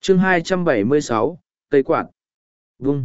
chương 276, cây quạt. Vung.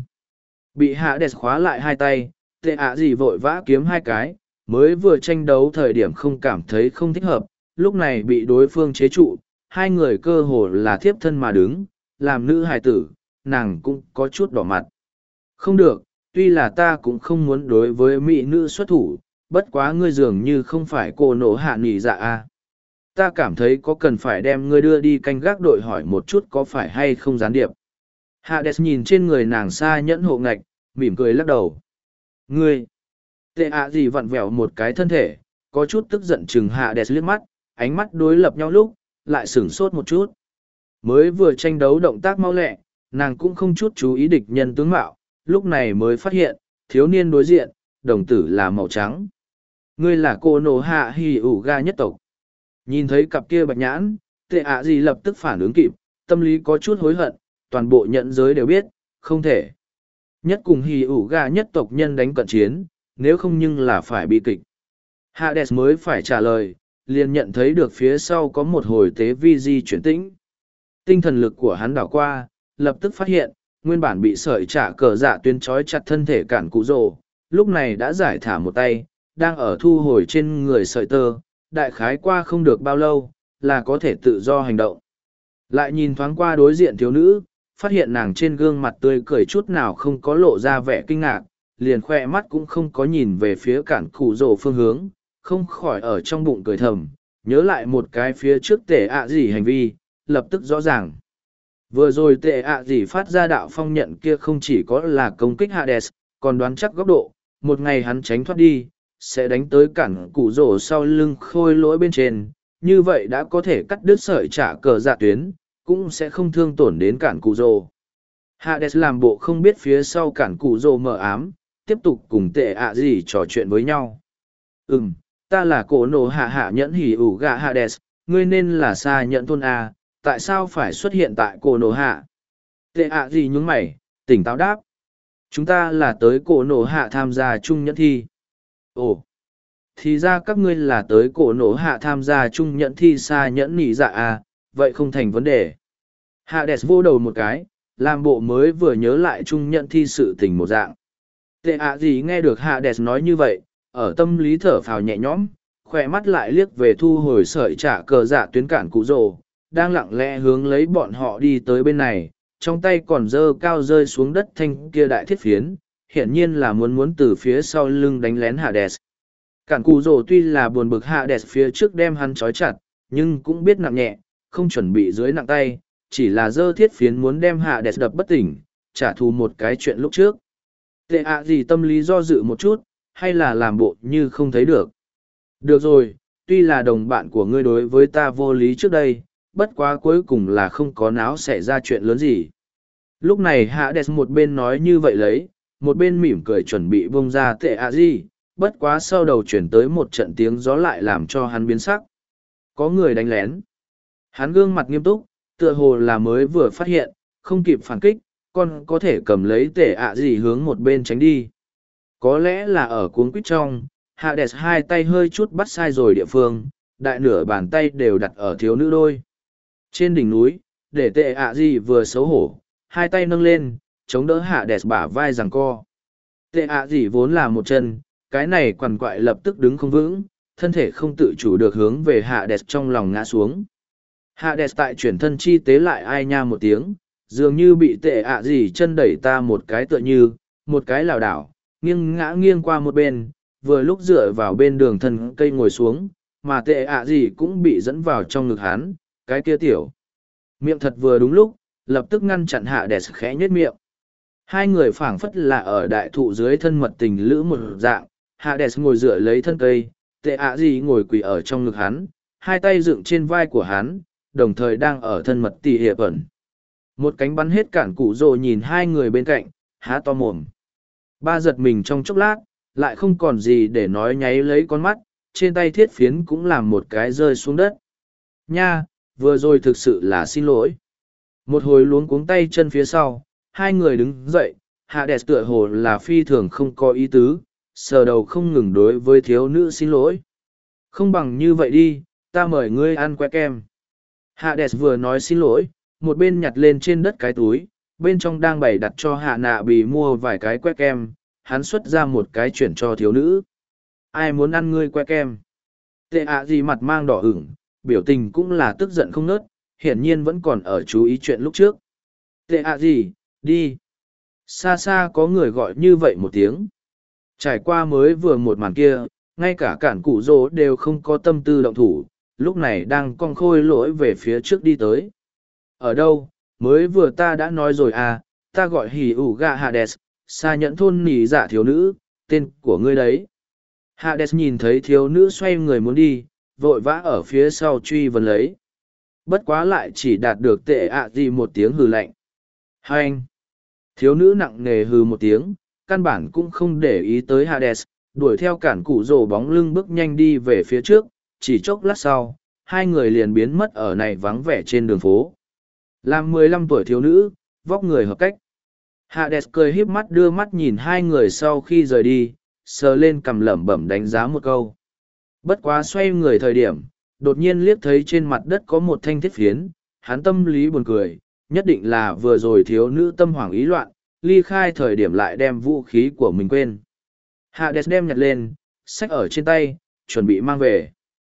Bị Hades khóa lại hai tay, tệ ạ gì vội vã kiếm hai cái, mới vừa tranh đấu thời điểm không cảm thấy không thích hợp, lúc này bị đối phương chế trụ, hai người cơ hồ là thiếp thân mà đứng, làm nữ hài tử, nàng cũng có chút đỏ mặt. Không được, tuy là ta cũng không muốn đối với mỹ nữ xuất thủ, bất quá ngươi dường như không phải cô nổ hạ nghỉ dạ a. Ta cảm thấy có cần phải đem ngươi đưa đi canh gác đội hỏi một chút có phải hay không gián điệp. Hades nhìn trên người nàng xa nhẫn hộ ngạch, mỉm cười lắc đầu. Ngươi! Tệ ạ gì vặn vẹo một cái thân thể, có chút tức giận chừng Hades liếc mắt, ánh mắt đối lập nhau lúc, lại sửng sốt một chút. Mới vừa tranh đấu động tác mau lẹ, nàng cũng không chút chú ý địch nhân tướng mạo, lúc này mới phát hiện, thiếu niên đối diện, đồng tử là màu trắng. Ngươi là cô nổ hạ hỉ ủ ga nhất tộc. Nhìn thấy cặp kia bạch nhãn, tệ ạ gì lập tức phản ứng kịp, tâm lý có chút hối hận, toàn bộ nhận giới đều biết, không thể. Nhất cùng hỉ ủ ga nhất tộc nhân đánh cận chiến, nếu không nhưng là phải bị kịch. Hades mới phải trả lời, liền nhận thấy được phía sau có một hồi tế vi di chuyển tĩnh. Tinh thần lực của hắn đảo qua, lập tức phát hiện, nguyên bản bị sợi trả cờ dạ tuyến trói chặt thân thể cản cụ rồ, lúc này đã giải thả một tay, đang ở thu hồi trên người sợi tơ, đại khái qua không được bao lâu, là có thể tự do hành động. Lại nhìn thoáng qua đối diện thiếu nữ, phát hiện nàng trên gương mặt tươi cười chút nào không có lộ ra vẻ kinh ngạc, liền khoe mắt cũng không có nhìn về phía cản cụ rồ phương hướng, không khỏi ở trong bụng cười thầm, nhớ lại một cái phía trước tệ ạ gì hành vi, lập tức rõ ràng. Vừa rồi tệ ạ gì phát ra đạo phong nhận kia không chỉ có là công kích Hades, còn đoán chắc góc độ, một ngày hắn tránh thoát đi, sẽ đánh tới cản cụ rổ sau lưng khôi lỗi bên trên, như vậy đã có thể cắt đứt sợi trả cờ dạ tuyến, cũng sẽ không thương tổn đến cản cụ rổ. Hades làm bộ không biết phía sau cản cụ rổ mờ ám, tiếp tục cùng tệ ạ gì trò chuyện với nhau. Ta là cổ nổ hạ hạ nhẫn hỉ ủ gạ Hades, ngươi nên là xa nhẫn thôn A, tại sao phải xuất hiện tại cổ nổ hạ? Tệ ạ gì nhúng mày, tỉnh táo đáp. Chúng ta là tới cổ nổ hạ tham gia chung nhẫn thi. Ồ, thì ra các ngươi là tới cổ nổ hạ tham gia chung nhẫn thi xa nhẫn nỉ dạ A, vậy không thành vấn đề. Hades vô đầu một cái, làm bộ mới vừa nhớ lại chung nhẫn thi sự tình một dạng. Tệ ạ gì nghe được Hades nói như vậy, ở tâm lý thở phào nhẹ nhõm, khỏe mắt lại liếc về thu hồi sợi trả cờ dạ tuyến cản cụ rồ, đang lặng lẽ hướng lấy bọn họ đi tới bên này, trong tay còn dơ cao rơi xuống đất thanh kia đại thiết phiến, hiển nhiên là muốn từ phía sau lưng đánh lén Hades. Cản cụ rồ tuy là buồn bực Hades phía trước đem hắn trói chặt, nhưng cũng biết nặng nhẹ, không chuẩn bị dưới nặng tay, chỉ là dơ thiết phiến muốn đem Hades đập bất tỉnh, trả thù một cái chuyện lúc trước. Tệ ạ gì tâm lý do dự một chút, hay là làm bộ như không thấy được. Được rồi, tuy là đồng bạn của ngươi đối với ta vô lý trước đây, bất quá cuối cùng là không có náo xảy ra chuyện lớn gì. Lúc này Hades một bên nói như vậy lấy, một bên mỉm cười chuẩn bị bông ra tệ ạ gì, bất quá sau đầu chuyển tới một trận tiếng gió lại làm cho hắn biến sắc. Có người đánh lén. Hắn gương mặt nghiêm túc, tựa hồ là mới vừa phát hiện, không kịp phản kích, còn có thể cầm lấy tệ ạ gì hướng một bên tránh đi. Có lẽ là ở cuống quýt trong, Hades hai tay hơi chút bắt sai rồi địa phương, đại nửa bàn tay đều đặt ở thiếu nữ đôi. Trên đỉnh núi, để tệ ạ gì vừa xấu hổ, hai tay nâng lên, chống đỡ Hades bả vai giằng co. Tệ ạ gì vốn là một chân, cái này quằn quại lập tức đứng không vững, thân thể không tự chủ được hướng về Hades trong lòng ngã xuống. Hades tại chuyển thân chi tế lại ai nha một tiếng, dường như bị tệ ạ gì chân đẩy ta một cái tựa như, một cái lảo đảo, nghiêng ngã nghiêng qua một bên, vừa lúc dựa vào bên đường thân cây ngồi xuống, mà tệ ạ gì cũng bị dẫn vào trong ngực hắn, cái kia tiểu. Miệng thật vừa đúng lúc, lập tức ngăn chặn Hades khẽ nhếch miệng. Hai người phảng phất là ở đại thụ dưới thân mật tình lữ một dạng, Hades ngồi dựa lấy thân cây, tệ ạ gì ngồi quỳ ở trong ngực hắn, hai tay dựng trên vai của hắn, đồng thời đang ở thân mật tỉ hiệp ẩn. Một cánh bắn hết cản cụ rồ nhìn hai người bên cạnh, há to mồm. Ba giật mình trong chốc lát, lại không còn gì để nói nháy lấy con mắt, trên tay thiết phiến cũng làm một cái rơi xuống đất. Nha, vừa rồi thực sự là xin lỗi. Một hồi luống cuống tay chân phía sau, hai người đứng dậy, Hades tựa hồ là phi thường không có ý tứ, sờ đầu không ngừng đối với thiếu nữ xin lỗi. Không bằng như vậy đi, ta mời ngươi ăn que kem. Hades vừa nói xin lỗi, một bên nhặt lên trên đất cái túi, bên trong đang bày đặt cho hạ nạ bì mua vài cái que kem, hắn xuất ra một cái chuyển cho thiếu nữ. Ai muốn ăn ngươi que kem? Tệ ạ gì mặt mang đỏ ửng, biểu tình cũng là tức giận không nớt, hiển nhiên vẫn còn ở chú ý chuyện lúc trước. Tệ ạ gì, đi. Xa xa có người gọi như vậy một tiếng. Trải qua mới vừa một màn kia, ngay cả cản cụ rỗ đều không có tâm tư động thủ, lúc này đang cong khôi lỗi về phía trước đi tới. Ở đâu, mới vừa ta đã nói rồi à, ta gọi hỉ ủ gạ Hades, xa nhẫn thôn nỉ dạ thiếu nữ, tên của ngươi đấy. Hades nhìn thấy thiếu nữ xoay người muốn đi, vội vã ở phía sau truy vấn lấy. Bất quá lại chỉ đạt được tệ ạ gì một tiếng hừ lạnh. Hai anh! Thiếu nữ nặng nề hừ một tiếng, căn bản cũng không để ý tới Hades, đuổi theo cản cụ rồ bóng lưng bước nhanh đi về phía trước, chỉ chốc lát sau, hai người liền biến mất ở này vắng vẻ trên đường phố. Làm 15 tuổi thiếu nữ, vóc người hợp cách. Hades cười híp mắt đưa mắt nhìn hai người sau khi rời đi, sờ lên cằm lẩm bẩm đánh giá một câu. Bất quá xoay người thời điểm, đột nhiên liếc thấy trên mặt đất có một thanh thiết phiến, hắn tâm lý buồn cười, nhất định là vừa rồi thiếu nữ tâm hoảng ý loạn, ly khai thời điểm lại đem vũ khí của mình quên. Hades đem nhặt lên, xách ở trên tay, chuẩn bị mang về.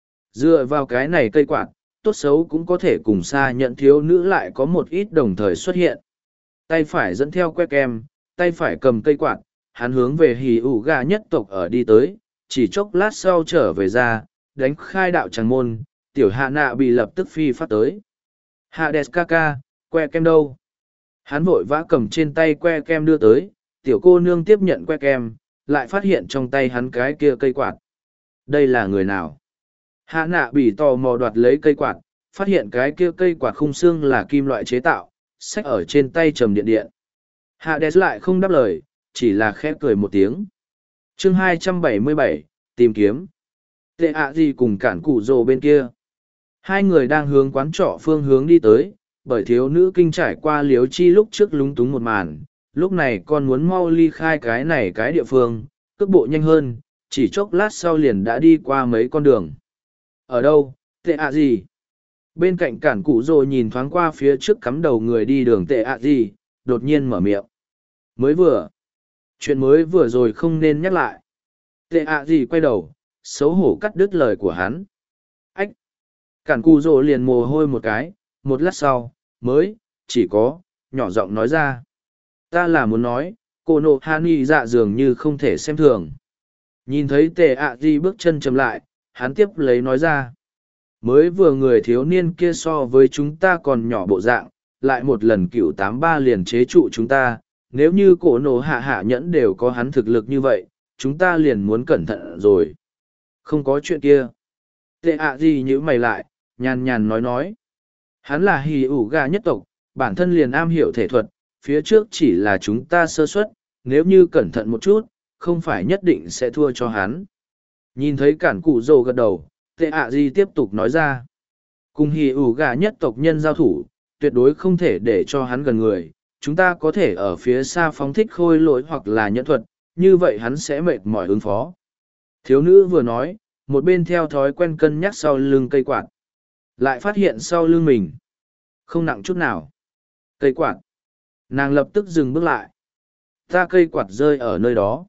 Dựa vào cái này cây quạt, tốt xấu cũng có thể cùng xa nhận thiếu nữ lại có một ít đồng thời xuất hiện. Tay phải dẫn theo que kem, tay phải cầm cây quạt, hắn hướng về hì ủ gà nhất tộc ở đi tới, chỉ chốc lát sau trở về ra, đánh khai đạo tràng môn, tiểu hạ nạ bị lập tức phi phát tới. Hades ca, que kem đâu? Hắn vội vã cầm trên tay que kem đưa tới, tiểu cô nương tiếp nhận que kem, lại phát hiện trong tay hắn cái kia cây quạt. Đây là người nào? Hạ nạ bị tò mò đoạt lấy cây quạt, phát hiện cái kia cây quạt khung xương là kim loại chế tạo, xách ở trên tay trầm điện điện. Hades lại không đáp lời, chỉ là khẽ cười một tiếng. Chương 277, tìm kiếm. Tệ ạ gì cùng cản cụ rồ bên kia. Hai người đang hướng quán trọ phương hướng đi tới, bởi thiếu nữ kinh trải qua liếu chi lúc trước lúng túng một màn, lúc này con muốn mau ly khai cái này cái địa phương, cước bộ nhanh hơn, chỉ chốc lát sau liền đã đi qua mấy con đường. Ở đâu, tệ ạ gì? Bên cạnh cản cụ rồ nhìn thoáng qua phía trước cắm đầu người đi đường tệ ạ gì, đột nhiên mở miệng. Mới vừa. Chuyện mới vừa rồi không nên nhắc lại. Tệ ạ gì quay đầu, xấu hổ cắt đứt lời của hắn. Ách! Cản cụ rồ liền mồ hôi một cái, một lát sau, mới, chỉ có, nhỏ giọng nói ra. Ta là muốn nói, cô nộ Hani dạ dường như không thể xem thường. Nhìn thấy tệ ạ gì bước chân chậm lại, hắn tiếp lấy nói ra. Mới vừa người thiếu niên kia so với chúng ta còn nhỏ bộ dạng, lại một lần cựu 83 liền chế trụ chúng ta, nếu như cổ nổ hạ nhẫn đều có hắn thực lực như vậy, chúng ta liền muốn cẩn thận rồi. Không có chuyện kia. Tệ ạ gì như mày lại, nhàn nhàn nói. Hắn là hì ủ gà nhất tộc, bản thân liền am hiểu thể thuật, phía trước chỉ là chúng ta sơ suất, nếu như cẩn thận một chút, không phải nhất định sẽ thua cho hắn. Nhìn thấy cản cụ rồ gật đầu, tệ ạ gì tiếp tục nói ra. Cùng hì ủ gà nhất tộc nhân giao thủ, tuyệt đối không thể để cho hắn gần người, chúng ta có thể ở phía xa phóng thích khôi lỗi hoặc là nhẫn thuật, như vậy hắn sẽ mệt mỏi ứng phó. Thiếu nữ vừa nói, một bên theo thói quen cân nhắc sau lưng cây quạt. Lại phát hiện sau lưng mình. Không nặng chút nào. Cây quạt. Nàng lập tức dừng bước lại. Ta cây quạt rơi ở nơi đó.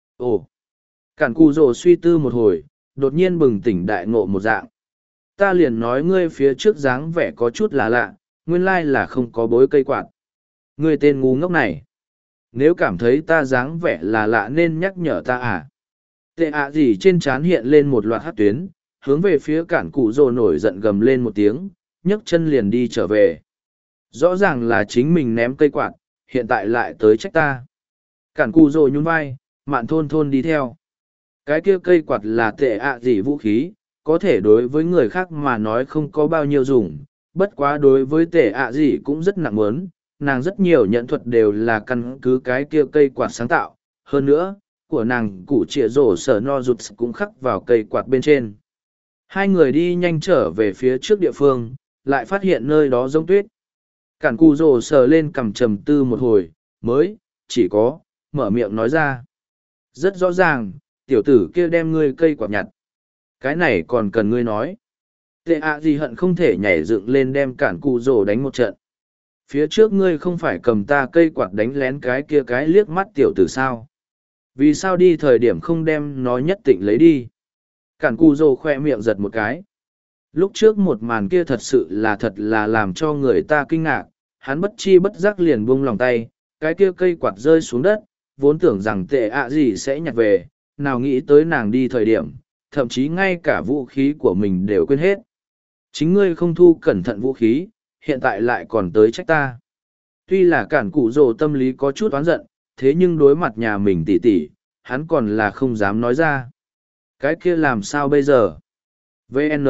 Ồ. Cản cù rồ suy tư một hồi, đột nhiên bừng tỉnh đại ngộ một dạng. Ta liền nói ngươi phía trước dáng vẻ có chút là lạ, nguyên lai là không có bối cây quạt. Ngươi tên ngu ngốc này. Nếu cảm thấy ta dáng vẻ là lạ nên nhắc nhở ta à. Tệ ạ gì trên trán hiện lên một loạt hát tuyến, hướng về phía cản cụ rồ nổi giận gầm lên một tiếng, nhấc chân liền đi trở về. Rõ ràng là chính mình ném cây quạt, hiện tại lại tới trách ta. Cản cụ rồ nhún vai, mạn thôn thôn đi theo. Cái kia cây quạt là tệ ạ gì vũ khí, có thể đối với người khác mà nói không có bao nhiêu dùng, bất quá đối với tệ ạ gì cũng rất nặng mớn, nàng rất nhiều nhận thuật đều là căn cứ cái kia cây quạt sáng tạo, hơn nữa, của nàng cụ trịa rổ sở no rụt cũng khắc vào cây quạt bên trên. Hai người đi nhanh trở về phía trước địa phương, lại phát hiện nơi đó giống tuyết. Cản cụ rổ sờ lên cằm trầm tư một hồi, mới, chỉ có, mở miệng nói ra. Rất rõ ràng, tiểu tử kia đem ngươi cây quạt nhặt. Cái này còn cần ngươi nói. Tệ ạ gì hận không thể nhảy dựng lên đem cản cụ rổ đánh một trận. Phía trước ngươi không phải cầm ta cây quạt đánh lén cái kia cái liếc mắt tiểu tử sao? Vì sao đi thời điểm không đem nó nhất định lấy đi? Cản cù rồ khoe miệng giật một cái. Lúc trước một màn kia thật là làm cho người ta kinh ngạc, hắn bất chi bất giác liền buông lòng tay, cái kia cây quạt rơi xuống đất, vốn tưởng rằng tệ ạ gì sẽ nhặt về, nào nghĩ tới nàng đi thời điểm, thậm chí ngay cả vũ khí của mình đều quên hết. Chính ngươi không thu cẩn thận vũ khí, hiện tại lại còn tới trách ta. Tuy là cản cụ rồ tâm lý có chút oán giận, thế nhưng đối mặt nhà mình tỉ tỉ, hắn còn là không dám nói ra. Cái kia làm sao bây giờ? VN.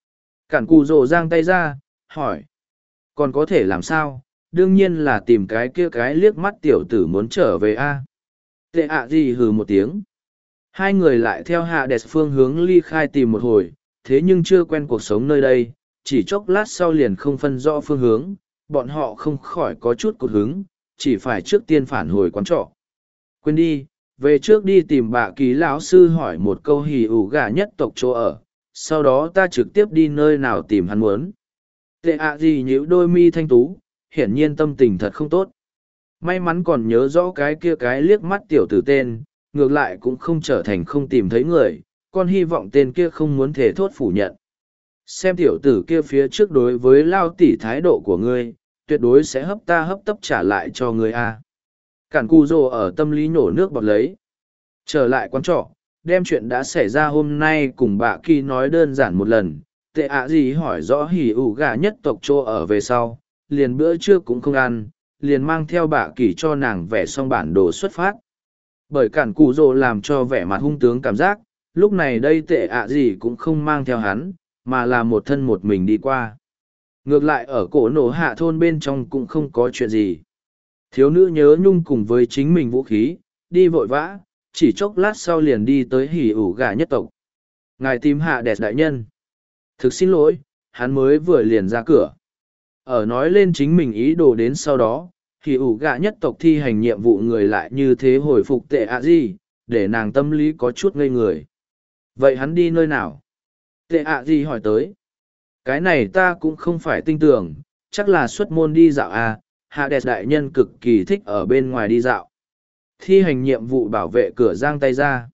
Cản cụ rồ giang tay ra, hỏi. Còn có thể làm sao? Đương nhiên là tìm cái kia cái liếc mắt tiểu tử muốn trở về a. Tệ ạ gì hừ một tiếng. Hai người lại theo hạ đẹp phương hướng ly khai tìm một hồi, thế nhưng chưa quen cuộc sống nơi đây, chỉ chốc lát sau liền không phân rõ phương hướng, bọn họ không khỏi có chút cột hứng, chỉ phải trước tiên phản hồi quán trọ. Quên đi, về trước đi tìm bà ký lão sư hỏi một câu hì ủ gà nhất tộc chỗ ở, sau đó ta trực tiếp đi nơi nào tìm hắn muốn. Tệ ạ gì nhíu đôi mi thanh tú, hiển nhiên tâm tình thật không tốt. May mắn còn nhớ rõ cái kia cái liếc mắt tiểu tử tên, ngược lại cũng không trở thành không tìm thấy người, con hy vọng tên kia không muốn thể thốt phủ nhận. Xem tiểu tử kia phía trước đối với lao tỉ thái độ của ngươi, tuyệt đối sẽ hấp tấp trả lại cho ngươi a. Cản cù rồ ở tâm lý nổ nước bọt lấy. Trở lại quán trọ, đem chuyện đã xảy ra hôm nay cùng bà Kỳ nói đơn giản một lần, tệ ạ gì hỏi rõ hỉ ủ gà nhất tộc chỗ ở về sau, liền bữa trưa cũng không ăn, liền mang theo bà Kỳ cho nàng vẽ xong bản đồ xuất phát. Bởi cản cù rồ làm cho vẻ mặt hung tướng cảm giác, lúc này đây tệ ạ gì cũng không mang theo hắn, mà là một thân một mình đi qua. Ngược lại ở cổ nổ hạ thôn bên trong cũng không có chuyện gì. Thiếu nữ nhớ nhung cùng với chính mình vũ khí, đi vội vã, chỉ chốc lát sau liền đi tới hỉ ủ gà nhất tộc. Ngài tìm hạ đẹp đại nhân. Thực xin lỗi, hắn mới vừa liền ra cửa. Ở nói lên chính mình ý đồ đến sau đó, hỉ ủ gà nhất tộc thi hành nhiệm vụ người lại như thế hồi phục tệ ạ gì, để nàng tâm lý có chút ngây người. Vậy hắn đi nơi nào? Tệ ạ gì hỏi tới. Cái này ta cũng không phải tin tưởng, chắc là xuất môn đi dạo à, hạ đẹp đại nhân cực kỳ thích ở bên ngoài đi dạo. Thi hành nhiệm vụ bảo vệ cửa giang tay ra.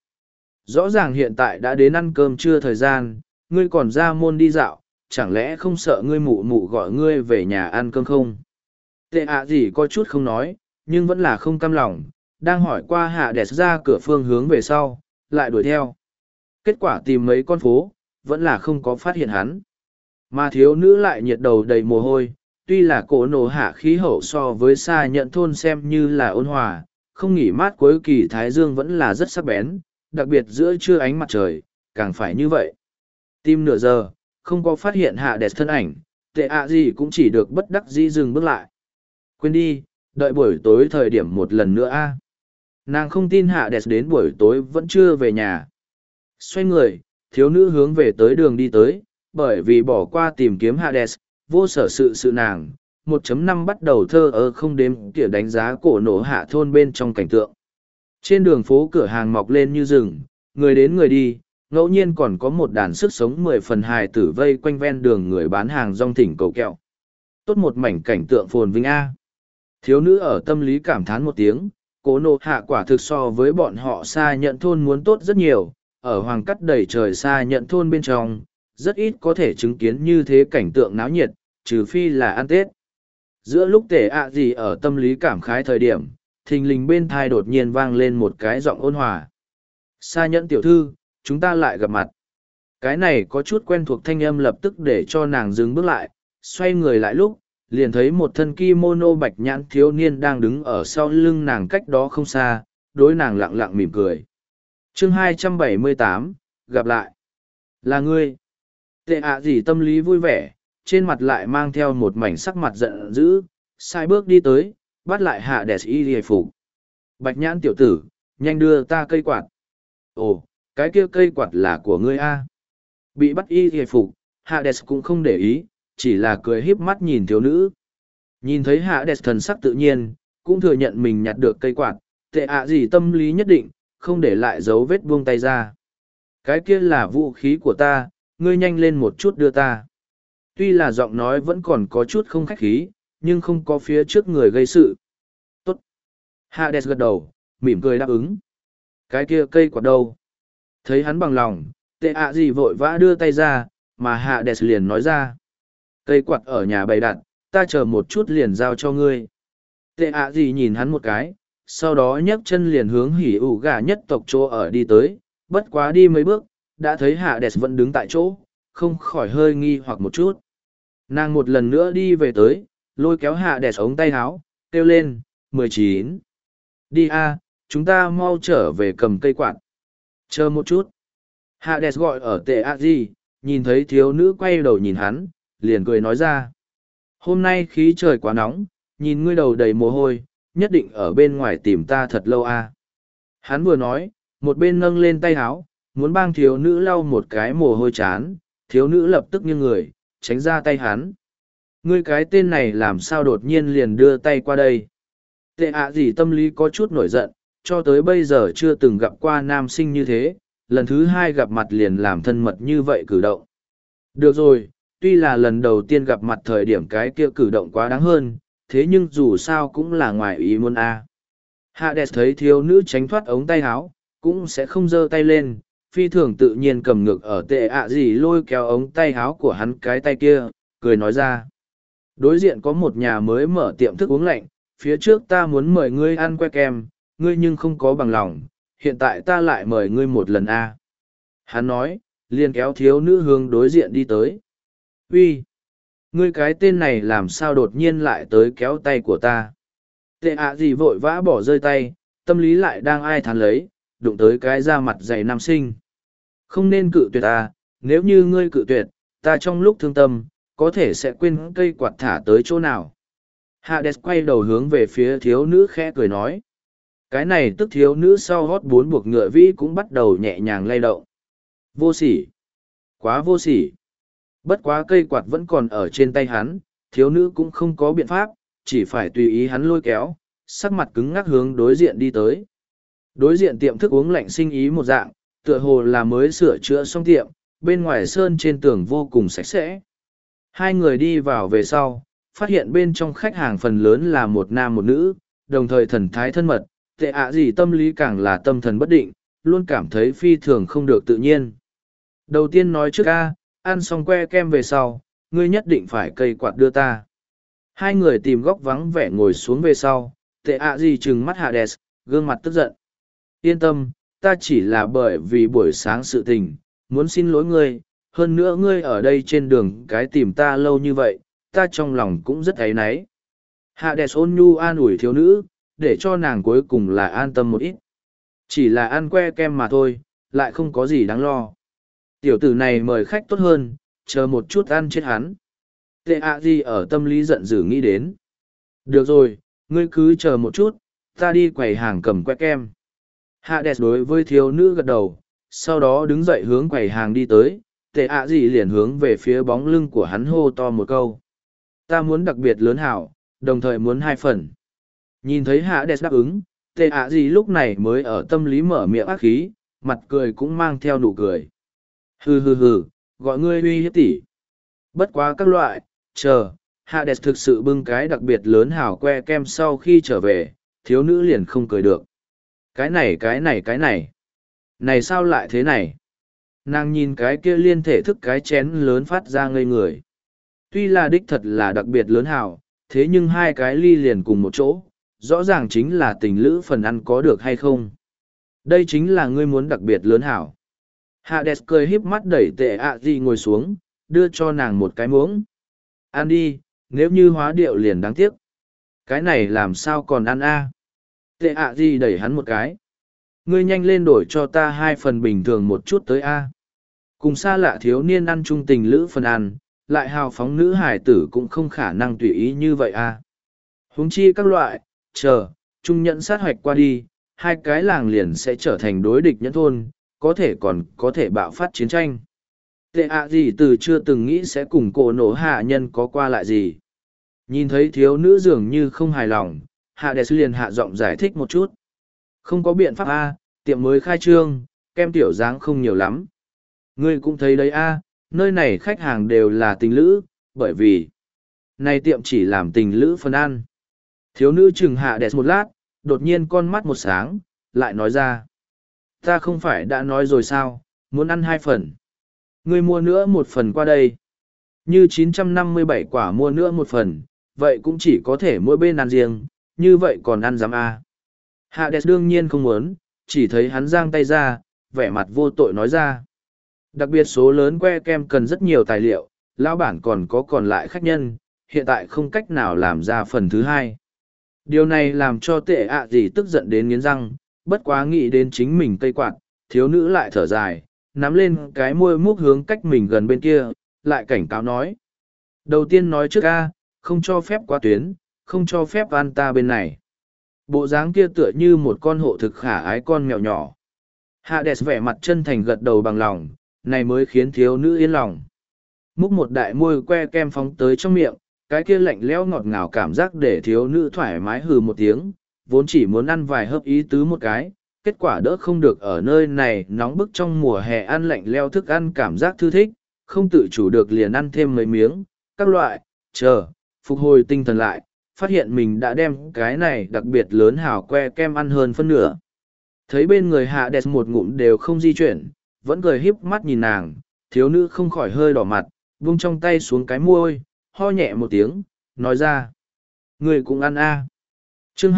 Rõ ràng hiện tại đã đến ăn cơm trưa thời gian, ngươi còn ra môn đi dạo, chẳng lẽ không sợ ngươi mụ mụ gọi ngươi về nhà ăn cơm không? Tệ ạ gì có chút không nói, nhưng vẫn là không căm lòng, đang hỏi qua hạ đẹp ra cửa phương hướng về sau, lại đuổi theo. Kết quả tìm mấy con phố, vẫn là không có phát hiện hắn. Mà thiếu nữ lại nhiệt đầu đầy mồ hôi, tuy là cổ nổ hạ khí hậu so với xa nhận thôn xem như là ôn hòa, không nghỉ mát cuối kỳ thái dương vẫn là rất sắc bén, đặc biệt giữa trưa ánh mặt trời, càng phải như vậy. Tìm nửa giờ, không có phát hiện hạ đẹp thân ảnh, tệ ạ gì cũng chỉ được bất đắc dĩ dừng bước lại. Quên đi, đợi buổi tối thời điểm một lần nữa a. Nàng không tin hạ đẹp đến buổi tối vẫn chưa về nhà. Xoay người, thiếu nữ hướng về tới đường đi tới, bởi vì bỏ qua tìm kiếm Hades, vô sở sự nàng, 1.5 bắt đầu thơ ơ không đếm tỉa đánh giá cổ nổ hạ thôn bên trong cảnh tượng. Trên đường phố cửa hàng mọc lên như rừng, người đến người đi, ngẫu nhiên còn có một đàn sức sống 10 phần hài tử vây quanh ven đường người bán hàng rong thỉnh cầu kẹo. Tốt một mảnh cảnh tượng phồn vinh A. Thiếu nữ ở tâm lý cảm thán một tiếng, cổ nổ hạ quả thực so với bọn họ xa nhận thôn muốn tốt rất nhiều, ở hoàng cắt đầy trời xa nhận thôn bên trong, rất ít có thể chứng kiến như thế cảnh tượng náo nhiệt, trừ phi là ăn Tết. Giữa lúc tể ạ gì ở tâm lý cảm khái thời điểm, thình lình bên thai đột nhiên vang lên một cái giọng ôn hòa. Sa nhẫn tiểu thư, chúng ta lại gặp mặt. Cái này có chút quen thuộc thanh âm lập tức để cho nàng dừng bước lại, xoay người lại lúc, liền thấy một thân kimono bạch nhãn thiếu niên đang đứng ở sau lưng nàng cách đó không xa, đối nàng lặng lặng mỉm cười. Chương 278, gặp lại. Là ngươi. Tệ ạ gì tâm lý vui vẻ, trên mặt lại mang theo một mảnh sắc mặt giận dữ, sai bước đi tới, bắt lại hạ đẹp y hề phục. Bạch nhãn tiểu tử, nhanh đưa ta cây quạt. Ồ, cái kia cây quạt là của ngươi a. Bị bắt y hề phục, hạ đẹp cũng không để ý, chỉ là cười híp mắt nhìn thiếu nữ. Nhìn thấy hạ đẹp thần sắc tự nhiên, cũng thừa nhận mình nhặt được cây quạt, tệ ạ gì tâm lý nhất định, không để lại dấu vết buông tay ra. Cái kia là vũ khí của ta, ngươi nhanh lên một chút đưa ta. Tuy là giọng nói vẫn còn có chút không khách khí, nhưng không có phía trước người gây sự. Tốt. Hades gật đầu, mỉm cười đáp ứng. Cái kia cây quạt đâu? Thấy hắn bằng lòng, tệ ạ gì vội vã đưa tay ra, mà Hades liền nói ra. Cây quạt ở nhà bày đặt, ta chờ một chút liền giao cho ngươi. Tệ ạ gì nhìn hắn một cái, sau đó nhấc chân liền hướng hỉ ủ gà nhất tộc chỗ ở đi tới, bất quá đi mấy bước, đã thấy Hades vẫn đứng tại chỗ, không khỏi hơi nghi hoặc một chút. Nàng một lần nữa đi về tới, lôi kéo Hades ống tay áo, kêu lên, 19. Đi a, chúng ta mau trở về cầm cây quạt. Chờ một chút. Hades gọi ở tệ a di, nhìn thấy thiếu nữ quay đầu nhìn hắn, liền cười nói ra. Hôm nay khí trời quá nóng, nhìn ngươi đầu đầy mồ hôi, nhất định ở bên ngoài tìm ta thật lâu a. Hắn vừa nói, một bên nâng lên tay áo, muốn bang thiếu nữ lau một cái mồ hôi chán, thiếu nữ lập tức nghiêng người, tránh ra tay hắn. Ngươi cái tên này làm sao đột nhiên liền đưa tay qua đây. Tệ ạ gì tâm lý có chút nổi giận, cho tới bây giờ chưa từng gặp qua nam sinh như thế, lần thứ hai gặp mặt liền làm thân mật như vậy cử động. Được rồi, tuy là lần đầu tiên gặp mặt thời điểm cái kia cử động quá đáng hơn, thế nhưng dù sao cũng là ngoài ý muốn a. Hades thấy thiếu nữ tránh thoát ống tay áo, cũng sẽ không giơ tay lên, phi thường tự nhiên cầm ngược ở tệ ạ gì lôi kéo ống tay áo của hắn cái tay kia, cười nói ra. Đối diện có một nhà mới mở tiệm thức uống lạnh, phía trước ta muốn mời ngươi ăn que kem, ngươi nhưng không có bằng lòng, hiện tại ta lại mời ngươi một lần a. Hắn nói, liền kéo thiếu nữ hướng đối diện đi tới. Uy, ngươi cái tên này làm sao đột nhiên lại tới kéo tay của ta. Tệ ạ gì vội vã bỏ rơi tay, tâm lý lại đang ai thán lấy, đụng tới cái da mặt dày nam sinh. Không nên cự tuyệt ta, nếu như ngươi cự tuyệt, ta trong lúc thương tâm, có thể sẽ quên cây quạt thả tới chỗ nào. Hades quay đầu hướng về phía thiếu nữ khẽ cười nói. Cái này tức thiếu nữ sau hót bốn buộc ngựa vĩ cũng bắt đầu nhẹ nhàng lay động. Vô sỉ. Quá vô sỉ. Bất quá cây quạt vẫn còn ở trên tay hắn, thiếu nữ cũng không có biện pháp, chỉ phải tùy ý hắn lôi kéo, sắc mặt cứng ngắc hướng đối diện đi tới. Đối diện tiệm thức uống lạnh sinh ý một dạng, tựa hồ là mới sửa chữa xong tiệm, bên ngoài sơn trên tường vô cùng sạch sẽ. Hai người đi vào về sau, phát hiện bên trong khách hàng phần lớn là một nam một nữ, đồng thời thần thái thân mật, tệ ạ gì tâm lý càng là tâm thần bất định, luôn cảm thấy phi thường không được tự nhiên. Đầu tiên nói trước ăn xong que kem về sau, ngươi nhất định phải cây quạt đưa ta. Hai người tìm góc vắng vẻ ngồi xuống về sau, tệ ạ gì trừng mắt Hades, gương mặt tức giận. Yên tâm, ta chỉ là bởi vì buổi sáng sự tình, muốn xin lỗi ngươi, hơn nữa ngươi ở đây trên đường cái tìm ta lâu như vậy, ta trong lòng cũng rất áy náy. Hades ôn nhu an ủi thiếu nữ, để cho nàng cuối cùng là an tâm một ít. Chỉ là ăn que kem mà thôi, lại không có gì đáng lo. Tiểu tử này mời khách tốt hơn, chờ một chút ăn chết hắn. Tệ ạ gì ở tâm lý giận dữ nghĩ đến. Được rồi, ngươi cứ chờ một chút, ta đi quầy hàng cầm que kem. Hades đối với thiếu nữ gật đầu, sau đó đứng dậy hướng quầy hàng đi tới, tệ ạ gì liền hướng về phía bóng lưng của hắn hô to một câu. Ta muốn đặc biệt lớn hảo, đồng thời muốn 2 phần. Nhìn thấy Hades đáp ứng, tệ ạ gì lúc này mới ở tâm lý mở miệng ác khí, mặt cười cũng mang theo nụ cười. Hừ hừ hừ, gọi ngươi uy hiếp tỷ. Bất quá các loại, chờ, Hades thực sự bưng cái đặc biệt lớn hảo que kem sau khi trở về, thiếu nữ liền không cười được. Cái này. Này sao lại thế này? Nàng nhìn cái kia liên thể thức cái chén lớn phát ra ngây người. Tuy là đích thật là đặc biệt lớn hảo, thế nhưng hai cái ly liền cùng một chỗ, rõ ràng chính là tình lữ phần ăn có được hay không. Đây chính là ngươi muốn đặc biệt lớn hảo. Hades cười híp mắt đẩy tệ ạ gì ngồi xuống, đưa cho nàng một cái muỗng. Ăn đi, nếu như hóa điệu liền đáng tiếc. Cái này làm sao còn ăn Tệ ạ gì đẩy hắn một cái. Ngươi nhanh lên đổi cho ta 2 phần bình thường một chút tới Cùng xa lạ thiếu niên ăn chung tình lữ phần ăn, lại hào phóng nữ hải tử cũng không khả năng tùy ý như vậy Huống chi các loại, chờ, trung nhẫn sát hoạch qua đi, hai cái làng liền sẽ trở thành đối địch nhẫn thôn, còn có thể bạo phát chiến tranh. Tệ ạ gì từ chưa từng nghĩ sẽ cùng cổ nổ hạ nhân có qua lại gì. Nhìn thấy thiếu nữ dường như không hài lòng, Hades liền hạ giọng giải thích một chút. Không có biện pháp tiệm mới khai trương, kem tiểu dáng không nhiều lắm. Ngươi cũng thấy đấy nơi này khách hàng đều là tình lữ, bởi vì Này tiệm chỉ làm tình lữ phần ăn. Thiếu nữ chừng Hades một lát, đột nhiên con mắt một sáng, lại nói ra. Ta không phải đã nói rồi sao, muốn ăn 2 phần. Ngươi mua nữa 1 phần qua đây. Như 957 quả mua nữa 1 phần, vậy cũng chỉ có thể mỗi bên ăn riêng, như vậy còn ăn dám à. Hades đương nhiên không muốn, chỉ thấy hắn giang tay ra, vẻ mặt vô tội nói ra. Đặc biệt số lớn que kem cần rất nhiều tài liệu, lão bản còn lại khách nhân, hiện tại không cách nào làm ra phần thứ 2. Điều này làm cho tệ ạ gì tức giận đến nghiến răng, bất quá nghĩ đến chính mình cây quạt, thiếu nữ lại thở dài, nắm lên cái môi múc hướng cách mình gần bên kia, lại cảnh cáo nói. Đầu tiên nói trước a, không cho phép qua tuyến, không cho phép ăn ta bên này. Bộ dáng kia tựa như một con hộ thực khả ái con mèo nhỏ. Hades vẻ mặt chân thành gật đầu bằng lòng, này mới khiến thiếu nữ yên lòng. Múc một đại môi que kem phóng tới trong miệng, cái kia lạnh lẽo ngọt ngào cảm giác để thiếu nữ thoải mái hừ một tiếng, vốn chỉ muốn ăn vài hớp ý tứ một cái, kết quả đỡ không được ở nơi này nóng bức trong mùa hè ăn lạnh leo thức ăn cảm giác thư thích, không tự chủ được liền ăn thêm mấy miếng, các loại, phục hồi tinh thần lại, phát hiện mình đã đem cái này đặc biệt lớn hào que kem ăn hơn phân nửa. Thấy bên người Hades một ngụm đều không di chuyển, vẫn cười híp mắt nhìn nàng, thiếu nữ không khỏi hơi đỏ mặt, vung trong tay xuống cái môi, ho nhẹ một tiếng, nói ra. Người cũng ăn a. Chương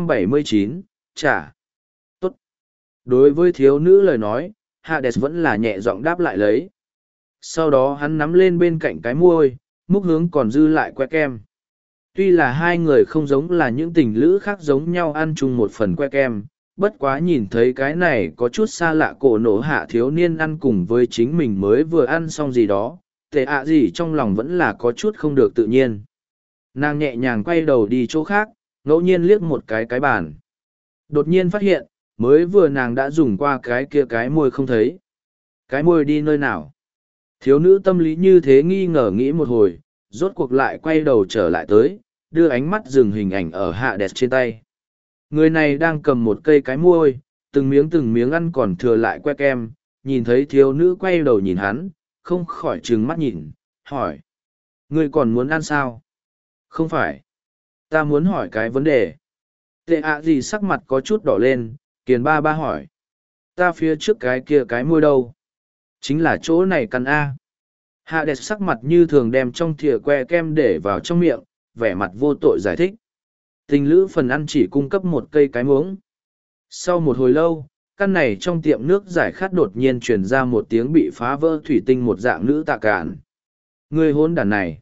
279, trả. Tốt. Đối với thiếu nữ lời nói, Hades vẫn là nhẹ giọng đáp lại lấy. Sau đó hắn nắm lên bên cạnh cái môi, múc hướng còn dư lại que kem. Tuy là hai người không giống là những tình lữ khác giống nhau ăn chung một phần que kem, bất quá nhìn thấy cái này có chút xa lạ cổ nổ hạ thiếu niên ăn cùng với chính mình mới vừa ăn xong gì đó, tệ ạ gì trong lòng vẫn là có chút không được tự nhiên. Nàng nhẹ nhàng quay đầu đi chỗ khác, ngẫu nhiên liếc một cái bàn. Đột nhiên phát hiện, mới vừa nàng đã dùng qua cái kia cái môi không thấy. Cái môi đi nơi nào? Thiếu nữ tâm lý như thế nghi ngờ nghĩ một hồi, rốt cuộc lại quay đầu trở lại tới, đưa ánh mắt dừng hình ảnh ở Hades trên tay. Người này đang cầm một cây cái môi, từng miếng ăn còn thừa lại que kem, nhìn thấy thiếu nữ quay đầu nhìn hắn, không khỏi trừng mắt nhìn, hỏi. Người còn muốn ăn sao? Không phải. Ta muốn hỏi cái vấn đề. Tệ ạ gì sắc mặt có chút đỏ lên, kiền ba hỏi. Ta phía trước cái kia cái môi đâu? Chính là chỗ này căn A. Hades sắc mặt như thường đem trong thìa que kem để vào trong miệng, vẻ mặt vô tội giải thích. Tình lữ phần ăn chỉ cung cấp một cây cái muỗng. Sau một hồi lâu, căn này trong tiệm nước giải khát đột nhiên truyền ra một tiếng bị phá vỡ thủy tinh một dạng nữ tạ cản. Người hôn đàn này,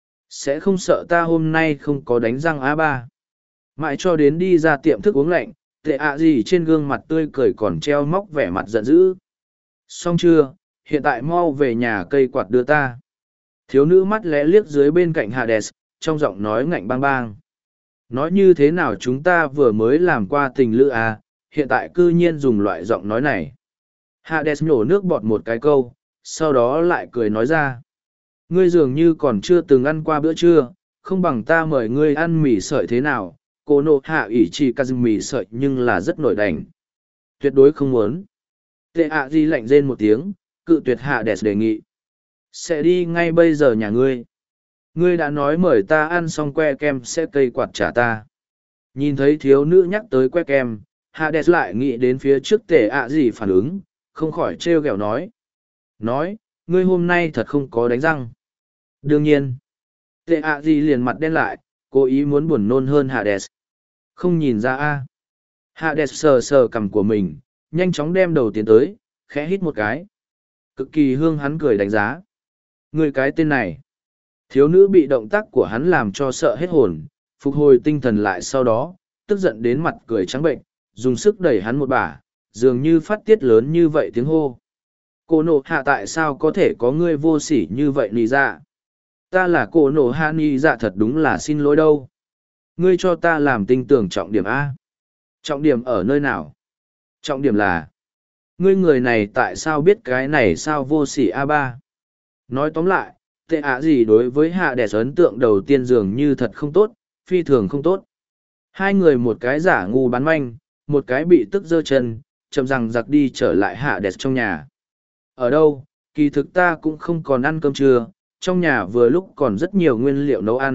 sẽ không sợ ta hôm nay không có đánh răng A3. Mãi cho đến đi ra tiệm thức uống lạnh, tệ ạ gì trên gương mặt tươi cười còn treo móc vẻ mặt giận dữ. Xong chưa, hiện tại mau về nhà cây quạt đưa ta. Thiếu nữ mắt lẽ liếc dưới bên cạnh Hades, trong giọng nói ngạnh bang bang. Nói như thế nào chúng ta vừa mới làm qua tình lữ à, hiện tại cư nhiên dùng loại giọng nói này. Hades nhổ nước bọt một cái câu, sau đó lại cười nói ra. Ngươi dường như còn chưa từng ăn qua bữa trưa, không bằng ta mời ngươi ăn mì sợi thế nào, cô nộ hạ ủy chỉ cà mì sợi nhưng là rất nổi đành. Tuyệt đối không muốn. Tệ ạ di lạnh rên một tiếng, cự tuyệt Hades đề nghị. Sẽ đi ngay bây giờ nhà ngươi. Ngươi đã nói mời ta ăn xong que kem sẽ cây quạt trả ta. Nhìn thấy thiếu nữ nhắc tới que kem, Hades lại nghĩ đến phía trước tệ ạ gì phản ứng, không khỏi trêu ghẹo nói. Nói, ngươi hôm nay thật không có đánh răng. Đương nhiên, tệ ạ gì liền mặt đen lại, cố ý muốn buồn nôn hơn Hades. Không nhìn ra a. Hades sờ sờ cằm của mình, nhanh chóng đem đầu tiến tới, khẽ hít một cái. Cực kỳ hương hắn cười đánh giá. Người cái tên này. Thiếu nữ bị động tác của hắn làm cho sợ hết hồn, phục hồi tinh thần lại sau đó, tức giận đến mặt cười trắng bệnh, dùng sức đẩy hắn một bả, dường như phát tiết lớn như vậy tiếng hô. Cô nộ hạ tại sao có thể có ngươi vô sỉ như vậy nì dạ? Ta là cô nộ hạ nì dạ thật đúng là xin lỗi đâu. Ngươi cho ta làm tinh tưởng trọng điểm A. Trọng điểm ở nơi nào? Trọng điểm là, ngươi người này tại sao biết cái này sao vô sỉ A3? Nói tóm lại, tệ ạ gì đối với hạ đẻ ấn tượng đầu tiên dường như thật không tốt, phi thường không tốt. Hai người một cái giả ngu bán manh, một cái bị tức giơ chân, chậm rằng giặc đi trở lại hạ đẻ trong nhà. Ở đâu, kỳ thực ta cũng không còn ăn cơm trưa, trong nhà vừa lúc còn rất nhiều nguyên liệu nấu ăn,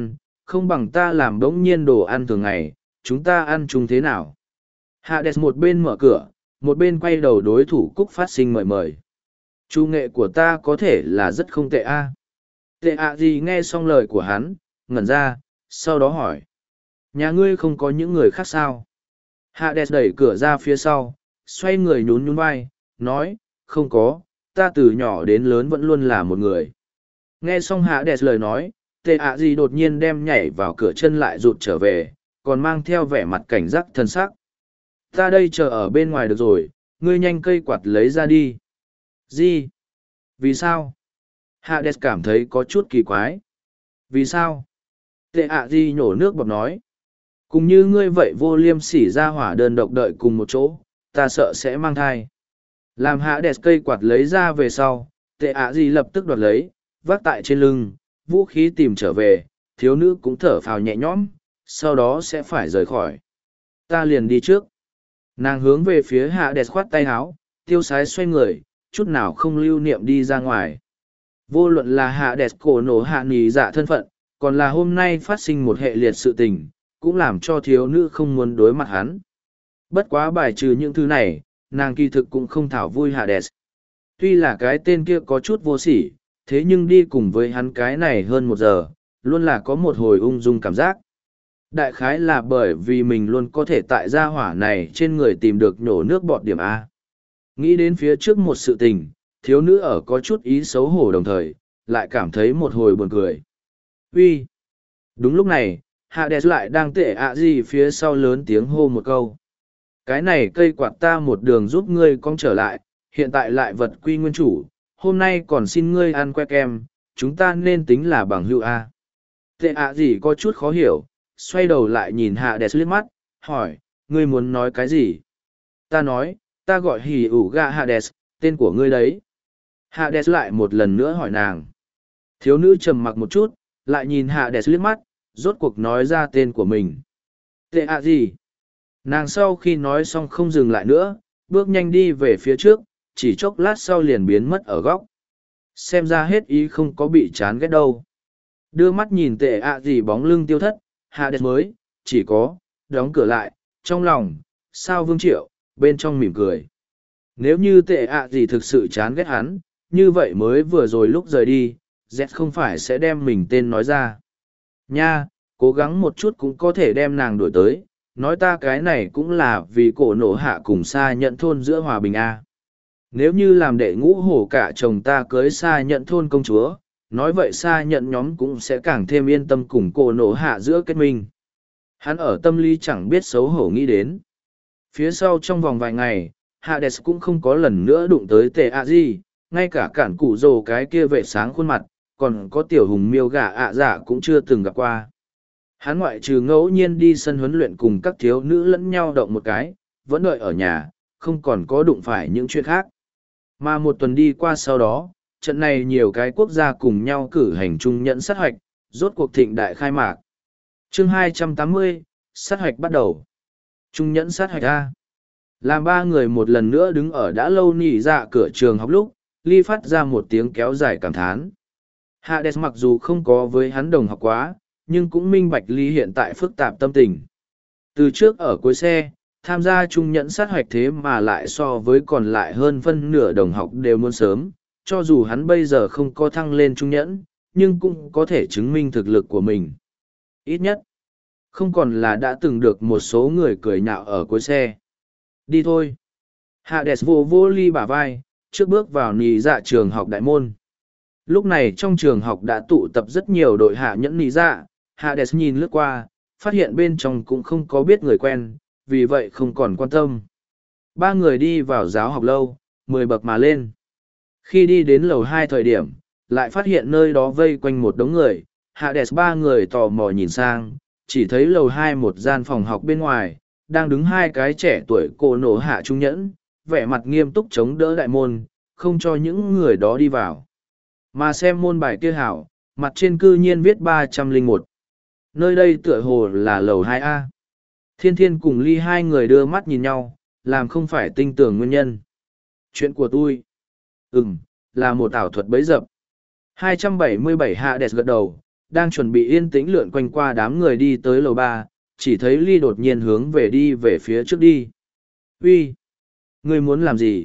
không bằng ta làm bỗng nhiên đồ ăn thường ngày, chúng ta ăn chung thế nào? Hades một bên mở cửa, một bên quay đầu đối thủ Cúc Phát Sinh mời mời. Chủ nghệ của ta có thể là rất không tệ a. Tệ ạ gì nghe xong lời của hắn, ngẩn ra, sau đó hỏi. Nhà ngươi không có những người khác sao? Hades đẩy cửa ra phía sau, xoay người nhún nhún vai, nói, không có, ta từ nhỏ đến lớn vẫn luôn là một người. Nghe xong Hades lời nói, tệ ạ gì đột nhiên đem nhảy vào cửa chân lại rụt trở về, còn mang theo vẻ mặt cảnh giác thân sắc. Ta đây chờ ở bên ngoài được rồi, ngươi nhanh cây quạt lấy ra đi. Gì? Vì sao? Hades cảm thấy có chút kỳ quái. Vì sao? Tệ ạ gì nhổ nước bọt nói. Cùng như ngươi vậy vô liêm sỉ ra hỏa đơn độc đợi cùng một chỗ, ta sợ sẽ mang thai. Làm Hades cây quạt lấy ra về sau, tệ ạ gì lập tức đoạt lấy, vác tại trên lưng, vũ khí tìm trở về, thiếu nữ cũng thở phào nhẹ nhõm, sau đó sẽ phải rời khỏi. Ta liền đi trước. Nàng hướng về phía Hades khoát tay áo, tiêu sái xoay người, chút nào không lưu niệm đi ra ngoài. Vô luận là Hades cổ nổ hạ nghỉ dạ thân phận, còn là hôm nay phát sinh một hệ liệt sự tình, cũng làm cho thiếu nữ không muốn đối mặt hắn. Bất quá bài trừ những thứ này, nàng kỳ thực cũng không thảo vui Hades. Tuy là cái tên kia có chút vô sỉ, thế nhưng đi cùng với hắn cái này hơn một giờ, luôn là có một hồi ung dung cảm giác. Đại khái là bởi vì mình luôn có thể tại gia hỏa này trên người tìm được nhổ nước bọt điểm A. Nghĩ đến phía trước một sự tình, thiếu nữ ở có chút ý xấu hổ đồng thời, lại cảm thấy một hồi buồn cười. Uy. Đúng lúc này, Hades lại đang tệ ạ gì phía sau lớn tiếng hô một câu. Cái này cây quạt ta một đường giúp ngươi cong trở lại, hiện tại lại vật quy nguyên chủ, hôm nay còn xin ngươi ăn que kem, chúng ta nên tính là bằng hữu A. Tệ ạ gì có chút khó hiểu, xoay đầu lại nhìn Hades liếc mắt, hỏi, ngươi muốn nói cái gì? Ta nói, ta gọi hỉ ủ gạ Hades, tên của ngươi đấy. Hades lại một lần nữa hỏi nàng. Thiếu nữ trầm mặc một chút, lại nhìn Hades liếc mắt, rốt cuộc nói ra tên của mình. Tệ ạ gì? Nàng sau khi nói xong không dừng lại nữa, bước nhanh đi về phía trước, chỉ chốc lát sau liền biến mất ở góc. Xem ra hết ý không có bị chán ghét đâu. Đưa mắt nhìn tệ ạ gì bóng lưng tiêu thất, Hades mới, chỉ có, đóng cửa lại, trong lòng, sao Vương Triệu, bên trong mỉm cười. Nếu như tệ ạ gì thực sự chán ghét hắn, như vậy mới vừa rồi lúc rời đi, Z không phải sẽ đem mình tên nói ra. Nha, cố gắng một chút cũng có thể đem nàng đuổi tới, nói ta cái này cũng là vì cổ nổ hạ cùng xa nhận thôn giữa hòa bình A. Nếu như làm đệ ngũ hổ cả chồng ta cưới xa nhận thôn công chúa, nói vậy xa nhận nhóm cũng sẽ càng thêm yên tâm cùng cổ nổ hạ giữa kết minh. Hắn ở tâm lý chẳng biết xấu hổ nghĩ đến. Phía sau trong vòng vài ngày, Hades cũng không có lần nữa đụng tới tệ ạ gì, ngay cả cản cụ rồ cái kia vệ sáng khuôn mặt, còn có tiểu hùng miêu gà ạ dạ cũng chưa từng gặp qua. Hắn ngoại trừ ngẫu nhiên đi sân huấn luyện cùng các thiếu nữ lẫn nhau động một cái, vẫn đợi ở nhà, không còn có đụng phải những chuyện khác. Mà một tuần đi qua sau đó, trận này nhiều cái quốc gia cùng nhau cử hành chung nhẫn sát hoạch, rốt cuộc thịnh đại khai mạc. Chương 280, sát hoạch bắt đầu. Chung nhẫn sát hoạch A. Làm ba người một lần nữa đứng ở đã lâu nỉ dạ cửa trường học lúc, Ly phát ra một tiếng kéo dài cảm thán. Hades mặc dù không có với hắn đồng học quá, nhưng cũng minh bạch Ly hiện tại phức tạp tâm tình. Từ trước ở cuối xe, tham gia chung nhẫn sát hoạch thế mà lại so với còn lại hơn phân nửa đồng học đều muốn sớm, cho dù hắn bây giờ không có thăng lên trung nhẫn, nhưng cũng có thể chứng minh thực lực của mình. Ít nhất, không còn là đã từng được một số người cười nhạo ở cuối xe. Đi thôi. Hades vô vô Ly bả vai, trước bước vào nì dạ trường học đại môn. Lúc này trong trường học đã tụ tập rất nhiều đội hạ nhẫn nì dạ, Hades nhìn lướt qua, phát hiện bên trong cũng không có biết người quen, vì vậy không còn quan tâm. Ba người đi vào giáo học lâu, 10 bậc mà lên. Khi đi đến lầu 2 thời điểm, lại phát hiện nơi đó vây quanh một đống người, Hades ba người tò mò nhìn sang, chỉ thấy lầu 2 một gian phòng học bên ngoài, đang đứng hai cái trẻ tuổi cổ nổ hạ trung nhẫn, vẻ mặt nghiêm túc chống đỡ đại môn, không cho những người đó đi vào. Mà xem môn bài kia hảo, mặt trên cư nhiên viết 301. Nơi đây tựa hồ là lầu 2A. Thiên Thiên cùng Ly hai người đưa mắt nhìn nhau, làm không phải tinh tưởng nguyên nhân. Chuyện của tôi. Là một ảo thuật bấy dập. 277 Hades gật đầu, đang chuẩn bị yên tĩnh lượn quanh qua đám người đi tới lầu ba, chỉ thấy Ly đột nhiên hướng về đi về phía trước đi. Uy, ngươi muốn làm gì?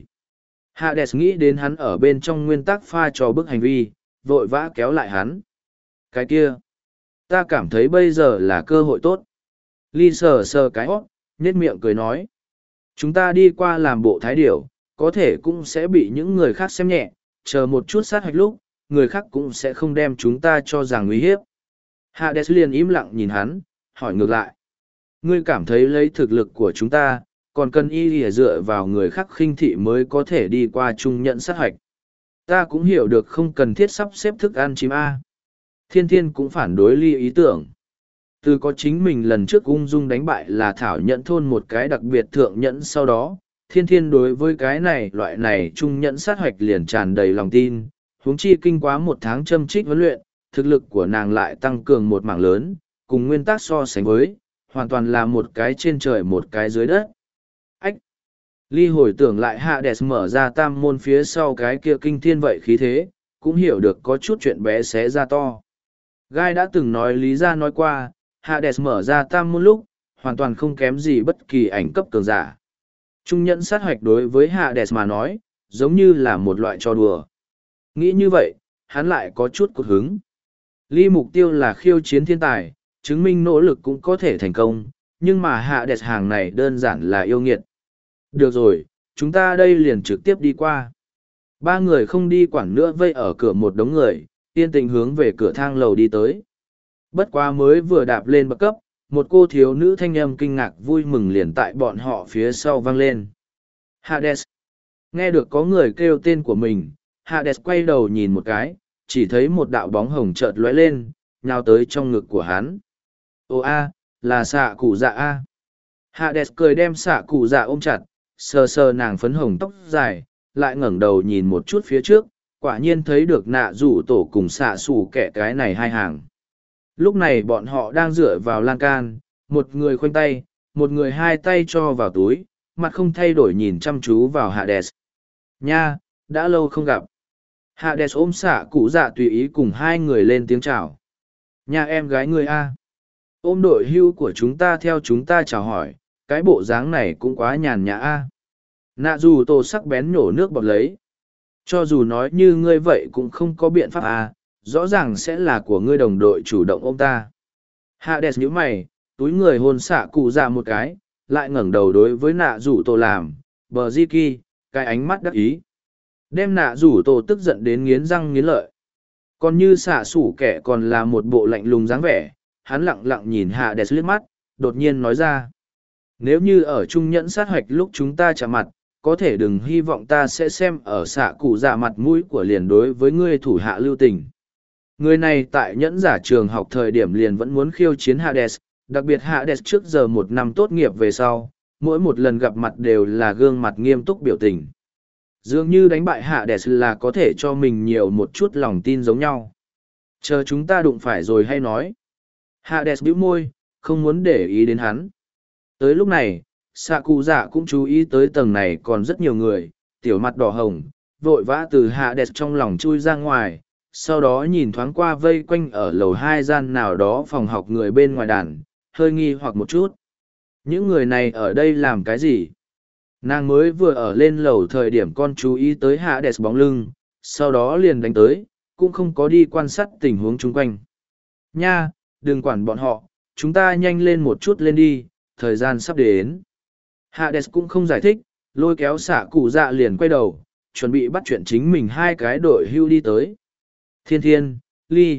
Hades nghĩ đến hắn ở bên trong nguyên tắc pha trò bức hành vi, vội vã kéo lại hắn. Cái kia, ta cảm thấy bây giờ là cơ hội tốt. Ly sờ sờ cái hót, nhếch miệng cười nói. Chúng ta đi qua làm bộ thái điểu, có thể cũng sẽ bị những người khác xem nhẹ, chờ một chút sát hạch lúc, người khác cũng sẽ không đem chúng ta cho rằng uy hiếp. Hades liền im lặng nhìn hắn, hỏi ngược lại. Ngươi cảm thấy lấy thực lực của chúng ta, còn cần y lìa dựa vào người khác khinh thị mới có thể đi qua trung nhận sát hạch. Ta cũng hiểu được không cần thiết sắp xếp thức ăn chim A. Thiên Thiên cũng phản đối Ly ý tưởng. Từ có chính mình lần trước ung dung đánh bại là Thảo Nhẫn thôn một cái đặc biệt thượng nhẫn sau đó, Thiên Thiên đối với cái này loại này trung nhẫn sát hoạch liền tràn đầy lòng tin, huống chi kinh quá một tháng châm trích huấn luyện, thực lực của nàng lại tăng cường một mảng lớn, cùng nguyên tắc so sánh với, hoàn toàn là một cái trên trời một cái dưới đất. Ách! Ly hồi tưởng lại Hades mở ra tam môn phía sau cái kia kinh thiên vậy khí thế, cũng hiểu được có chút chuyện bé xé ra to. Gai đã từng nói lý ra nói qua, Hades mở ra tam môn lúc, hoàn toàn không kém gì bất kỳ ảnh cấp cường giả. Trung nhẫn sát hoạch đối với Hades mà nói, giống như là một loại trò đùa. Nghĩ như vậy, hắn lại có chút cột hứng. Ly mục tiêu là khiêu chiến thiên tài, chứng minh nỗ lực cũng có thể thành công, nhưng mà Hades hàng này đơn giản là yêu nghiệt. Được rồi, chúng ta đây liền trực tiếp đi qua. Ba người không đi quản nữa vây ở cửa một đống người, yên tình hướng về cửa thang lầu đi tới. Bất quá mới vừa đạp lên bậc cấp, một cô thiếu nữ thanh âm kinh ngạc vui mừng liền tại bọn họ phía sau vang lên. Hades. Nghe được có người kêu tên của mình, Hades quay đầu nhìn một cái, chỉ thấy một đạo bóng hồng chợt lóe lên, nhào tới trong ngực của hắn. Ồ a, là xạ cụ dạ a. Hades cười đem xạ cụ dạ ôm chặt, sờ sờ nàng phấn hồng tóc dài, lại ngẩng đầu nhìn một chút phía trước, quả nhiên thấy được nạ rủ tổ cùng xạ xù kẻ cái này hai hàng. Lúc này bọn họ đang dựa vào lan can, một người khoanh tay, một người hai tay cho vào túi, mặt không thay đổi nhìn chăm chú vào Hades. Nha, đã lâu không gặp. Hades ôm xạ cụ dạ tùy ý cùng hai người lên tiếng chào. Nha em gái người A. Ôm đội hưu của chúng ta theo chúng ta chào hỏi, cái bộ dáng này cũng quá nhàn nhã A. Nạ dù tổ sắc bén nhổ nước bọt lấy. Cho dù nói như ngươi vậy cũng không có biện pháp A, rõ ràng sẽ là của ngươi đồng đội chủ động ôm ta. Hades nhíu mày, túi người hôn xạ cụ dạ một cái, lại ngẩng đầu đối với nạ rủ tổ làm, bờ di kỳ, cái ánh mắt đắc ý. Đem nạ rủ tổ tức giận đến nghiến răng nghiến lợi. Còn như xạ sủ kẻ còn là một bộ lạnh lùng dáng vẻ, hắn lặng lặng nhìn Hades liếc mắt, đột nhiên nói ra. Nếu như ở trung nhẫn sát hoạch lúc chúng ta chạm mặt, có thể đừng hy vọng ta sẽ xem ở xạ cụ dạ mặt mũi của liền đối với ngươi thủ hạ lưu tình. Người này tại nhẫn giả trường học thời điểm liền vẫn muốn khiêu chiến Hades, đặc biệt Hades trước giờ một năm tốt nghiệp về sau, mỗi một lần gặp mặt đều là gương mặt nghiêm túc biểu tình. Dường như đánh bại Hades là có thể cho mình nhiều một chút lòng tin giống nhau. Chờ chúng ta đụng phải rồi hay nói. Hades bĩu môi, không muốn để ý đến hắn. Tới lúc này, xạ cụ dạ cũng chú ý tới tầng này còn rất nhiều người, tiểu mặt đỏ hồng, vội vã từ Hades trong lòng chui ra ngoài, sau đó nhìn thoáng qua vây quanh ở lầu hai gian nào đó phòng học người bên ngoài đàn, hơi nghi hoặc một chút. Những người này ở đây làm cái gì? Nàng mới vừa ở lên lầu thời điểm con chú ý tới Hades bóng lưng, sau đó liền đánh tới, cũng không có đi quan sát tình huống chung quanh. Nha, đừng quản bọn họ, chúng ta nhanh lên một chút lên đi, thời gian sắp đến. Hades cũng không giải thích, lôi kéo xạ cụ dạ liền quay đầu, chuẩn bị bắt chuyện chính mình hai cái đội hưu đi tới. Thiên Thiên, Ly,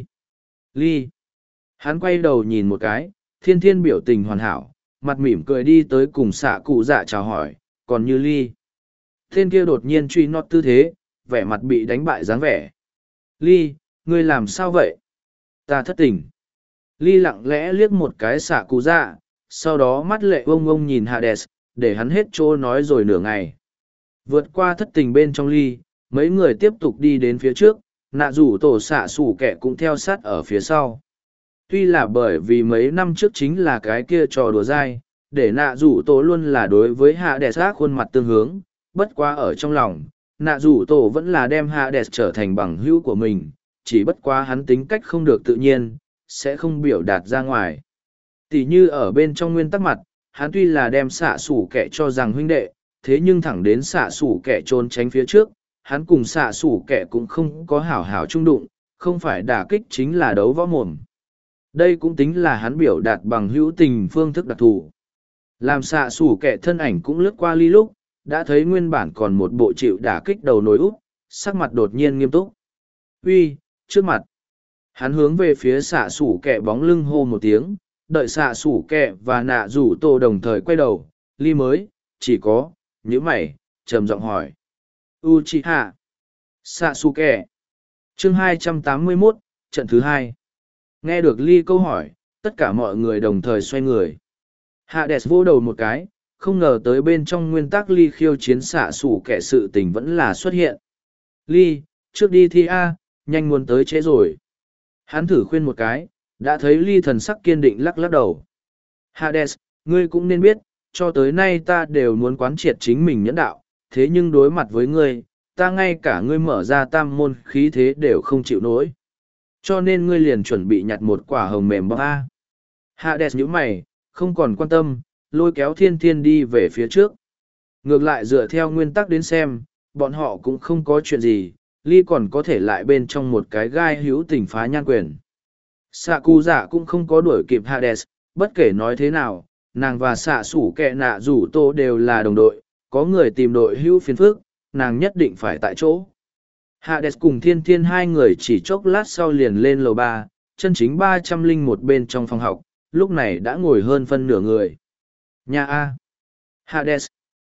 Ly. Hắn quay đầu nhìn một cái, Thiên Thiên biểu tình hoàn hảo, mặt mỉm cười đi tới cùng xạ cụ dạ chào hỏi, còn như Ly. Tên kia đột nhiên truy nót tư thế, vẻ mặt bị đánh bại dáng vẻ. Ly, ngươi làm sao vậy? Ta thất tình. Ly lặng lẽ liếc một cái xạ cụ dạ, sau đó mắt lệ ông ông nhìn Hades, để hắn hết trô nói rồi nửa ngày. Vượt qua thất tình bên trong Ly, mấy người tiếp tục đi đến phía trước, nạ rủ tổ xạ sủ kẻ cũng theo sát ở phía sau. Tuy là bởi vì mấy năm trước chính là cái kia trò đùa dai, để nạ rủ tổ luôn là đối với Hades ác khuôn mặt tương hướng, bất quá ở trong lòng, nạ rủ tổ vẫn là đem Hades trở thành bằng hữu của mình, chỉ bất quá hắn tính cách không được tự nhiên, sẽ không biểu đạt ra ngoài. Tỉ như ở bên trong nguyên tắc mặt, hắn tuy là đem xạ sủ kẻ cho rằng huynh đệ, thế nhưng thẳng đến xạ sủ kẻ trốn tránh phía trước, hắn cùng xạ sủ kẻ cũng không có hảo hảo chung đụng, không phải đả kích chính là đấu võ mồm. Đây cũng tính là hắn biểu đạt bằng hữu tình phương thức đặc thù. Làm xạ sủ kẻ thân ảnh cũng lướt qua ly lúc, đã thấy nguyên bản còn một bộ chịu đả kích đầu nối út, sắc mặt đột nhiên nghiêm túc. Uy, trước mặt. Hắn hướng về phía xạ sủ kẻ bóng lưng hô một tiếng, đợi xạ sủ kẻ và nạ rủ tô đồng thời quay đầu, ly mới, chỉ có, nhíu mày, trầm giọng hỏi. Uchiha. Sasuke. Chương 281, trận thứ 2. Nghe được ly câu hỏi, tất cả mọi người đồng thời xoay người. Hades vô đầu một cái, không ngờ tới bên trong nguyên tắc ly khiêu chiến xạ sủ kẻ sự tình vẫn là xuất hiện. Ly, trước đi thi A, nhanh muốn tới trễ rồi. Hắn thử khuyên một cái, đã thấy ly thần sắc kiên định lắc lắc đầu. Hades, ngươi cũng nên biết, cho tới nay ta đều muốn quán triệt chính mình nhẫn đạo, thế nhưng đối mặt với ngươi, ta ngay cả ngươi mở ra tam môn khí thế đều không chịu nổi. Cho nên ngươi liền chuẩn bị nhặt một quả hồng mềm bọc A. Hades nhíu mày, không còn quan tâm, lôi kéo thiên thiên đi về phía trước. Ngược lại dựa theo nguyên tắc đến xem, bọn họ cũng không có chuyện gì, ly còn có thể lại bên trong một cái gai hữu tình phá nhan quyền. Xạ cụ dạ cũng không có đuổi kịp Hades, bất kể nói thế nào, nàng và xạ sủ kẹ nạ rủ tô đều là đồng đội, có người tìm đội hữu phiền phức, nàng nhất định phải tại chỗ. Hades cùng thiên thiên hai người chỉ chốc lát sau liền lên lầu 3, chân chính 301 bên trong phòng học, lúc này đã ngồi hơn phân nửa người. Nhà A. Hades.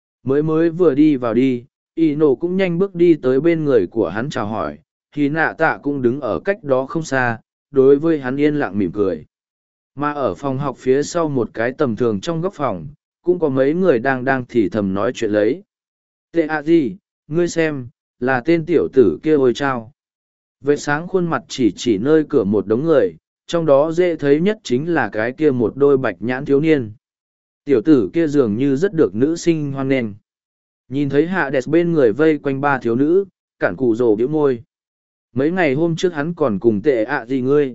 Mới vừa đi vào đi, Ino cũng nhanh bước đi tới bên người của hắn chào hỏi, thì nạ tạ cũng đứng ở cách đó không xa, đối với hắn yên lặng mỉm cười. Mà ở phòng học phía sau một cái tầm thường trong góc phòng, cũng có mấy người đang thì thầm nói chuyện lấy. Tệ à gì, ngươi xem, là tên tiểu tử kia ôi chao. Vệ sáng khuôn mặt chỉ nơi cửa một đống người, trong đó dễ thấy nhất chính là cái kia một đôi bạch nhãn thiếu niên. Tiểu tử kia dường như rất được nữ sinh hoan nghênh. Nhìn thấy Hades bên người vây quanh ba thiếu nữ, cản cụ rồ bĩu môi. Mấy ngày hôm trước hắn còn cùng tệ ạ gì ngươi?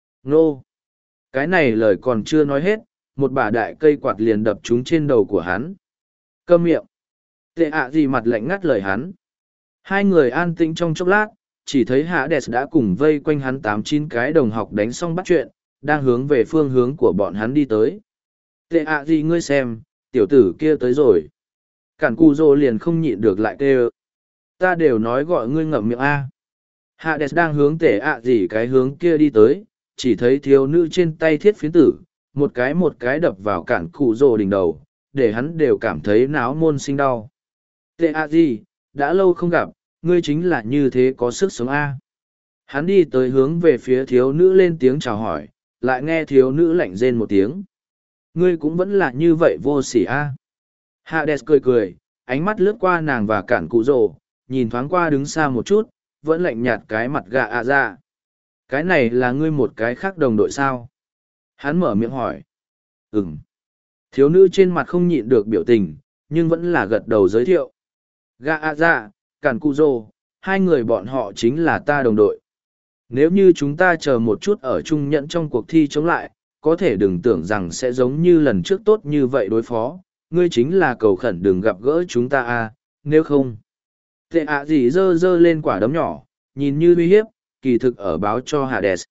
Nô! Cái này lời còn chưa nói hết, một bả đại cây quạt liền đập trúng trên đầu của hắn. Câm miệng! Tệ ạ gì mặt lạnh ngắt lời hắn. Hai người an tĩnh trong chốc lát, chỉ thấy Hades đã cùng vây quanh hắn 8-9 cái đồng học đánh xong bắt chuyện, đang hướng về phương hướng của bọn hắn đi tới. Tệ ạ gì ngươi xem, tiểu tử kia tới rồi. Cản cù rồ liền không nhịn được lại kêu. Ta đều nói gọi ngươi ngậm miệng A. Hades đang hướng tệ ạ gì cái hướng kia đi tới, chỉ thấy thiếu nữ trên tay thiết phiến tử, một cái đập vào cản cù rồ đỉnh đầu, để hắn đều cảm thấy náo môn sinh đau. Tệ ạ gì, đã lâu không gặp, ngươi chính là như thế có sức sống A. Hắn đi tới hướng về phía thiếu nữ lên tiếng chào hỏi, lại nghe thiếu nữ lạnh rên một tiếng. Ngươi cũng vẫn là như vậy vô sỉ A. Hades cười cười, ánh mắt lướt qua nàng và cản cụ rồ, nhìn thoáng qua đứng xa một chút, vẫn lạnh nhạt cái mặt gạ ạ ra. Cái này là ngươi một cái khác đồng đội sao? Hắn mở miệng hỏi. Ừm. Thiếu nữ trên mặt không nhịn được biểu tình, nhưng vẫn là gật đầu giới thiệu. Gạ ạ ra, cản cụ rồ, hai người bọn họ chính là ta đồng đội. Nếu như chúng ta chờ một chút ở chung nhận trong cuộc thi chống lại, có thể đừng tưởng rằng sẽ giống như lần trước tốt như vậy đối phó. Ngươi chính là cầu khẩn đừng gặp gỡ chúng ta à, nếu không. Tệ ạ gì dơ lên quả đấm nhỏ, nhìn như uy hiếp, kỳ thực ở báo cho Hades.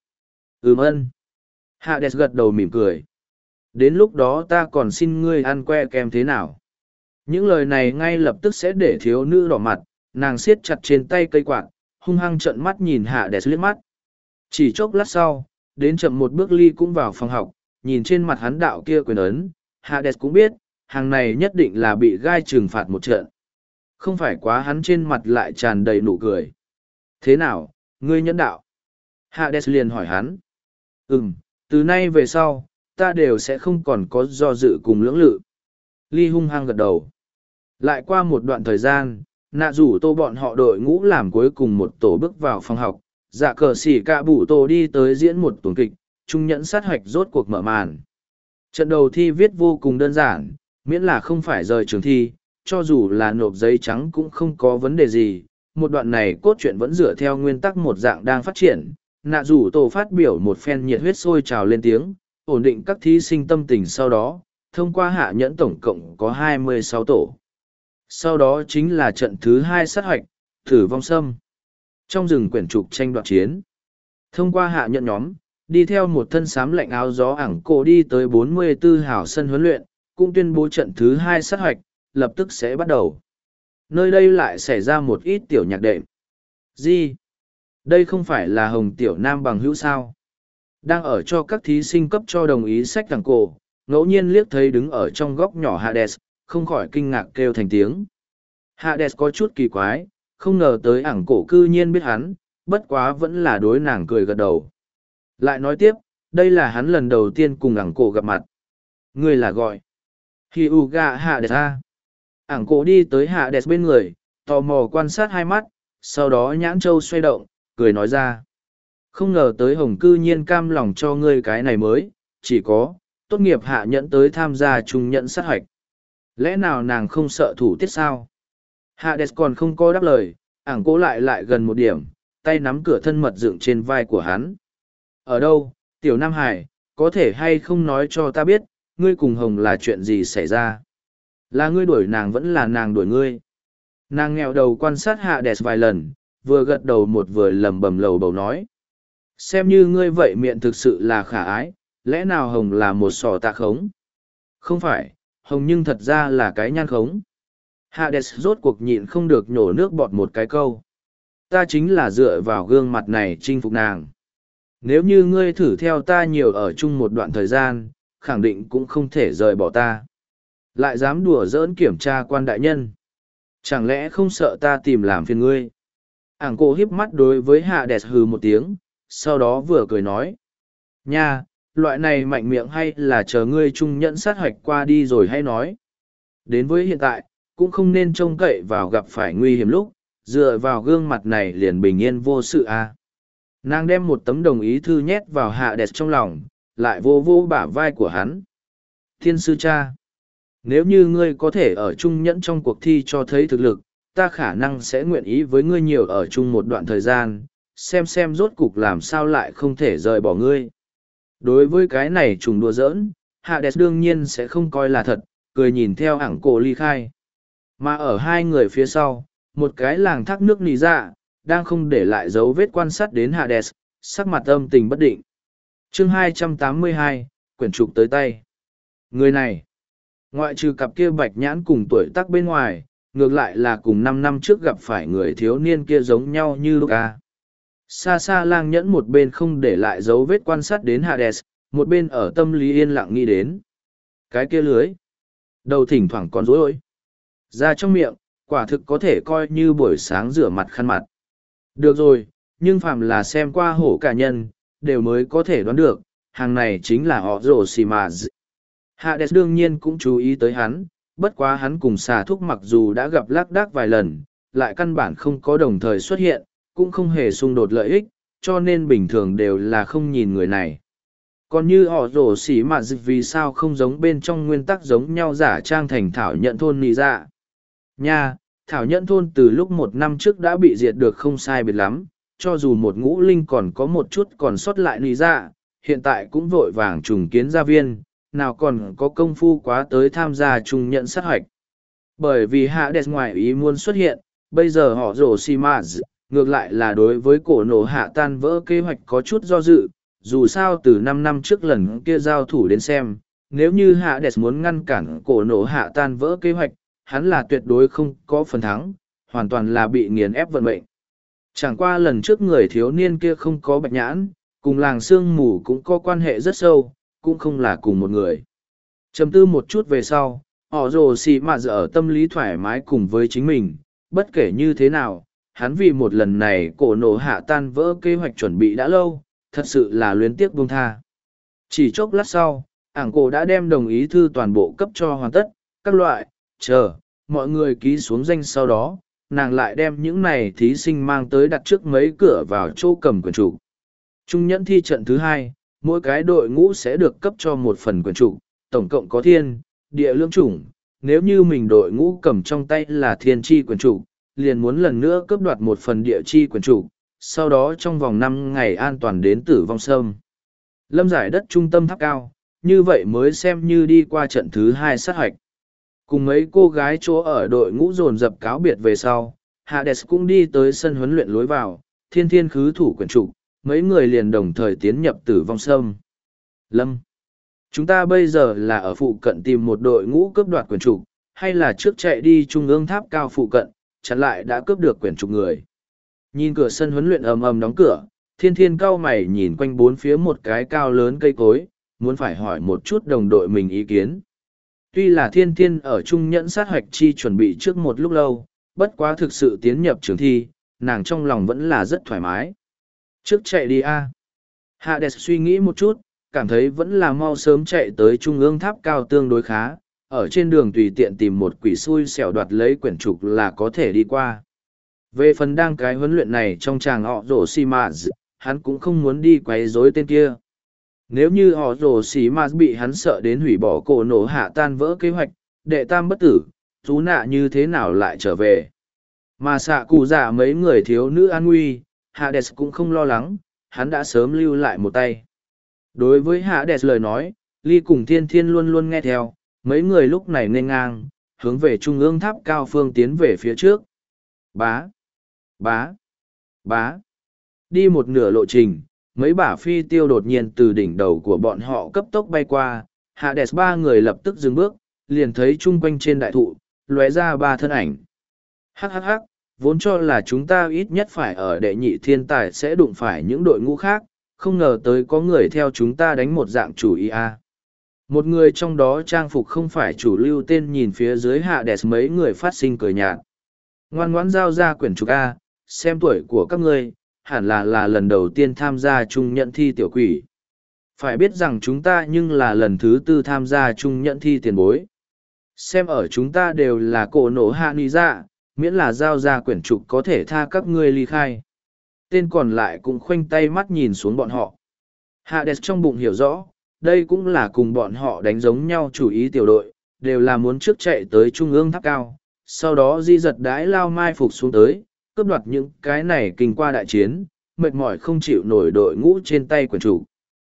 Ơn. Hades gật đầu mỉm cười. Đến lúc đó ta còn xin ngươi ăn que kem thế nào. Những lời này ngay lập tức sẽ để thiếu nữ đỏ mặt, nàng siết chặt trên tay cây quạt, hung hăng trợn mắt nhìn Hades liếc mắt. Chỉ chốc lát sau, đến chậm một bước ly cũng vào phòng học, nhìn trên mặt hắn đạo kia quyền ấn, Hades cũng biết, hàng này nhất định là bị gai trừng phạt một trận. Không phải quá hắn trên mặt lại tràn đầy nụ cười. Thế nào, ngươi nhẫn đạo? Hades liền hỏi hắn. Từ nay về sau, ta đều sẽ không còn có do dự cùng lưỡng lự. Ly hung hăng gật đầu. Lại qua một đoạn thời gian, nạ rủ tô bọn họ đội ngũ làm cuối cùng một tổ bước vào phòng học. Dạ cờ xỉ cả bủ tổ đi tới diễn một tuần kịch, trung nhẫn sát hoạch rốt cuộc mở màn. Trận đầu thi viết vô cùng đơn giản, miễn là không phải rời trường thi, cho dù là nộp giấy trắng cũng không có vấn đề gì. Một đoạn này cốt truyện vẫn dựa theo nguyên tắc một dạng đang phát triển, nạ rủ tổ phát biểu một phen nhiệt huyết sôi trào lên tiếng, ổn định các thí sinh tâm tình sau đó, thông qua hạ nhẫn tổng cộng có 26 tổ. Sau đó chính là trận thứ 2 sát hoạch, thử vong sâm. Trong rừng quyển trục tranh đoạt chiến, thông qua hạ nhẫn nhóm, đi theo một thân xám lạnh áo gió ảng cổ đi tới 44 hào sân huấn luyện, cũng tuyên bố trận thứ 2 sát hoạch, lập tức sẽ bắt đầu. Nơi đây lại xảy ra một ít tiểu nhạc đệm. Gì? Đây không phải là Hồng Tiểu Nam bằng hữu sao? Đang ở cho các thí sinh cấp cho đồng ý sách ảng cổ, ngẫu nhiên liếc thấy đứng ở trong góc nhỏ Hades, không khỏi kinh ngạc kêu thành tiếng. Hades có chút kỳ quái, không ngờ tới ảng cổ cư nhiên biết hắn, bất quá vẫn là đối nàng cười gật đầu. Lại nói tiếp, đây là hắn lần đầu tiên cùng ảng cổ gặp mặt. Người là gọi Hyuga Hades a. Ảng cổ đi tới Hades bên người, tò mò quan sát hai mắt, sau đó nhãn châu xoay động, cười nói ra. Không ngờ tới Hồng cư nhiên cam lòng cho ngươi cái này mới, chỉ có, tốt nghiệp hạ nhẫn tới tham gia trung nhẫn sát hoạch. Lẽ nào nàng không sợ thủ tiết sao? Hades còn không có đáp lời, ảng cổ lại gần một điểm, tay nắm cửa thân mật dựng trên vai của hắn. Ở đâu, Tiểu Nam Hải, có thể hay không nói cho ta biết, ngươi cùng Hồng là chuyện gì xảy ra? Là ngươi đuổi nàng vẫn là nàng đuổi ngươi? Nàng nghèo đầu quan sát Hades vài lần, vừa gật đầu một vừa lầm bầm lầu bầu nói. Xem như ngươi vậy miệng thực sự là khả ái, lẽ nào Hồng là một sò tạ khống? Không phải, Hồng nhưng thật ra là cái nhan khống. Hades rốt cuộc nhịn không được nhổ nước bọt một cái câu. Ta chính là dựa vào gương mặt này chinh phục nàng. Nếu như ngươi thử theo ta nhiều ở chung một đoạn thời gian, khẳng định cũng không thể rời bỏ ta. Lại dám đùa giỡn kiểm tra quan đại nhân. Chẳng lẽ không sợ ta tìm làm phiền ngươi? Ảng cổ híp mắt đối với Hades hừ một tiếng, sau đó vừa cười nói. Nha, loại này mạnh miệng hay là chờ ngươi trung nhẫn sát hoạch qua đi rồi hay nói. Đến với hiện tại, cũng không nên trông cậy vào gặp phải nguy hiểm lúc, dựa vào gương mặt này liền bình yên vô sự à. Nàng đem một tấm đồng ý thư nhét vào Hades trong lòng, lại vô vô bả vai của hắn. Thiên sư cha, nếu như ngươi có thể ở trung nhẫn trong cuộc thi cho thấy thực lực, ta khả năng sẽ nguyện ý với ngươi nhiều ở chung một đoạn thời gian, xem rốt cục làm sao lại không thể rời bỏ ngươi. Đối với cái này trùng đùa giỡn, Hades đương nhiên sẽ không coi là thật, cười nhìn theo ảng cổ ly khai. Mà ở hai người phía sau, một cái làng thác nước nì dạ, đang không để lại dấu vết quan sát đến Hades, sắc mặt âm tình bất định. Chương 282, quyển trục tới tay. Người này, ngoại trừ cặp kia bạch nhãn cùng tuổi tác bên ngoài, ngược lại là cùng 5 năm trước gặp phải người thiếu niên kia giống nhau như Luca. Xa xa lang nhẫn một bên không để lại dấu vết quan sát đến Hades, một bên ở tâm lý yên lặng nghĩ đến. Cái kia lưới, đầu thỉnh thoảng còn rối ối. Ra trong miệng, quả thực có thể coi như buổi sáng rửa mặt khăn mặt. Được rồi, nhưng phàm là xem qua hổ cả nhân, đều mới có thể đoán được, hàng này chính là họ rồ xì mà. Hades đương nhiên cũng chú ý tới hắn, bất quá hắn cùng xà thúc mặc dù đã gặp lác đác vài lần, lại căn bản không có đồng thời xuất hiện, cũng không hề xung đột lợi ích, cho nên bình thường đều là không nhìn người này. Còn như họ rồ xì mà vì sao không giống bên trong nguyên tắc giống nhau giả trang thành thảo nhận thôn nì dạ. Nha, thảo nhận thôn từ lúc 1 năm trước đã bị diệt được không sai biệt lắm, cho dù một ngũ linh còn có một chút còn sót lại nì dạ, hiện tại cũng vội vàng trùng kiến gia viên, nào còn có công phu quá tới tham gia trung nhận sát hoạch. Bởi vì Hades ngoài ý muốn xuất hiện, bây giờ họ rồ xì mà ngược lại là đối với cổ nổ hạ tan vỡ kế hoạch có chút do dự, dù sao từ 5 năm trước lần kia giao thủ đến xem, nếu như Hades muốn ngăn cản cổ nổ hạ tan vỡ kế hoạch, hắn là tuyệt đối không có phần thắng, hoàn toàn là bị nghiền ép vận mệnh. Chẳng qua lần trước người thiếu niên kia không có bạch nhãn, cùng làng sương mù cũng có quan hệ rất sâu, cũng không là cùng một người. Trầm tư một chút về sau, họ rồ xì mà ở tâm lý thoải mái cùng với chính mình, bất kể như thế nào, hắn vì một lần này cổ nổ hạ tan vỡ kế hoạch chuẩn bị đã lâu, thật sự là luyến tiếc buông tha. Chỉ chốc lát sau, ảng cổ đã đem đồng ý thư toàn bộ cấp cho hoàn tất, các loại, chờ, mọi người ký xuống danh sau đó, nàng lại đem những này thí sinh mang tới đặt trước mấy cửa vào chỗ cầm quyển trục. Trung nhẫn thi trận thứ 2, mỗi cái đội ngũ sẽ được cấp cho một phần quyển trục, tổng cộng có thiên, địa lưỡng chủng. Nếu như mình đội ngũ cầm trong tay là thiên chi quyển trục, liền muốn lần nữa cấp đoạt một phần địa chi quyển trục, sau đó trong vòng 5 ngày an toàn đến Tử Vong Sâm. Lâm giải đất trung tâm tháp cao, như vậy mới xem như đi qua trận thứ 2 sát hoạch. Cùng mấy cô gái chỗ ở đội ngũ dồn dập cáo biệt về sau, Hades cũng đi tới sân huấn luyện lối vào, thiên thiên khứ thủ quyển trục, mấy người liền đồng thời tiến nhập Tử Vong Sâm. Lâm, chúng ta bây giờ là ở phụ cận tìm một đội ngũ cướp đoạt quyển trục, hay là trước chạy đi trung ương tháp cao phụ cận, chặn lại đã cướp được quyển trục người. Nhìn cửa sân huấn luyện ầm ầm đóng cửa, thiên thiên cao mày nhìn quanh bốn phía một cái cao lớn cây cối, muốn phải hỏi một chút đồng đội mình ý kiến. Tuy là thiên thiên ở trung nhẫn sát hoạch chi chuẩn bị trước một lúc lâu, bất quá thực sự tiến nhập trường thi, nàng trong lòng vẫn là rất thoải mái. Trước chạy đi a. Hades suy nghĩ một chút, cảm thấy vẫn là mau sớm chạy tới trung ương tháp cao tương đối khá, ở trên đường tùy tiện tìm một quỷ xui xẻo đoạt lấy quyển trục là có thể đi qua. Về phần đang cái huấn luyện này trong chàng họ rổ xì mà hắn cũng không muốn đi quấy rối tên kia. Nếu như họ rổ xì mà bị hắn sợ đến hủy bỏ cổ nổ hạ tan vỡ kế hoạch, đệ tam bất tử, chú nạ như thế nào lại trở về. Mà xạ cụ dạ mấy người thiếu nữ an nguy, Hades cũng không lo lắng, hắn đã sớm lưu lại một tay. Đối với Hades lời nói, Ly cùng Thiên Thiên luôn luôn nghe theo, mấy người lúc này nên ngang, hướng về trung ương tháp cao phương tiến về phía trước. Bá, bá, bá. Đi một nửa lộ trình, mấy bả phi tiêu đột nhiên từ đỉnh đầu của bọn họ cấp tốc bay qua, Hades ba người lập tức dừng bước, liền thấy chung quanh trên đại thụ, lóe ra ba thân ảnh. Hắc hắc hắc, vốn cho là chúng ta ít nhất phải ở đệ nhị thiên tài sẽ đụng phải những đội ngũ khác, không ngờ tới có người theo chúng ta đánh một dạng chủ ý a. Một người trong đó trang phục không phải chủ lưu tên nhìn phía dưới Hades mấy người phát sinh cười nhạt. Ngoan ngoãn giao ra quyển trục A, xem tuổi của các ngươi, hẳn là lần đầu tiên tham gia trung nhận thi tiểu quỷ. Phải biết rằng chúng ta nhưng là lần thứ 4 tham gia trung nhận thi tiền bối. Xem ở chúng ta đều là cổ nổ hạ ni dạ, miễn là giao ra quyển trục có thể tha các ngươi ly khai. Tên còn lại cũng khoanh tay mắt nhìn xuống bọn họ. Hades trong bụng hiểu rõ, đây cũng là cùng bọn họ đánh giống nhau chủ ý tiểu đội, đều là muốn trước chạy tới trung ương tháp cao, sau đó di giật đái lao mai phục xuống tới, cướp đoạt những cái này kinh qua đại chiến, mệt mỏi không chịu nổi đội ngũ trên tay quyển trục.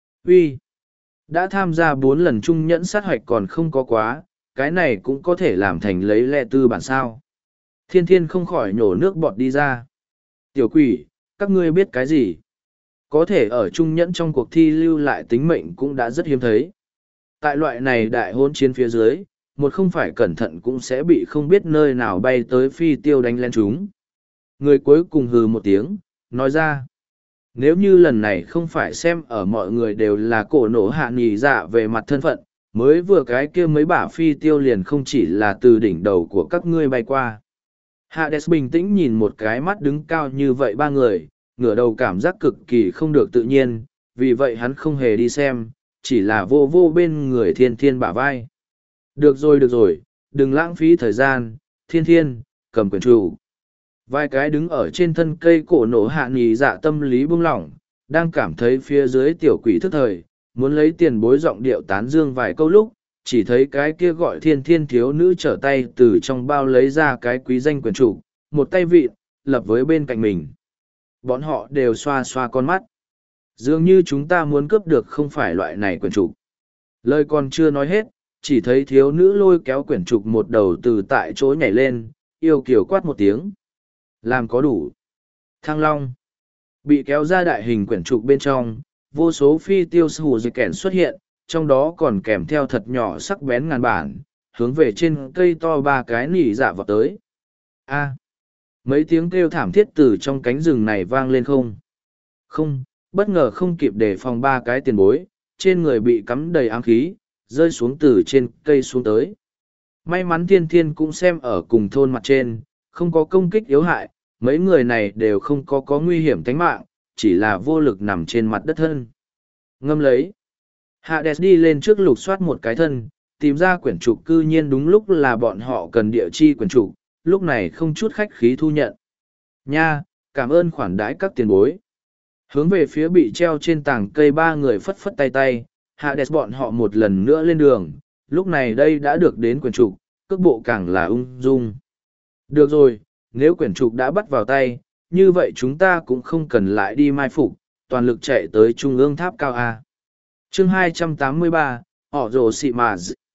Uy, đã tham gia 4 lần trung nhẫn sát hoạch còn không có quá, cái này cũng có thể làm thành lấy lệ tư bản sao. Thiên thiên không khỏi nhổ nước bọt đi ra. Tiểu quỷ, các ngươi biết cái gì? Có thể ở trung nhẫn trong cuộc thi lưu lại tính mệnh cũng đã rất hiếm thấy. Tại loại này đại hôn chiến phía dưới, một không phải cẩn thận cũng sẽ bị không biết nơi nào bay tới phi tiêu đánh lên chúng. Người cuối cùng hừ một tiếng, nói ra. Nếu như lần này không phải xem ở mọi người đều là cổ nổ hạ nghỉ dạ về mặt thân phận, mới vừa cái kia mấy bả phi tiêu liền không chỉ là từ đỉnh đầu của các ngươi bay qua. Hades bình tĩnh nhìn một cái mắt đứng cao như vậy ba người, ngửa đầu cảm giác cực kỳ không được tự nhiên, vì vậy hắn không hề đi xem, chỉ là vô vô bên người thiên thiên bả vai. Được rồi, đừng lãng phí thời gian, thiên thiên, cầm quyền chủ. Vài cái đứng ở trên thân cây cổ nổ hạ nghỉ dạ tâm lý buông lỏng, đang cảm thấy phía dưới tiểu quỷ thức thời, muốn lấy tiền bối giọng điệu tán dương vài câu lúc, chỉ thấy cái kia gọi thiên thiên thiếu nữ trở tay từ trong bao lấy ra cái quý danh quyền chủ, một tay vịn, lập với bên cạnh mình. Bọn họ đều xoa xoa con mắt. Dường như chúng ta muốn cướp được không phải loại này quyền trục. Lời còn chưa nói hết, chỉ thấy thiếu nữ lôi kéo quyển trục một đầu từ tại chỗ nhảy lên, yêu kiều quát một tiếng. Làm có đủ. Thăng Long. Bị kéo ra đại hình quyển trục bên trong, vô số phi tiêu hù dây kèn xuất hiện, trong đó còn kèm theo thật nhỏ sắc bén ngàn bản, hướng về trên cây to ba cái nỉ dạ vào tới. A. Mấy tiếng kêu thảm thiết từ trong cánh rừng này vang lên không. Không, bất ngờ không kịp đề phòng ba cái tiền bối, trên người bị cắm đầy ám khí, rơi xuống từ trên cây xuống tới. May mắn thiên thiên cũng xem ở cùng thôn mặt trên, không có công kích yếu hại, mấy người này đều không có nguy hiểm tính mạng, chỉ là vô lực nằm trên mặt đất thân. Ngâm lấy. Hades đi lên trước lục soát một cái thân, tìm ra quyển trục cư nhiên đúng lúc là bọn họ cần địa chi quyển trục, lúc này không chút khách khí thu nhận. Nha, cảm ơn khoản đãi các tiền bối. Hướng về phía bị treo trên tảng cây ba người phất phất tay tay, Hades bọn họ một lần nữa lên đường, lúc này đây đã được đến quyển trục, cước bộ càng là ung dung. Được rồi, nếu quyển trục đã bắt vào tay, như vậy chúng ta cũng không cần lại đi mai phục, toàn lực chạy tới trung ương tháp cao A. Chương 283, họ rồ xị mà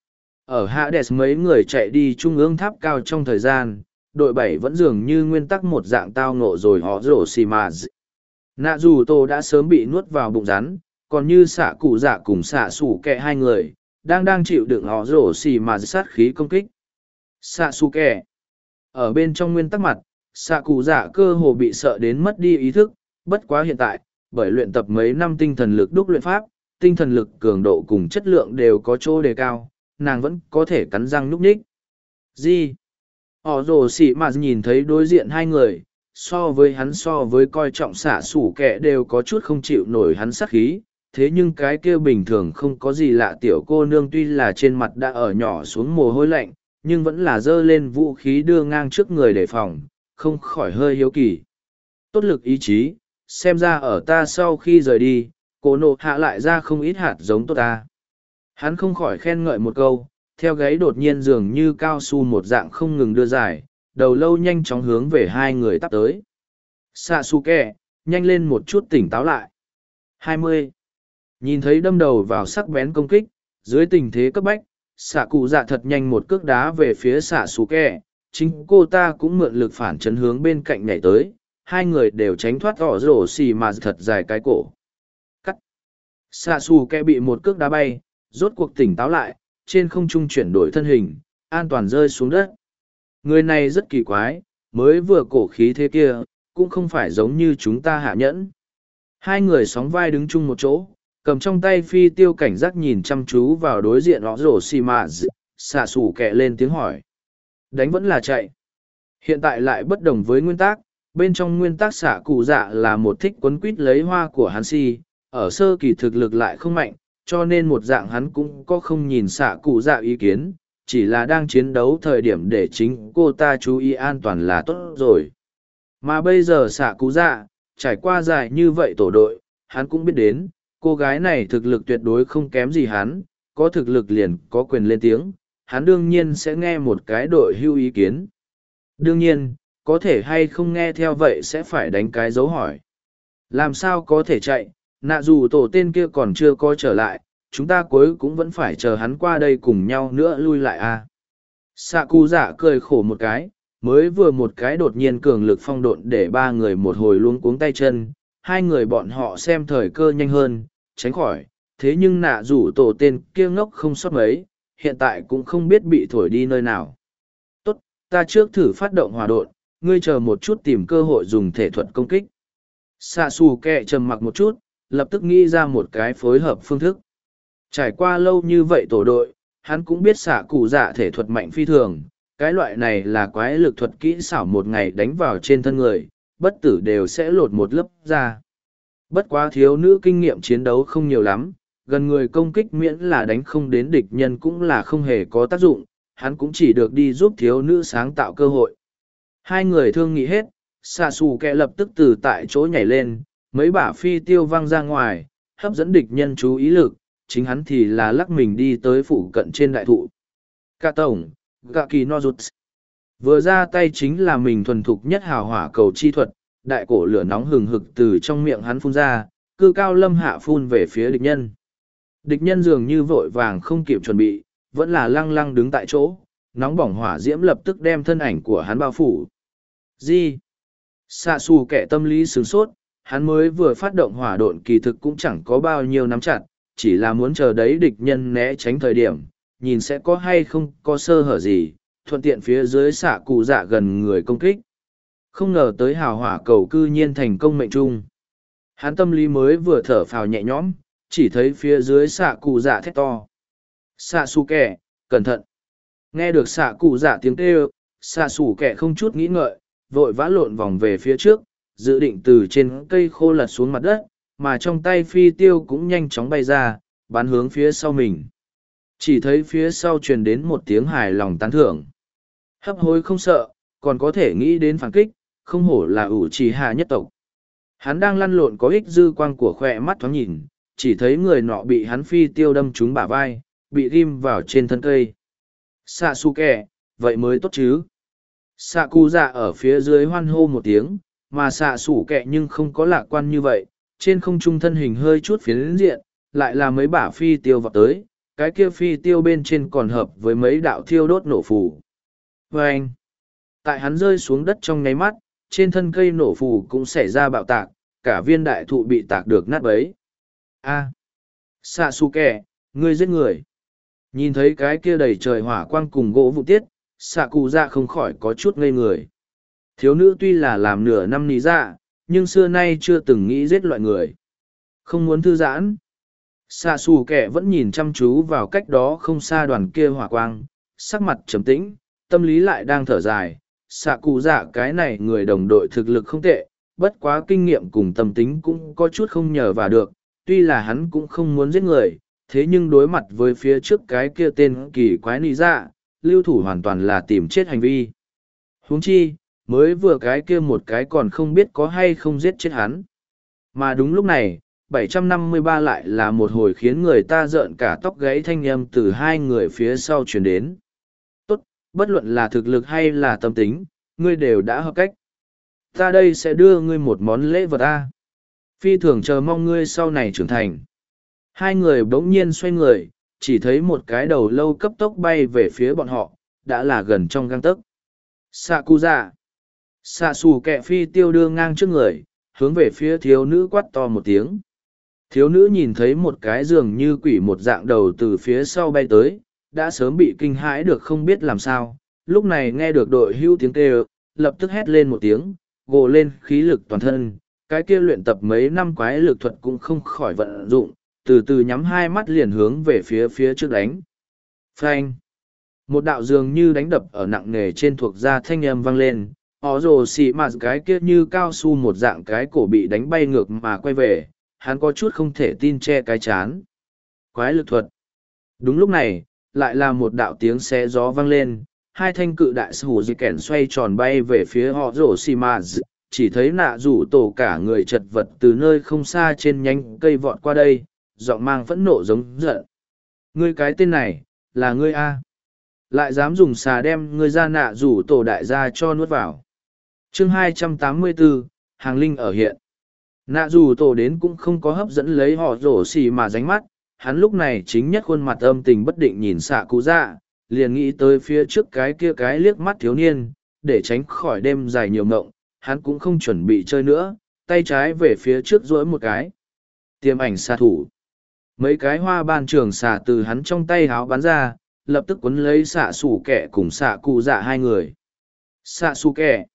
ở Hades mấy người chạy đi trung ương tháp cao trong thời gian, đội 7 vẫn dường như nguyên tắc một dạng tao ngộ rồi họ rồ xì mà nạ dù tô đã sớm bị nuốt vào bụng rắn, còn như xạ cụ dạ cùng xạ xù kẹ hai người đang chịu đựng họ rồ xì mà sát khí công kích. Xạ xù kẹ ở bên trong nguyên tắc mặt, xạ cụ dạ cơ hồ bị sợ đến mất đi ý thức, bất quá hiện tại bởi luyện tập mấy năm tinh thần lực đúc luyện pháp, tinh thần lực cường độ cùng chất lượng đều có chỗ đề cao, nàng vẫn có thể cắn răng núp ních. Gì? Họ rồ xì mà nhìn thấy đối diện hai người, so với coi trọng xạ sủ kẻ đều có chút không chịu nổi hắn sát khí, thế nhưng cái kia bình thường không có gì lạ tiểu cô nương tuy là trên mặt đã ở nhỏ xuống mồ hôi lạnh, nhưng vẫn là giơ lên vũ khí đưa ngang trước người đề phòng, không khỏi hơi hiếu kỳ. Tốt lực ý chí, xem ra ở ta sau khi rời đi, cô nộ hạ lại ra không ít hạt giống tốt ta. Hắn không khỏi khen ngợi một câu, theo gáy đột nhiên dường như cao su một dạng không ngừng đưa dài, đầu lâu nhanh chóng hướng về hai người tắp tới. Sasuke, nhanh lên một chút tỉnh táo lại. 20. Nhìn thấy đâm đầu vào sắc bén công kích, dưới tình thế cấp bách, xạ cụ dạ thật nhanh một cước đá về phía Sasuke, chính cô ta cũng mượn lực phản chấn hướng bên cạnh nhảy tới, hai người đều tránh thoát ỏ rổ xì mà thật dài cái cổ. Cắt. Sasuke bị một cước đá bay, rốt cuộc tỉnh táo lại, trên không trung chuyển đổi thân hình, an toàn rơi xuống đất. Người này rất kỳ quái, mới vừa cổ khí thế kia, cũng không phải giống như chúng ta hạ nhẫn. Hai người sóng vai đứng chung một chỗ, cầm trong tay phi tiêu cảnh giác nhìn chăm chú vào đối diện họ rổ xì mạ, xạ sủ kẹ lên tiếng hỏi. Đánh vẫn là chạy. Hiện tại lại bất đồng với nguyên tắc, bên trong nguyên tắc xạ cụ dạ là một thích quấn quýt lấy hoa của hắn si, ở sơ kỳ thực lực lại không mạnh, cho nên một dạng hắn cũng có không nhìn xạ cụ dạ ý kiến, chỉ là đang chiến đấu thời điểm để chính cô ta chú ý an toàn là tốt rồi. Mà bây giờ xạ cụ dạ, trải qua dài như vậy tổ đội, hắn cũng biết đến, cô gái này thực lực tuyệt đối không kém gì hắn, có thực lực liền có quyền lên tiếng, hắn đương nhiên sẽ nghe một cái đội hưu ý kiến. Đương nhiên, có thể hay không nghe theo vậy sẽ phải đánh cái dấu hỏi. Làm sao có thể chạy, nạ dù tổ tên kia còn chưa có trở lại, chúng ta cuối cũng vẫn phải chờ hắn qua đây cùng nhau nữa lui lại à. Sạ cụ dạ cười khổ một cái, mới vừa một cái đột nhiên cường lực phong độn để ba người một hồi luống cuống tay chân, hai người bọn họ xem thời cơ nhanh hơn, tránh khỏi, thế nhưng nạ rủ tổ tên kia ngốc không sót mấy, hiện tại cũng không biết bị thổi đi nơi nào. Tốt, ta trước thử phát động hỏa độn, ngươi chờ một chút tìm cơ hội dùng thể thuật công kích. Sạ xù kẹ trầm mặc một chút, lập tức nghĩ ra một cái phối hợp phương thức. Trải qua lâu như vậy tổ đội, hắn cũng biết xạ cụ dạ thể thuật mạnh phi thường, cái loại này là quái lực thuật kỹ xảo một ngày đánh vào trên thân người, bất tử đều sẽ lột một lớp ra. Bất quá thiếu nữ kinh nghiệm chiến đấu không nhiều lắm, gần người công kích miễn là đánh không đến địch nhân cũng là không hề có tác dụng, hắn cũng chỉ được đi giúp thiếu nữ sáng tạo cơ hội. Hai người thương nghị hết, xạ xù kẹ lập tức từ tại chỗ nhảy lên, mấy bả phi tiêu văng ra ngoài, hấp dẫn địch nhân chú ý lực, chính hắn thì là lắc mình đi tới phụ cận trên đại thụ. Cả tổng, gạ kỳ no rụt. Vừa ra tay chính là mình thuần thục nhất hào hỏa cầu chi thuật, đại cổ lửa nóng hừng hực từ trong miệng hắn phun ra, cư cao lâm hạ phun về phía địch nhân. Địch nhân dường như vội vàng không kịp chuẩn bị, vẫn là lăng lăng đứng tại chỗ, nóng bỏng hỏa diễm lập tức đem thân ảnh của hắn bao phủ. Gì? Xạ xù kẻ tâm lý sướng sốt, hắn mới vừa phát động hỏa độn kỳ thực cũng chẳng có bao nhiêu nắm chặt, chỉ là muốn chờ đấy địch nhân né tránh thời điểm, nhìn sẽ có hay không có sơ hở gì, thuận tiện phía dưới xạ cụ dạ gần người công kích. Không ngờ tới hào hỏa cầu cư nhiên thành công mệnh trung. Hắn tâm lý mới vừa thở phào nhẹ nhõm, chỉ thấy phía dưới xạ cụ dạ thét to. Xạ xù kẻ, cẩn thận. Nghe được xạ cụ dạ tiếng kêu, xạ xù kẻ không chút nghĩ ngợi, vội vã lộn vòng về phía trước, dự định từ trên cây khô lật xuống mặt đất, mà trong tay phi tiêu cũng nhanh chóng bay ra, bắn hướng phía sau mình. Chỉ thấy phía sau truyền đến một tiếng hài lòng tán thưởng. Hấp hối không sợ, còn có thể nghĩ đến phản kích, không hổ là ủ trì hạ nhất tộc. Hắn đang lăn lộn có ích dư quang của khỏe mắt thoáng nhìn, chỉ thấy người nọ bị hắn phi tiêu đâm trúng bả vai, bị ghim vào trên thân cây. Sasuke, vậy mới tốt chứ. Sakuza ở phía dưới hoan hô một tiếng, mà xạ sủ kẹ nhưng không có lạc quan như vậy, trên không trung thân hình hơi chút phiến diện, lại là mấy bả phi tiêu vọt tới, cái kia phi tiêu bên trên còn hợp với mấy đạo thiêu đốt nổ phù. Và anh, tại hắn rơi xuống đất trong nháy mắt, trên thân cây nổ phù cũng xảy ra bạo tạc, cả viên đại thụ bị tạc được nát bấy. A, Sasuke, ngươi giết người. Nhìn thấy cái kia đầy trời hỏa quang cùng gỗ vụ tiết, xạ cụ dạ không khỏi có chút ngây người. Thiếu nữ tuy là làm nửa năm ní dạ, nhưng xưa nay chưa từng nghĩ giết loại người. Không muốn thư giãn. Xạ xù kẻ vẫn nhìn chăm chú vào cách đó không xa đoàn kia hỏa quang, sắc mặt trầm tĩnh, tâm lý lại đang thở dài. Xạ cụ dạ cái này người đồng đội thực lực không tệ, bất quá kinh nghiệm cùng tâm tính cũng có chút không nhờ vào được. Tuy là hắn cũng không muốn giết người, thế nhưng đối mặt với phía trước cái kia tên kỳ quái nị dạ, lưu thủ hoàn toàn là tìm chết hành vi. Huống chi, mới vừa cái kia một cái còn không biết có hay không giết chết hắn. Mà đúng lúc này, 753 lại là một hồi khiến người ta rợn cả tóc gáy thanh âm từ hai người phía sau truyền đến. Tốt, bất luận là thực lực hay là tâm tính, ngươi đều đã hợp cách. Ta đây sẽ đưa ngươi một món lễ vật a. Phi thường chờ mong ngươi sau này trưởng thành. Hai người bỗng nhiên xoay người, chỉ thấy một cái đầu lâu cấp tốc bay về phía bọn họ, đã là gần trong gang tấc. Sakuza. Xạ xù kẹ phi tiêu đưa ngang trước người, hướng về phía thiếu nữ quát to một tiếng. Thiếu nữ nhìn thấy một cái giường như quỷ một dạng đầu từ phía sau bay tới, đã sớm bị kinh hãi được không biết làm sao. Lúc này nghe được đội hưu tiếng kêu, lập tức hét lên một tiếng, gồ lên khí lực toàn thân. Cái kia luyện tập mấy năm quái lực thuật cũng không khỏi vận dụng, từ từ nhắm hai mắt liền hướng về phía trước đánh. Phanh! Một đạo dường như đánh đập ở nặng nề trên thuộc da thanh âm vang lên. Ó rồ xì mà cái kia như cao su một dạng cái cổ bị đánh bay ngược mà quay về, hắn có chút không thể tin che cái chán. Quái lực thuật. Đúng lúc này, lại là một đạo tiếng xé gió vang lên, hai thanh cự đại sủ dị kẻn xoay tròn bay về phía họ rồ xì mà, chỉ thấy nạ rủ tổ cả người chật vật từ nơi không xa trên nhánh cây vọt qua đây, giọng mang phẫn nộ giống giận. Ngươi cái tên này, là ngươi A. Lại dám dùng xà đem ngươi ra nạ rủ tổ đại gia cho nuốt vào. Chương 284, hàng linh ở hiện. Nạ dù tổ đến cũng không có hấp dẫn lấy họ rổ xì mà ránh mắt, hắn lúc này chính nhất khuôn mặt âm tình bất định nhìn xạ cụ dạ, liền nghĩ tới phía trước cái kia cái liếc mắt thiếu niên, để tránh khỏi đêm dài nhiều mộng, hắn cũng không chuẩn bị chơi nữa, tay trái về phía trước duỗi một cái. Tiềm ảnh xạ thủ. Mấy cái hoa ban trường xạ từ hắn trong tay háo bắn ra, lập tức cuốn lấy xạ sủ kẹ cùng xạ cụ dạ hai người. Xạ sủ kẹ.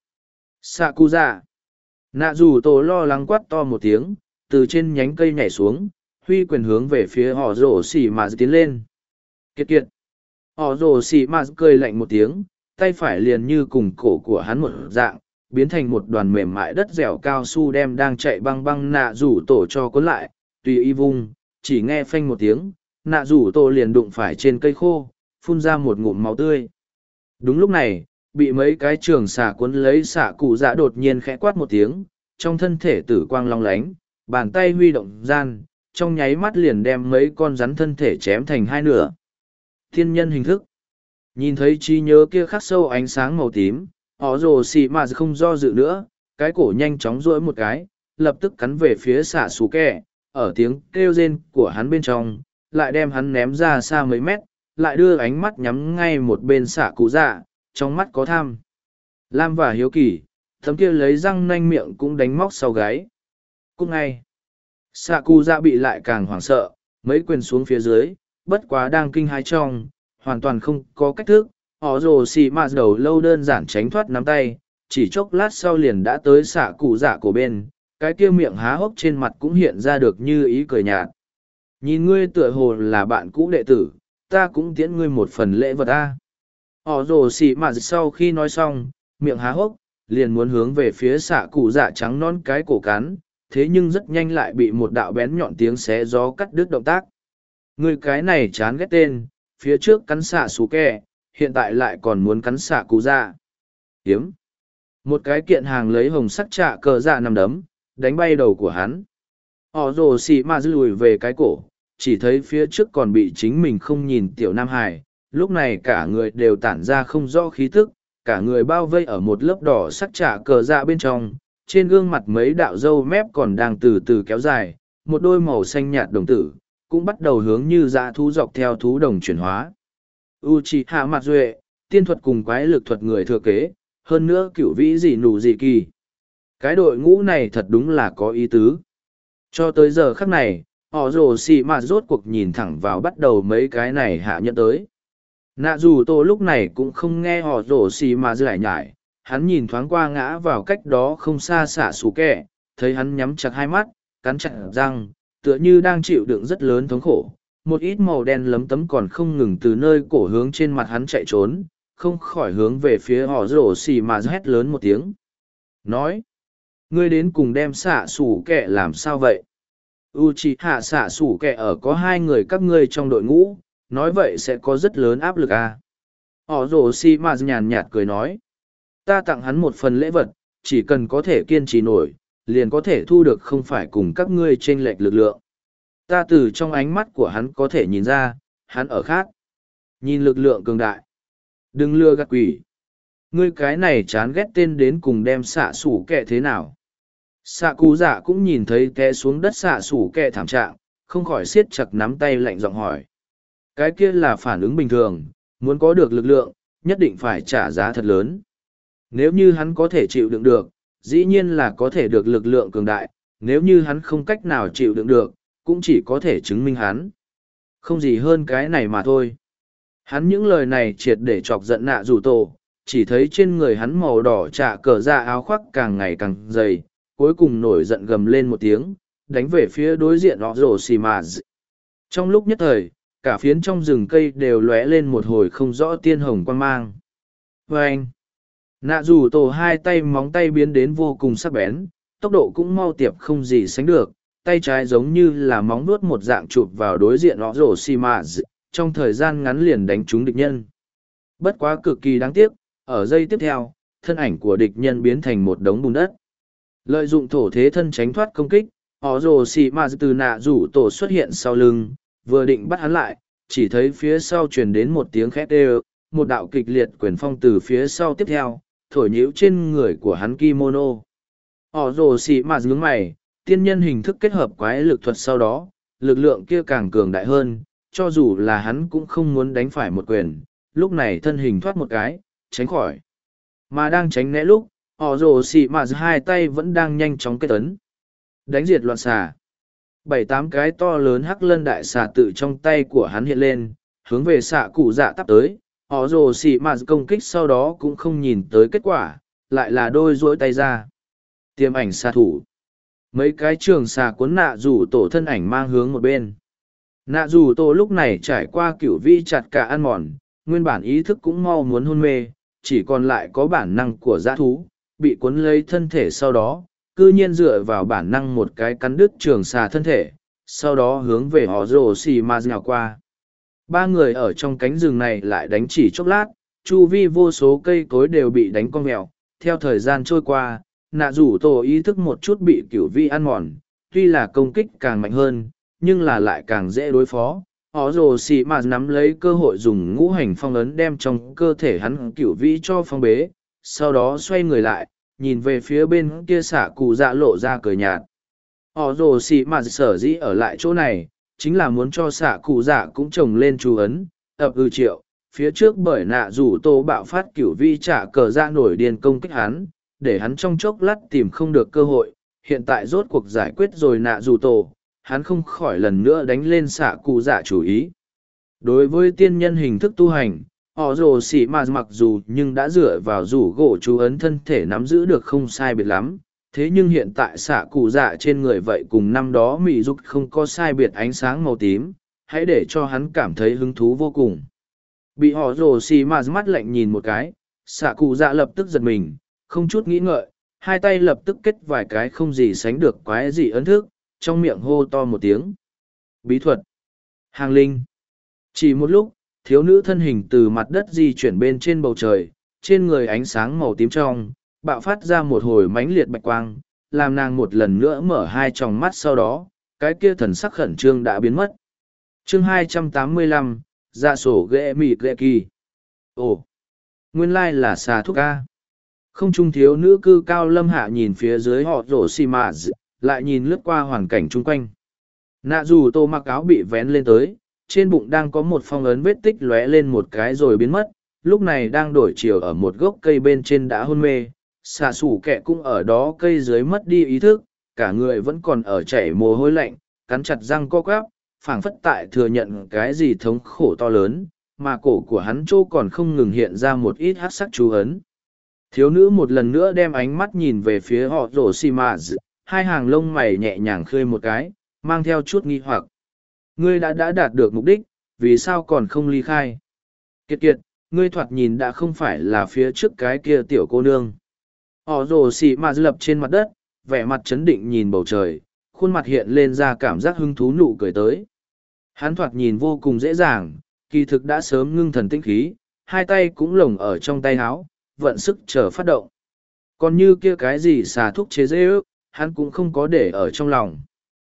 Xạ cụ dạ. Nạ dù tổ lo lắng quát to một tiếng, từ trên nhánh cây nhảy xuống, huy quyền hướng về phía họ rổ xỉ mà tiến lên. Kiệt kiệt. Họ rổ xỉ mà cười lạnh một tiếng, tay phải liền như cùng cổ của hắn một dạng, biến thành một đoàn mềm mại đất dẻo cao su đem đang chạy băng băng nạ rủ tổ cho cuốn lại, tùy y vung, chỉ nghe phanh một tiếng, nạ rủ tổ liền đụng phải trên cây khô, phun ra một ngụm máu tươi. Đúng lúc này, bị mấy cái trường xà cuốn lấy xạ cụ dạ đột nhiên khẽ quát một tiếng, trong thân thể tử quang long lánh, bàn tay huy động gian, trong nháy mắt liền đem mấy con rắn thân thể chém thành hai nửa. Thiên nhân hình thức. Nhìn thấy trí nhớ kia khắc sâu ánh sáng màu tím, họ rồ xì mà không do dự nữa, cái cổ nhanh chóng duỗi một cái, lập tức cắn về phía xạ xù kẹ, ở tiếng kêu rên của hắn bên trong, lại đem hắn ném ra xa mấy mét, lại đưa ánh mắt nhắm ngay một bên xạ cụ dạ, trong mắt có tham lam và hiếu kỳ, thấm kia lấy răng nanh miệng cũng đánh móc sau gáy. Cúc ngay, xạ cụ dạ bị lại càng hoảng sợ, mấy quyền xuống phía dưới, bất quá đang kinh hãi trong, hoàn toàn không có cách thức, họ rồ xì mạt đầu lâu đơn giản tránh thoát nắm tay, chỉ chốc lát sau liền đã tới xạ cụ dạ của bên, cái kia miệng há hốc trên mặt cũng hiện ra được như ý cười nhạt. Nhìn ngươi tựa hồ là bạn cũ đệ tử, ta cũng tiễn ngươi một phần lễ vật a. Họ rồ xì mà sau khi nói xong, miệng há hốc, liền muốn hướng về phía xạ cụ dạ trắng non cái cổ cắn, thế nhưng rất nhanh lại bị một đạo bén nhọn tiếng xé gió cắt đứt động tác. Người cái này chán ghét tên, phía trước cắn xạ xù kẹ, hiện tại lại còn muốn cắn xạ cụ dạ. Hiếm. Một cái kiện hàng lấy hồng sắc trạ cờ dạ nằm đấm, đánh bay đầu của hắn. Họ rồ xì mà lùi về cái cổ, chỉ thấy phía trước còn bị chính mình không nhìn tiểu Nam Hải. Lúc này cả người đều tản ra không rõ khí tức, cả người bao vây ở một lớp đỏ sắc trạ cờ dạ bên trong, trên gương mặt mấy đạo râu mép còn đang từ từ kéo dài, một đôi màu xanh nhạt đồng tử, cũng bắt đầu hướng như dã thú dọc theo thú đồng chuyển hóa. Uchiha Mặt Duệ, tiên thuật cùng quái lực thuật người thừa kế, hơn nữa cửu vĩ dị nụ dị kỳ. Cái đội ngũ này thật đúng là có ý tứ. Cho tới giờ khắc này, họ rồ xì mà rốt cuộc nhìn thẳng vào bắt đầu mấy cái này hạ nhận tới. Nạ dù tô lúc này cũng không nghe họ rồ xì mà giải nhải, hắn nhìn thoáng qua ngã vào cách đó không xa xạ xù kẹ, thấy hắn nhắm chặt hai mắt, cắn chặt răng, tựa như đang chịu đựng rất lớn thống khổ. Một ít màu đen lấm tấm còn không ngừng từ nơi cổ hướng trên mặt hắn chạy trốn, không khỏi hướng về phía họ rồ xì mà hét lớn một tiếng. Nói, ngươi đến cùng đem xạ xù kẹ làm sao vậy? Uchiha xạ xù kẹ ở có hai người các ngươi trong đội ngũ, nói vậy sẽ có rất lớn áp lực à? Họ rồ xì mà nhàn nhạt cười nói, ta tặng hắn một phần lễ vật, chỉ cần có thể kiên trì nổi, liền có thể thu được không phải cùng các ngươi chênh lệch lực lượng. Ta từ trong ánh mắt của hắn có thể nhìn ra, hắn ở khác. Nhìn lực lượng cường đại. Đừng lừa gạt quỷ. Ngươi cái này chán ghét tên đến cùng đem xạ sủ kẹ thế nào. Xạ cú dạ cũng nhìn thấy té xuống đất xạ sủ kẹ thảm trạng, không khỏi siết chặt nắm tay lạnh giọng hỏi. Cái kia là phản ứng bình thường, muốn có được lực lượng, nhất định phải trả giá thật lớn. Nếu như hắn có thể chịu đựng được, dĩ nhiên là có thể được lực lượng cường đại, nếu như hắn không cách nào chịu đựng được, cũng chỉ có thể chứng minh hắn. Không gì hơn cái này mà thôi. Hắn những lời này triệt để chọc giận nạ rủ tổ, chỉ thấy trên người hắn màu đỏ trạ cờ ra áo khoác càng ngày càng dày, cuối cùng nổi giận gầm lên một tiếng, đánh về phía đối diện họ rổ xì mà. Trong lúc nhất thời, cả phiến trong rừng cây đều lóe lên một hồi không rõ tiên hồng quang mang. Và anh, nạ rủ tổ hai tay móng tay biến đến vô cùng sắc bén, tốc độ cũng mau tiệp không gì sánh được, tay trái giống như là móng nuốt một dạng chụp vào đối diện họ rổ xì mà, trong thời gian ngắn liền đánh trúng địch nhân. Bất quá cực kỳ đáng tiếc, ở giây tiếp theo, thân ảnh của địch nhân biến thành một đống bùn đất. Lợi dụng thổ thế thân tránh thoát công kích, họ rồ xì mà từ nạ rủ tổ xuất hiện sau lưng, vừa định bắt hắn lại, chỉ thấy phía sau truyền đến một tiếng khét đều, một đạo kịch liệt quyền phong từ phía sau tiếp theo, thổi nhíu trên người của hắn kimono. Họ rồ xì mà nhướng mày, tiên nhân hình thức kết hợp quái lực thuật sau đó, lực lượng kia càng cường đại hơn, cho dù là hắn cũng không muốn đánh phải một quyền, lúc này thân hình thoát một cái, tránh khỏi. Mà đang tránh né lúc, họ rồ xì mà hai tay vẫn đang nhanh chóng kết ấn. Đánh diệt loạn xà. 7-8 cái to lớn hắc lân đại xà tự trong tay của hắn hiện lên, hướng về xạ cụ dạ tắp tới. Họ rồ xì mà công kích sau đó cũng không nhìn tới kết quả, lại là đôi duỗi tay ra. Tiềm ảnh xà thủ. Mấy cái trường xà cuốn nạ rủ tổ thân ảnh mang hướng một bên. Nạ rủ tổ lúc này trải qua cửu vi chặt cả ăn mòn, nguyên bản ý thức cũng mau muốn hôn mê, chỉ còn lại có bản năng của dã thú, bị cuốn lấy thân thể sau đó, cư nhiên dựa vào bản năng một cái cắn đứt trường xà thân thể, sau đó hướng về họ rồ xì ma nhào qua. Ba người ở trong cánh rừng này lại đánh chỉ chốc lát, chu vi vô số cây cối đều bị đánh con mèo. Theo thời gian trôi qua, nạ rủ tổ ý thức một chút bị cửu vi ăn mòn, tuy là công kích càng mạnh hơn, nhưng là lại càng dễ đối phó. Họ rồ xì mà nắm lấy cơ hội dùng ngũ hành phong ấn đem trong cơ thể hắn cửu vĩ cho phong bế, sau đó xoay người lại, nhìn về phía bên kia xả cụ dạ lộ ra cười nhạt. Họ rồ xì mà sở dĩ ở lại chỗ này, chính là muốn cho xả cụ dạ cũng trồng lên chú ấn, ập triệu, phía trước bởi nạ rủ tô bạo phát cửu vĩ trả cờ ra nổi điên công kích hắn, để hắn trong chốc lát tìm không được cơ hội, hiện tại rốt cuộc giải quyết rồi nạ rủ tổ. Hắn không khỏi lần nữa đánh lên xạ cụ dạ chủ ý. Đối với tiên nhân hình thức tu hành, họ rồ xỉ mà mặc dù nhưng đã dựa vào rủ gỗ chú ấn thân thể nắm giữ được không sai biệt lắm, thế nhưng hiện tại xạ cụ dạ trên người vậy cùng năm đó mị dục không có sai biệt ánh sáng màu tím, hãy để cho hắn cảm thấy hứng thú vô cùng. Bị họ rồ xỉ mà mắt lạnh nhìn một cái, xạ cụ dạ lập tức giật mình, không chút nghĩ ngợi, hai tay lập tức kết vài cái không gì sánh được quái dị ấn thức, trong miệng hô to một tiếng. Bí thuật. Hàng linh. Chỉ một lúc, thiếu nữ thân hình từ mặt đất di chuyển bên trên bầu trời, trên người ánh sáng màu tím trong, bạo phát ra một hồi mãnh liệt bạch quang, làm nàng một lần nữa mở hai tròng mắt sau đó, cái kia thần sắc khẩn trương đã biến mất. Chương 285, dạ sổ ghệ mịt ghệ kỳ. Ồ, nguyên lai là xà thuốc ca. Không trung thiếu nữ cư cao lâm hạ nhìn phía dưới họ rổ xì mạ, lại nhìn lướt qua hoàn cảnh chung quanh. Nạ dù tô mặc áo bị vén lên tới, trên bụng đang có một phong ấn vết tích lóe lên một cái rồi biến mất, lúc này đang đổi chiều ở một gốc cây bên trên đã hôn mê. Xạ sủ kẹ cũng ở đó cây dưới mất đi ý thức, cả người vẫn còn ở chảy mồ hôi lạnh, cắn chặt răng co quắp, phảng phất tại thừa nhận cái gì thống khổ to lớn, mà cổ của hắn chỗ còn không ngừng hiện ra một ít hát sắc chú ấn. Thiếu nữ một lần nữa đem ánh mắt nhìn về phía họ rổ xì mạ, hai hàng lông mày nhẹ nhàng khơi một cái, mang theo chút nghi hoặc. Ngươi đã đạt được mục đích, vì sao còn không ly khai? Kiệt kiệt, ngươi thoạt nhìn đã không phải là phía trước cái kia tiểu cô nương. Họ rồ xì mạ lập trên mặt đất, vẻ mặt chấn định nhìn bầu trời, khuôn mặt hiện lên ra cảm giác hứng thú nụ cười tới. Hắn thoạt nhìn vô cùng dễ dàng, kỳ thực đã sớm ngưng thần tinh khí, hai tay cũng lồng ở trong tay áo, vận sức chờ phát động. Còn như kia cái gì xà thuốc chế dễ ước, hắn cũng không có để ở trong lòng.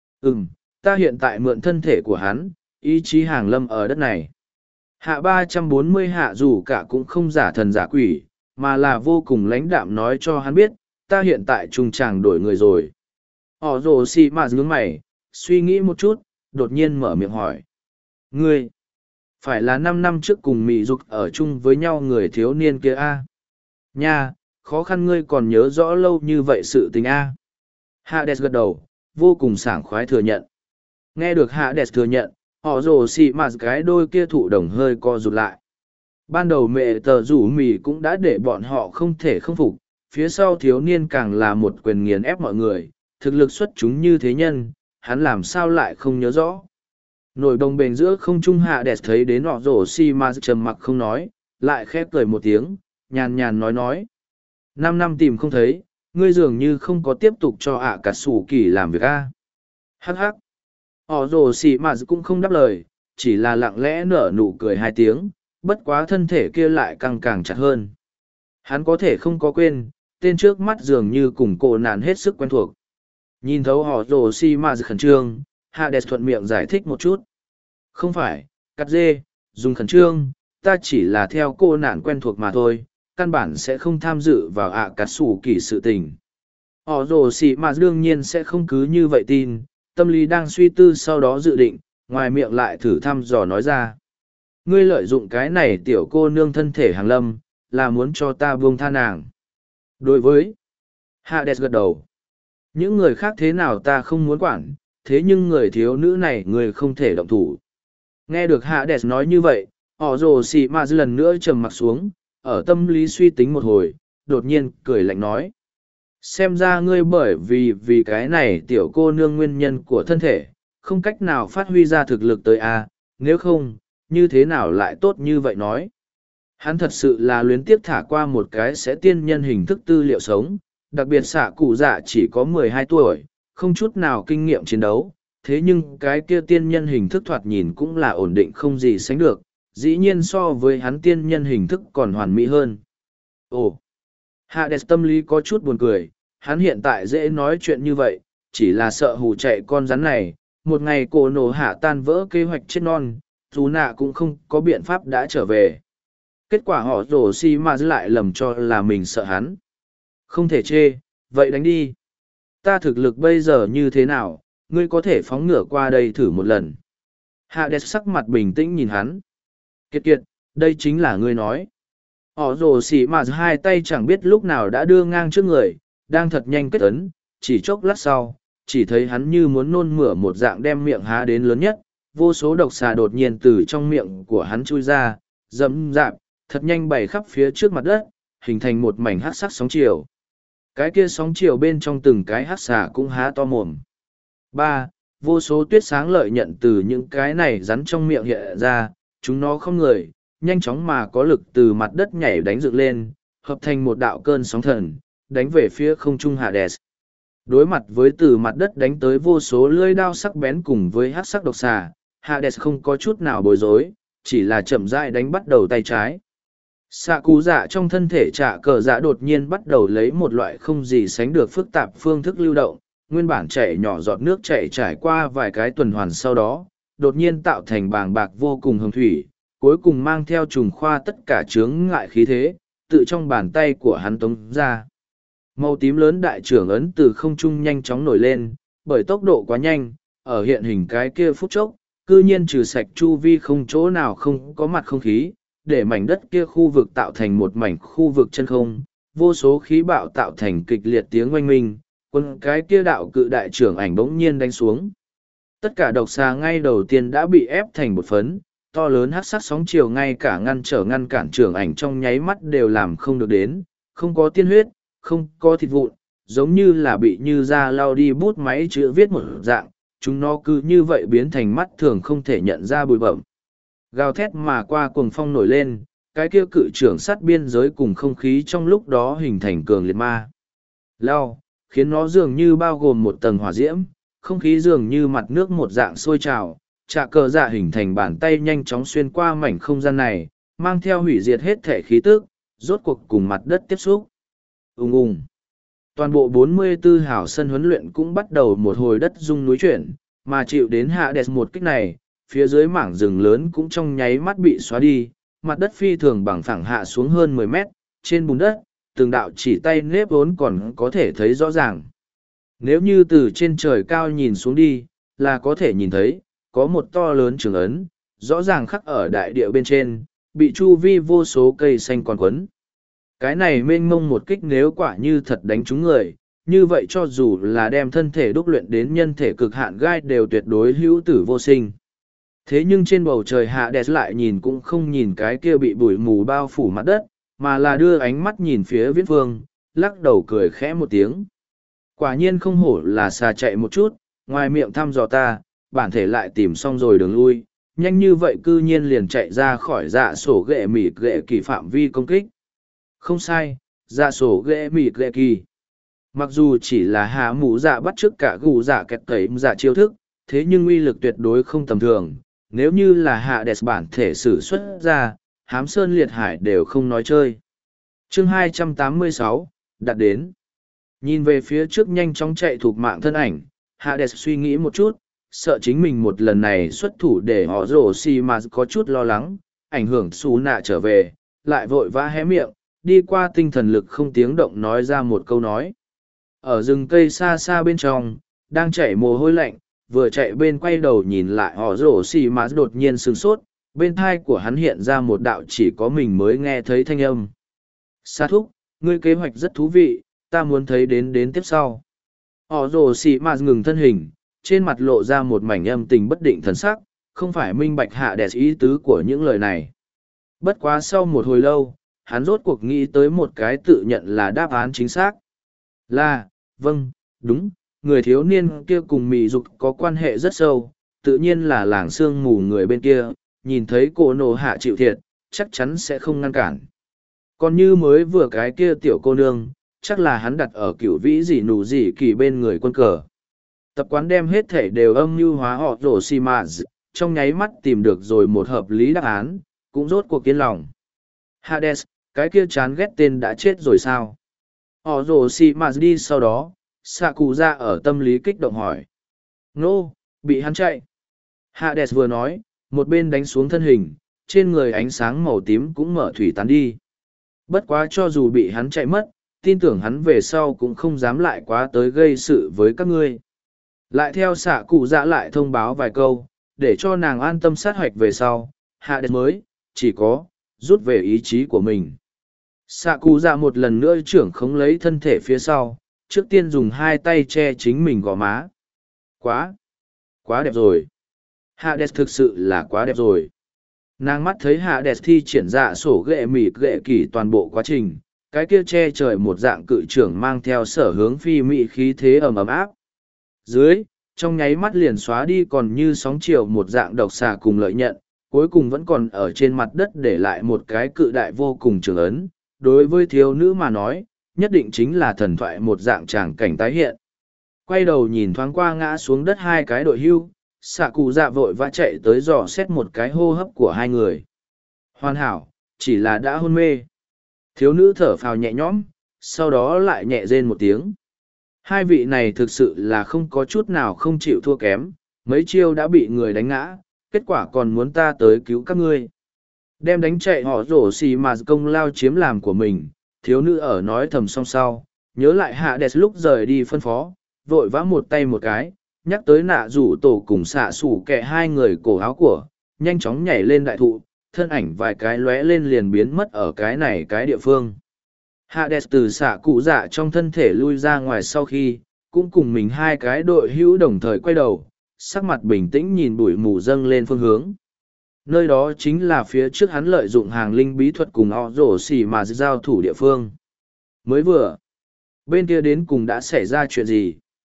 Ta hiện tại mượn thân thể của hắn, ý chí hàng lâm ở đất này. Hạ 340 hạ dù cả cũng không giả thần giả quỷ, mà là vô cùng lãnh đạm nói cho hắn biết, ta hiện tại trung tràng đổi người rồi. Họ rồ xì mà nhướng mày, suy nghĩ một chút, đột nhiên mở miệng hỏi. Ngươi, phải là 5 năm trước cùng Mị Dục ở chung với nhau người thiếu niên kia a? Nha, khó khăn ngươi còn nhớ rõ lâu như vậy sự tình a. Hades gật đầu, vô cùng sảng khoái thừa nhận. Nghe được Hades thừa nhận, họ rồ xì mà cái đôi kia thụ đồng hơi co rụt lại. Ban đầu mẹ tờ rủ mì cũng đã để bọn họ không thể không phục, phía sau thiếu niên càng là một quyền nghiền ép mọi người, thực lực xuất chúng như thế nhân, hắn làm sao lại không nhớ rõ. Nổi đồng bền giữa không trung hạ đẹp thấy đến họ rổ xi mà trầm mặc không nói, lại khép cười một tiếng, nhàn nhàn nói. 5 năm tìm không thấy, ngươi dường như không có tiếp tục cho ạ cả sủ kỳ làm việc a. Hắc hắc. Họ rổ xi mà cũng không đáp lời, chỉ là lặng lẽ nở nụ cười 2 tiếng, bất quá thân thể kia lại căng càng chặt hơn. Hắn có thể không có quên, tên trước mắt dường như cùng cô nạn hết sức quen thuộc. Nhìn thấu họ rồ xi mà khẩn trương, Hades thuận miệng giải thích một chút. Không phải, cắt dê, dùng khẩn trương, ta chỉ là theo cô nạn quen thuộc mà thôi, căn bản sẽ không tham dự vào ạ cắt sủ kỳ sự tình. Họ rồ xi mà đương nhiên sẽ không cứ như vậy tin, tâm lý đang suy tư sau đó dự định, ngoài miệng lại thử thăm dò nói ra. Ngươi lợi dụng cái này tiểu cô nương thân thể hàng lâm, là muốn cho ta buông tha nàng. Đối với Hades gật đầu. Những người khác thế nào ta không muốn quản, thế nhưng người thiếu nữ này người không thể động thủ. Nghe được Hades nói như vậy, họ rồ xì mà lần nữa trầm mặt xuống, ở tâm lý suy tính một hồi, đột nhiên cười lạnh nói. Xem ra ngươi bởi vì cái này tiểu cô nương nguyên nhân của thân thể, không cách nào phát huy ra thực lực tới a, nếu không, như thế nào lại tốt như vậy nói. Hắn thật sự là luyến tiếc thả qua một cái sẽ tiên nhân hình thức tư liệu sống, đặc biệt xạ cụ dạ chỉ có 12 tuổi, không chút nào kinh nghiệm chiến đấu, thế nhưng cái kia tiên nhân hình thức thoạt nhìn cũng là ổn định không gì sánh được, dĩ nhiên so với hắn tiên nhân hình thức còn hoàn mỹ hơn. Ồ! Hades tâm lý có chút buồn cười, hắn hiện tại dễ nói chuyện như vậy, chỉ là sợ hù chạy con rắn này, một ngày cổ nổ hạ tan vỡ kế hoạch chết non, dù nạ cũng không có biện pháp đã trở về. Kết quả họ rổ xi mà lại lầm cho là mình sợ hắn. Không thể chê, vậy đánh đi. Ta thực lực bây giờ như thế nào, ngươi có thể phóng ngựa qua đây thử một lần. Hades sắc mặt bình tĩnh nhìn hắn. Kiệt kiệt, đây chính là ngươi nói. Họ rồ xỉ mà hai tay chẳng biết lúc nào đã đưa ngang trước người, đang thật nhanh kết ấn, chỉ chốc lát sau, chỉ thấy hắn như muốn nôn mửa một dạng đem miệng há đến lớn nhất, vô số độc xà đột nhiên từ trong miệng của hắn chui ra, dẫm dạp, thật nhanh bày khắp phía trước mặt đất, hình thành một mảnh hắc sắc sóng chiều. Cái kia sóng chiều bên trong từng cái hắc xà cũng há to mồm. 3. Vô số tuyết sáng lợi nhận từ những cái này rắn trong miệng hiện ra, chúng nó không người, nhanh chóng mà có lực từ mặt đất nhảy đánh dựng lên, hợp thành một đạo cơn sóng thần, đánh về phía không trung Hades. Đối mặt với từ mặt đất đánh tới vô số lưỡi đao sắc bén cùng với hắc sắc độc xà, Hades không có chút nào bối rối, chỉ là chậm rãi đánh bắt đầu tay trái. Xạ cụ dạ trong thân thể trả cờ dạ đột nhiên bắt đầu lấy một loại không gì sánh được phức tạp phương thức lưu động, nguyên bản chảy nhỏ giọt nước chảy trải qua vài cái tuần hoàn sau đó, đột nhiên tạo thành bàng bạc vô cùng hồng thủy, cuối cùng mang theo trùng khoa tất cả chướng ngại khí thế, tự trong bàn tay của hắn tống ra. Màu tím lớn đại trưởng ấn từ không trung nhanh chóng nổi lên, bởi tốc độ quá nhanh, ở hiện hình cái kia phút chốc, cư nhiên trừ sạch chu vi không chỗ nào không có mặt không khí, để mảnh đất kia khu vực tạo thành một mảnh khu vực chân không, vô số khí bạo tạo thành kịch liệt tiếng oanh minh, quân cái kia đạo cự đại trưởng ảnh bỗng nhiên đánh xuống. Tất cả độc xà ngay đầu tiên đã bị ép thành một phấn, to lớn hắc sắc sóng chiều ngay cả ngăn cản trưởng ảnh trong nháy mắt đều làm không được đến, không có tiên huyết, không có thịt vụn, giống như là bị như da lau đi bút máy chữ viết một dạng, chúng nó cứ như vậy biến thành mắt thường không thể nhận ra bụi bẩm. Gào thét mà qua cuồng phong nổi lên, cái kia cự trưởng sát biên giới cùng không khí trong lúc đó hình thành cường liệt ma. Lao, khiến nó dường như bao gồm một tầng hỏa diễm, không khí dường như mặt nước một dạng sôi trào, trà cờ dạ hình thành bàn tay nhanh chóng xuyên qua mảnh không gian này, mang theo hủy diệt hết thể khí tức, rốt cuộc cùng mặt đất tiếp xúc. Ùng ùng. Toàn bộ 44 hảo sân huấn luyện cũng bắt đầu một hồi đất rung núi chuyển, mà chịu đến hạ đẹp một kích này, phía dưới mảng rừng lớn cũng trong nháy mắt bị xóa đi, mặt đất phi thường bằng phẳng hạ xuống hơn 10 mét, trên bùn đất, từng đạo chỉ tay nếp vốn còn có thể thấy rõ ràng. Nếu như từ trên trời cao nhìn xuống đi, là có thể nhìn thấy, có một to lớn trường ấn, rõ ràng khắc ở đại địa bên trên, bị chu vi vô số cây xanh còn quấn. Cái này mênh mông một kích nếu quả như thật đánh trúng người, như vậy cho dù là đem thân thể đúc luyện đến nhân thể cực hạn gai đều tuyệt đối hữu tử vô sinh. Thế nhưng trên bầu trời hạ đẹp lại nhìn cũng không nhìn cái kia bị bụi mù bao phủ mặt đất, mà là đưa ánh mắt nhìn phía viễn phương, lắc đầu cười khẽ một tiếng. Quả nhiên không hổ là xà chạy một chút, ngoài miệng thăm dò ta, bản thể lại tìm xong rồi đường lui, nhanh như vậy cư nhiên liền chạy ra khỏi dạ sổ ghệ mịt ghệ kỳ phạm vi công kích. Không sai, dạ sổ ghệ mịt ghệ kỳ. Mặc dù chỉ là hạ mũ dạ bắt chước cả gù dạ kẹt tẩy dạ chiêu thức, thế nhưng uy lực tuyệt đối không tầm thường. Nếu như là hạ đẹp bản thể sử xuất ra, hám sơn liệt hải đều không nói chơi. Chương 286, đặt đến. Nhìn về phía trước nhanh chóng chạy thuộc mạng thân ảnh, Hades suy nghĩ một chút, sợ chính mình một lần này xuất thủ để họ rổ xì mà có chút lo lắng, ảnh hưởng xú nạ trở về, lại vội vã hé miệng, đi qua tinh thần lực không tiếng động nói ra một câu nói. Ở rừng cây xa xa bên trong, đang chảy mồ hôi lạnh, vừa chạy bên quay đầu nhìn lại họ rổ xì mà đột nhiên sửng sốt, bên thai của hắn hiện ra một đạo chỉ có mình mới nghe thấy thanh âm. Sa thúc, ngươi kế hoạch rất thú vị, ta muốn thấy đến tiếp sau. Họ rồ xì mà ngừng thân hình, trên mặt lộ ra một mảnh âm tình bất định thần sắc, không phải minh bạch hạ đẹp ý tứ của những lời này. Bất quá sau một hồi lâu, hắn rốt cuộc nghĩ tới một cái tự nhận là đáp án chính xác. Là, vâng, đúng, người thiếu niên kia cùng mị dục có quan hệ rất sâu, tự nhiên là làng sương mù người bên kia, nhìn thấy cô nổ hạ chịu thiệt, chắc chắn sẽ không ngăn cản. Còn như mới vừa cái kia tiểu cô nương, chắc là hắn đặt ở cửu vĩ gì nụ gì kỳ bên người quân cờ. Tập quán đem hết thể đều âm mưu hóa họ rổ xì mà trong nháy mắt tìm được rồi một hợp lý đáp án, cũng rốt cuộc kiên lòng. Hades, cái kia chán ghét tên đã chết rồi sao? Họ rổ xì mà đi sau đó, xạ cụ ra ở tâm lý kích động hỏi. Nô, bị hắn chạy. Hades vừa nói, một bên đánh xuống thân hình, trên người ánh sáng màu tím cũng mở thủy tán đi. Bất quá cho dù bị hắn chạy mất, tin tưởng hắn về sau cũng không dám lại quá tới gây sự với các ngươi. Lại theo xạ cụ dạ lại thông báo vài câu, để cho nàng an tâm sát hoạch về sau, hạ đẹp mới, chỉ có, rút về ý chí của mình. Xạ cụ dạ một lần nữa trưởng khống lấy thân thể phía sau, trước tiên dùng hai tay che chính mình gò má. Quá đẹp rồi. Hạ đẹp thực sự là quá đẹp rồi. Nàng mắt thấy hạ đẹp thi triển dạ sổ ghệ mịt ghệ kỳ toàn bộ quá trình, cái kia che trời một dạng cự trưởng mang theo sở hướng phi mị khí thế ầm ầm áp. Dưới, trong nháy mắt liền xóa đi còn như sóng chiều một dạng độc xà cùng lợi nhận, cuối cùng vẫn còn ở trên mặt đất để lại một cái cự đại vô cùng trường ấn. Đối với thiếu nữ mà nói, nhất định chính là thần thoại một dạng tràng cảnh tái hiện. Quay đầu nhìn thoáng qua ngã xuống đất hai cái đội hưu, xạ cụ dạ vội vã chạy tới dò xét một cái hô hấp của hai người. Hoàn hảo, chỉ là đã hôn mê. Thiếu nữ thở phào nhẹ nhõm, sau đó lại nhẹ rên một tiếng. Hai vị này thực sự là không có chút nào không chịu thua kém, mấy chiêu đã bị người đánh ngã, kết quả còn muốn ta tới cứu các ngươi. Đem đánh chạy họ rổ xì mà công lao chiếm làm của mình, thiếu nữ ở nói thầm song sau, nhớ lại Hades lúc rời đi phân phó, vội vã một tay một cái, nhắc tới nạ rủ tổ cùng xạ sủ kẹ hai người cổ áo của, nhanh chóng nhảy lên đại thụ, thân ảnh vài cái lóe lên liền biến mất ở cái này cái địa phương. Hades từ xạ cụ dạ trong thân thể lui ra ngoài sau khi, cũng cùng mình hai cái đội hữu đồng thời quay đầu, sắc mặt bình tĩnh nhìn bụi mù dâng lên phương hướng. Nơi đó chính là phía trước hắn lợi dụng hàng linh bí thuật cùng họ rổ xỉ mà giao thủ địa phương. Mới vừa, bên kia đến cùng đã xảy ra chuyện gì?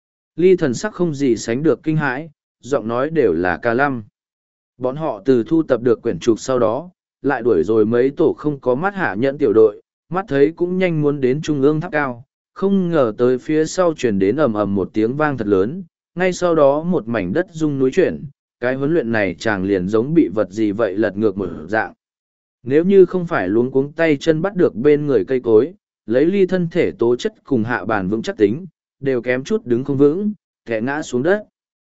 Ly thần sắc không gì sánh được kinh hãi, giọng nói đều là ca lăm. Bọn họ từ thu tập được quyển trục sau đó, lại đuổi rồi mấy tổ không có mắt hạ nhẫn tiểu đội, mắt thấy cũng nhanh muốn đến trung ương tháp cao, không ngờ tới phía sau chuyển đến ầm ầm một tiếng vang thật lớn, ngay sau đó một mảnh đất rung núi chuyển, cái huấn luyện này chàng liền giống bị vật gì vậy lật ngược một dạng. Nếu như không phải luống cuống tay chân bắt được bên người cây cối, lấy Ly thân thể tố chất cùng hạ bàn vững chắc tính, đều kém chút đứng không vững, kẻ ngã xuống đất.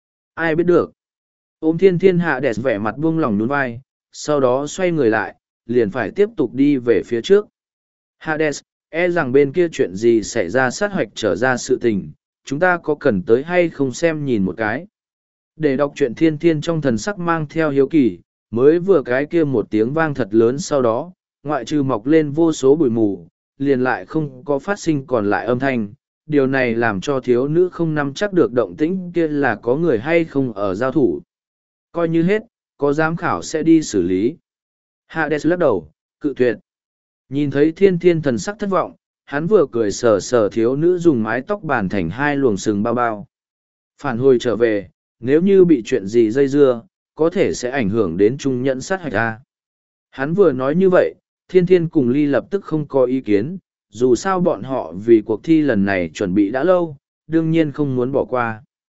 Ai biết được. Ôm thiên thiên hạ đẹp vẻ mặt buông lỏng nhún vai, sau đó xoay người lại, liền phải tiếp tục đi về phía trước. Hades, e rằng bên kia chuyện gì xảy ra sát hoạch trở ra sự tình, chúng ta có cần tới hay không xem nhìn một cái. Để đọc truyện thiên thiên trong thần sắc mang theo hiếu kỳ, mới vừa cái kia một tiếng vang thật lớn sau đó, ngoại trừ mọc lên vô số bụi mù, liền lại không có phát sinh còn lại âm thanh. Điều này làm cho thiếu nữ không nắm chắc được động tĩnh kia là có người hay không ở giao thủ. Coi như hết, có giám khảo sẽ đi xử lý. Hades lắc đầu, cự tuyệt. Nhìn thấy thiên thiên thần sắc thất vọng, hắn vừa cười sờ sờ thiếu nữ dùng mái tóc bàn thành hai luồng sừng bao bao. Phản hồi trở về, nếu như bị chuyện gì dây dưa, có thể sẽ ảnh hưởng đến trung nhẫn sát hạch A. Hắn vừa nói như vậy, thiên thiên cùng ly lập tức không có ý kiến, dù sao bọn họ vì cuộc thi lần này chuẩn bị đã lâu, đương nhiên không muốn bỏ qua.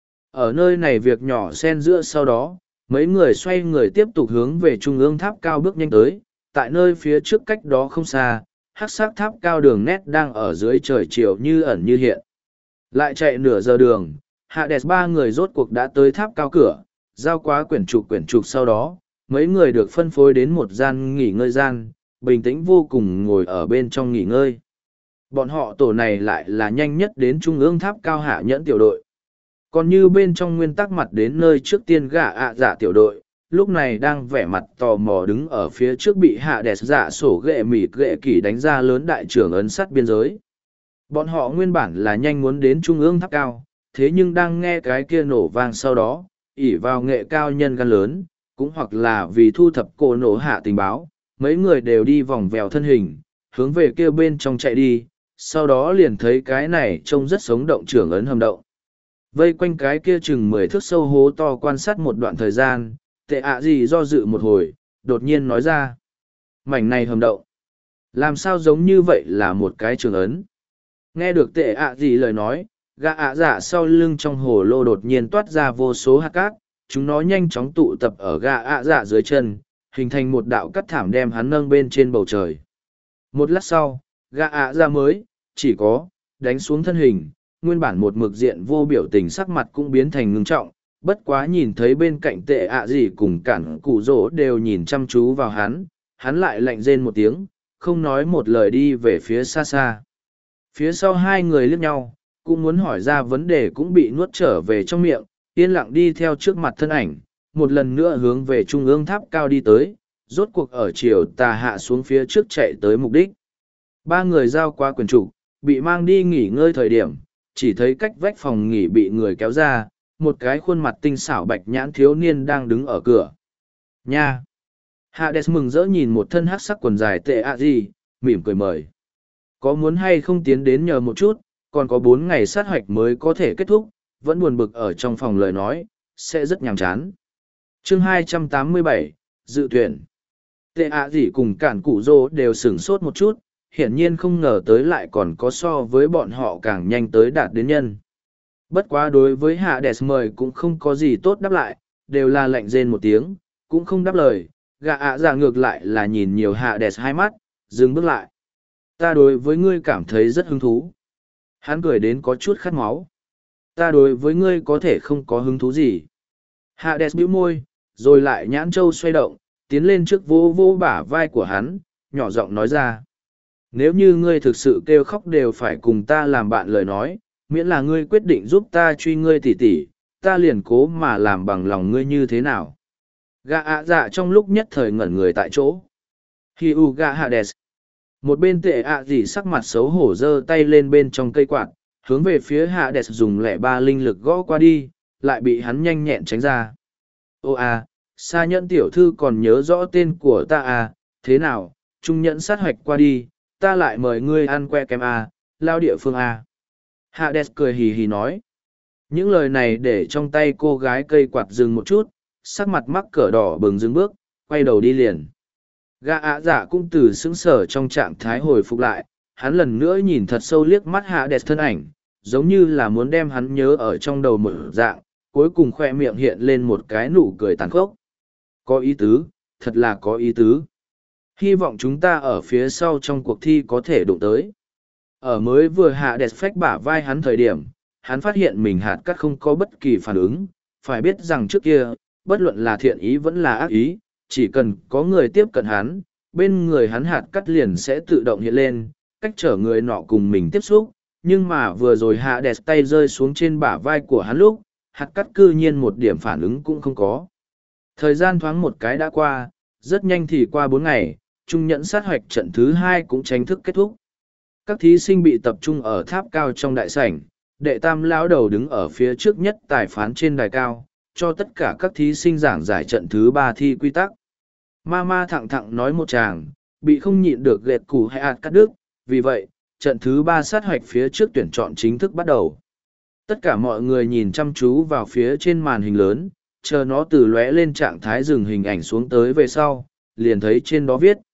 Ở nơi này việc nhỏ xen giữa sau đó, mấy người xoay người tiếp tục hướng về trung ương tháp cao bước nhanh tới, tại nơi phía trước cách đó không xa, hắc sắc tháp cao đường nét đang ở dưới trời chiều như ẩn như hiện. Lại chạy nửa giờ đường, Hades ba người rốt cuộc đã tới tháp cao cửa, giao quá quyển trục sau đó, mấy người được phân phối đến một gian nghỉ ngơi gian, bình tĩnh vô cùng ngồi ở bên trong nghỉ ngơi. Bọn họ tổ này lại là nhanh nhất đến trung ương tháp cao hạ nhẫn tiểu đội. Còn như bên trong nguyên tắc mặt đến nơi trước tiên gã dạ tiểu đội, lúc này đang vẻ mặt tò mò đứng ở phía trước bị hạ đẹp dạ sổ ghệ mịt ghệ kỷ đánh ra lớn đại trưởng ấn sắt biên giới. Bọn họ nguyên bản là nhanh muốn đến trung ương tháp cao, thế nhưng đang nghe cái kia nổ vang sau đó, ỉ vào nghệ cao nhân gan lớn, cũng hoặc là vì thu thập cổ nổ hạ tình báo, mấy người đều đi vòng vèo thân hình, hướng về kia bên trong chạy đi, sau đó liền thấy cái này trông rất sống động trưởng ấn hầm động. Vây quanh cái kia chừng 10 thước sâu hố to quan sát một đoạn thời gian, tệ ạ gì do dự một hồi, đột nhiên nói ra. Mảnh này hầm động. Làm sao giống như vậy là một cái trường ấn. Nghe được tệ ạ gì lời nói, gã ạ dạ sau lưng trong hồ lô đột nhiên toát ra vô số hạt cát, chúng nó nhanh chóng tụ tập ở gã ạ dạ dưới chân, hình thành một đạo cắt thảm đem hắn nâng bên trên bầu trời. Một lát sau, gã ạ dạ mới, chỉ có, đánh xuống thân hình, nguyên bản một mực diện vô biểu tình sắc mặt cũng biến thành ngưng trọng, bất quá nhìn thấy bên cạnh tệ ạ gì cùng cản cụ rỗ đều nhìn chăm chú vào hắn lại lạnh rên một tiếng, không nói một lời đi về phía xa xa. Phía sau hai người liếc nhau, cũng muốn hỏi ra vấn đề cũng bị nuốt trở về trong miệng, yên lặng đi theo trước mặt thân ảnh, một lần nữa hướng về trung ương tháp cao đi tới, rốt cuộc ở chiều tà hạ xuống phía trước chạy tới mục đích. Ba người giao qua quyền trục, bị mang đi nghỉ ngơi thời điểm, chỉ thấy cách vách phòng nghỉ bị người kéo ra, một cái khuôn mặt tinh xảo bạch nhãn thiếu niên đang đứng ở cửa. Nha! Hades mừng rỡ nhìn một thân hắc sắc quần dài tệ ạ gì, mỉm cười mời. Có muốn hay không tiến đến nhờ một chút, còn có 4 ngày sát hoạch mới có thể kết thúc, vẫn buồn bực ở trong phòng lời nói, sẽ rất nhàm chán. Chương 287, Dự tuyển. Tệ ạ gì cùng cản cụ rô đều sửng sốt một chút, hiển nhiên không ngờ tới lại còn có so với bọn họ càng nhanh tới đạt đến nhân. Bất quá đối với Hades mời cũng không có gì tốt đáp lại, đều là lạnh rên một tiếng, cũng không đáp lời, gã ạ dạ ngược lại là nhìn nhiều Hades hai mắt, dừng bước lại. Ta đối với ngươi cảm thấy rất hứng thú. Hắn cười đến có chút khát máu. Ta đối với ngươi có thể không có hứng thú gì. Hades bĩu môi, rồi lại nhãn châu xoay động, tiến lên trước vỗ vỗ bả vai của hắn, nhỏ giọng nói ra. Nếu như ngươi thực sự kêu khóc đều phải cùng ta làm bạn lời nói, miễn là ngươi quyết định giúp ta truy ngươi tỉ tỉ, ta liền cố mà làm bằng lòng ngươi như thế nào. Gã ạ dạ trong lúc nhất thời ngẩn người tại chỗ. Hi u gã Hades. Một bên tệ ạ gì sắc mặt xấu hổ giơ tay lên bên trong cây quạt, hướng về phía Hades dùng lẻ ba linh lực gõ qua đi, lại bị hắn nhanh nhẹn tránh ra. Ô à, Sa Nhẫn tiểu thư còn nhớ rõ tên của ta à, thế nào, trung nhẫn sát hoạch qua đi, ta lại mời ngươi ăn que kem à, lao địa phương à. Hades cười hì hì nói. Những lời này để trong tay cô gái cây quạt dừng một chút, sắc mặt mắc cỡ đỏ bừng dừng bước, quay đầu đi liền. Gã ạ dạ cũng từ sững sờ trong trạng thái hồi phục lại, hắn lần nữa nhìn thật sâu liếc mắt Hades thân ảnh, giống như là muốn đem hắn nhớ ở trong đầu một dạng, cuối cùng khoe miệng hiện lên một cái nụ cười tàn khốc. Có ý tứ, thật là có ý tứ. Hy vọng chúng ta ở phía sau trong cuộc thi có thể đụng tới. Ở mới vừa Hades phách bả vai hắn thời điểm, hắn phát hiện mình hạt cắt không có bất kỳ phản ứng, phải biết rằng trước kia, bất luận là thiện ý vẫn là ác ý, chỉ cần có người tiếp cận hắn, bên người hắn hạt cắt liền sẽ tự động hiện lên, cách trở người nọ cùng mình tiếp xúc, nhưng mà vừa rồi Hades tay rơi xuống trên bả vai của hắn lúc, hạt cắt cư nhiên một điểm phản ứng cũng không có. Thời gian thoáng một cái đã qua, rất nhanh thì qua 4 ngày, trung nhẫn sát hoạch trận thứ 2 cũng chính thức kết thúc. Các thí sinh bị tập trung ở tháp cao trong đại sảnh, đệ tam lão đầu đứng ở phía trước nhất tài phán trên đài cao, cho tất cả các thí sinh giảng giải trận thứ 3 thi quy tắc. Ma thẳng thẳng nói một chàng, bị không nhịn được gẹt củ hay ạt cắt đứt, vì vậy, trận thứ 3 sát hoạch phía trước tuyển chọn chính thức bắt đầu. Tất cả mọi người nhìn chăm chú vào phía trên màn hình lớn, chờ nó từ lóe lên trạng thái dừng hình ảnh xuống tới về sau, liền thấy trên đó viết.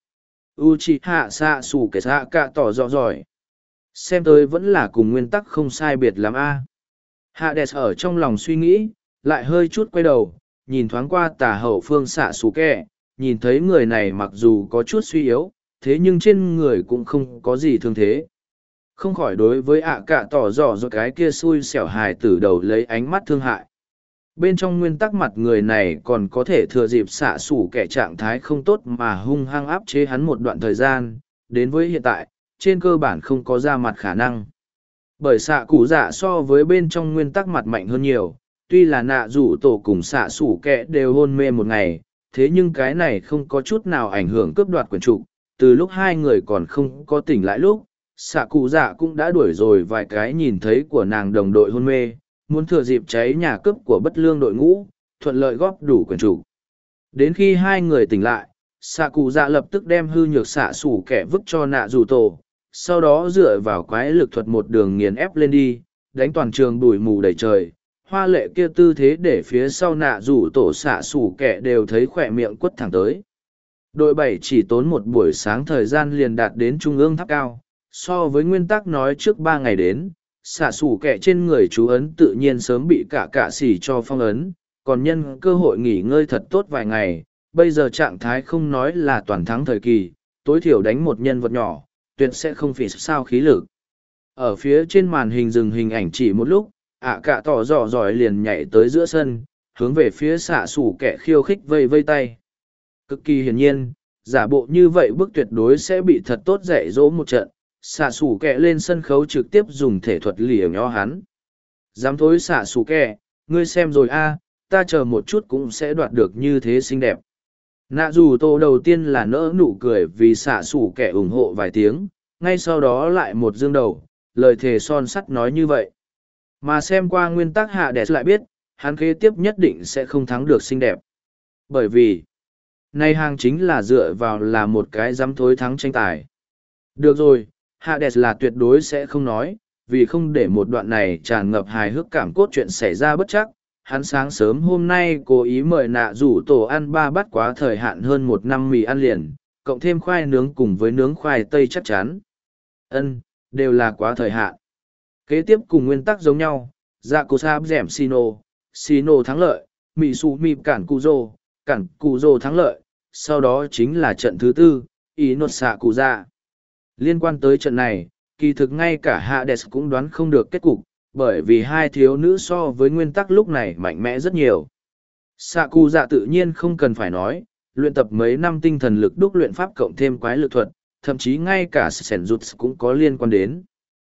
Uchiha Sasuke Saka tỏ rõ giỏi. Xem tới vẫn là cùng nguyên tắc không sai biệt lắm a. Hades ở trong lòng suy nghĩ, lại hơi chút quay đầu, nhìn thoáng qua tà hậu phương Sasuke, nhìn thấy người này mặc dù có chút suy yếu, thế nhưng trên người cũng không có gì thương thế. Không khỏi đối với ạ cả tỏ rõ rồi cái kia xui xẻo hài tử đầu lấy ánh mắt thương hại. Bên trong nguyên tắc mặt người này còn có thể thừa dịp xạ sủ kẻ trạng thái không tốt mà hung hăng áp chế hắn một đoạn thời gian, đến với hiện tại, trên cơ bản không có ra mặt khả năng. Bởi xạ củ dạ so với bên trong nguyên tắc mặt mạnh hơn nhiều, tuy là nạ rủ tổ cùng xạ sủ kẻ đều hôn mê một ngày, thế nhưng cái này không có chút nào ảnh hưởng cướp đoạt quyền trục, từ lúc hai người còn không có tỉnh lại lúc. Xạ cụ dạ cũng đã đuổi rồi vài cái nhìn thấy của nàng đồng đội hôn mê, muốn thừa dịp cháy nhà cướp của bất lương đội ngũ, thuận lợi góp đủ quyền chủ. Đến khi hai người tỉnh lại, xạ cụ dạ lập tức đem hư nhược xạ sủ kẻ vứt cho nạ dù tổ, sau đó dựa vào quái lực thuật một đường nghiền ép lên đi, đánh toàn trường bụi mù đầy trời. Hoa lệ kia tư thế để phía sau nạ rủ tổ xạ sủ kẻ đều thấy khỏe miệng quất thẳng tới. Đội 7 chỉ tốn một buổi sáng thời gian liền đạt đến trung ương tháp cao. So với nguyên tắc nói trước 3 ngày đến, xạ sủ kẻ trên người chú ấn tự nhiên sớm bị cả xỉ cho phong ấn, còn nhân cơ hội nghỉ ngơi thật tốt vài ngày, bây giờ trạng thái không nói là toàn thắng thời kỳ, tối thiểu đánh một nhân vật nhỏ, tuyệt sẽ không phí sao khí lực. Ở phía trên màn hình dừng hình ảnh chỉ một lúc, cả tỏ rõ giỏi liền nhảy tới giữa sân, hướng về phía xạ sủ kẻ khiêu khích vây vây tay. Cực kỳ hiển nhiên, giả bộ như vậy bức tuyệt đối sẽ bị thật tốt dạy dỗ một trận. Xạ sủ kẹ lên sân khấu trực tiếp dùng thể thuật lìa nhỏ hắn. Dám thối xạ sủ kẹ, ngươi xem rồi a, ta chờ một chút cũng sẽ đoạt được như thế xinh đẹp. Nạ dù tô đầu tiên là nỡ nụ cười vì xạ sủ kẹ ủng hộ vài tiếng, ngay sau đó lại một dương đầu, lời thề son sắt nói như vậy. Mà xem qua nguyên tắc hạ đẹp lại biết, hắn kế tiếp nhất định sẽ không thắng được xinh đẹp. Bởi vì, nay hàng chính là dựa vào là một cái dám thối thắng tranh tài. Được rồi. Hades là tuyệt đối sẽ không nói, vì không để một đoạn này tràn ngập hài hước cảm cốt chuyện xảy ra bất chắc. Hắn sáng sớm hôm nay cố ý mời nạ rủ tổ ăn 3 bát quá thời hạn hơn 1 năm mì ăn liền, cộng thêm khoai nướng cùng với nướng khoai tây chắc chắn. Đều là quá thời hạn. Kế tiếp cùng nguyên tắc giống nhau, dạ cô sáp dẻm Sino thắng lợi, mì su mịp cản cụ rô thắng lợi, sau đó chính là trận thứ 4, ý nột xạ cụ dạ. Liên quan tới trận này, kỳ thực ngay cả Hades cũng đoán không được kết cục, bởi vì hai thiếu nữ so với nguyên tắc lúc này mạnh mẽ rất nhiều. Sakuza tự nhiên không cần phải nói, luyện tập mấy năm tinh thần lực đúc luyện pháp cộng thêm quái lực thuật, thậm chí ngay cả Senjutsu cũng có liên quan đến.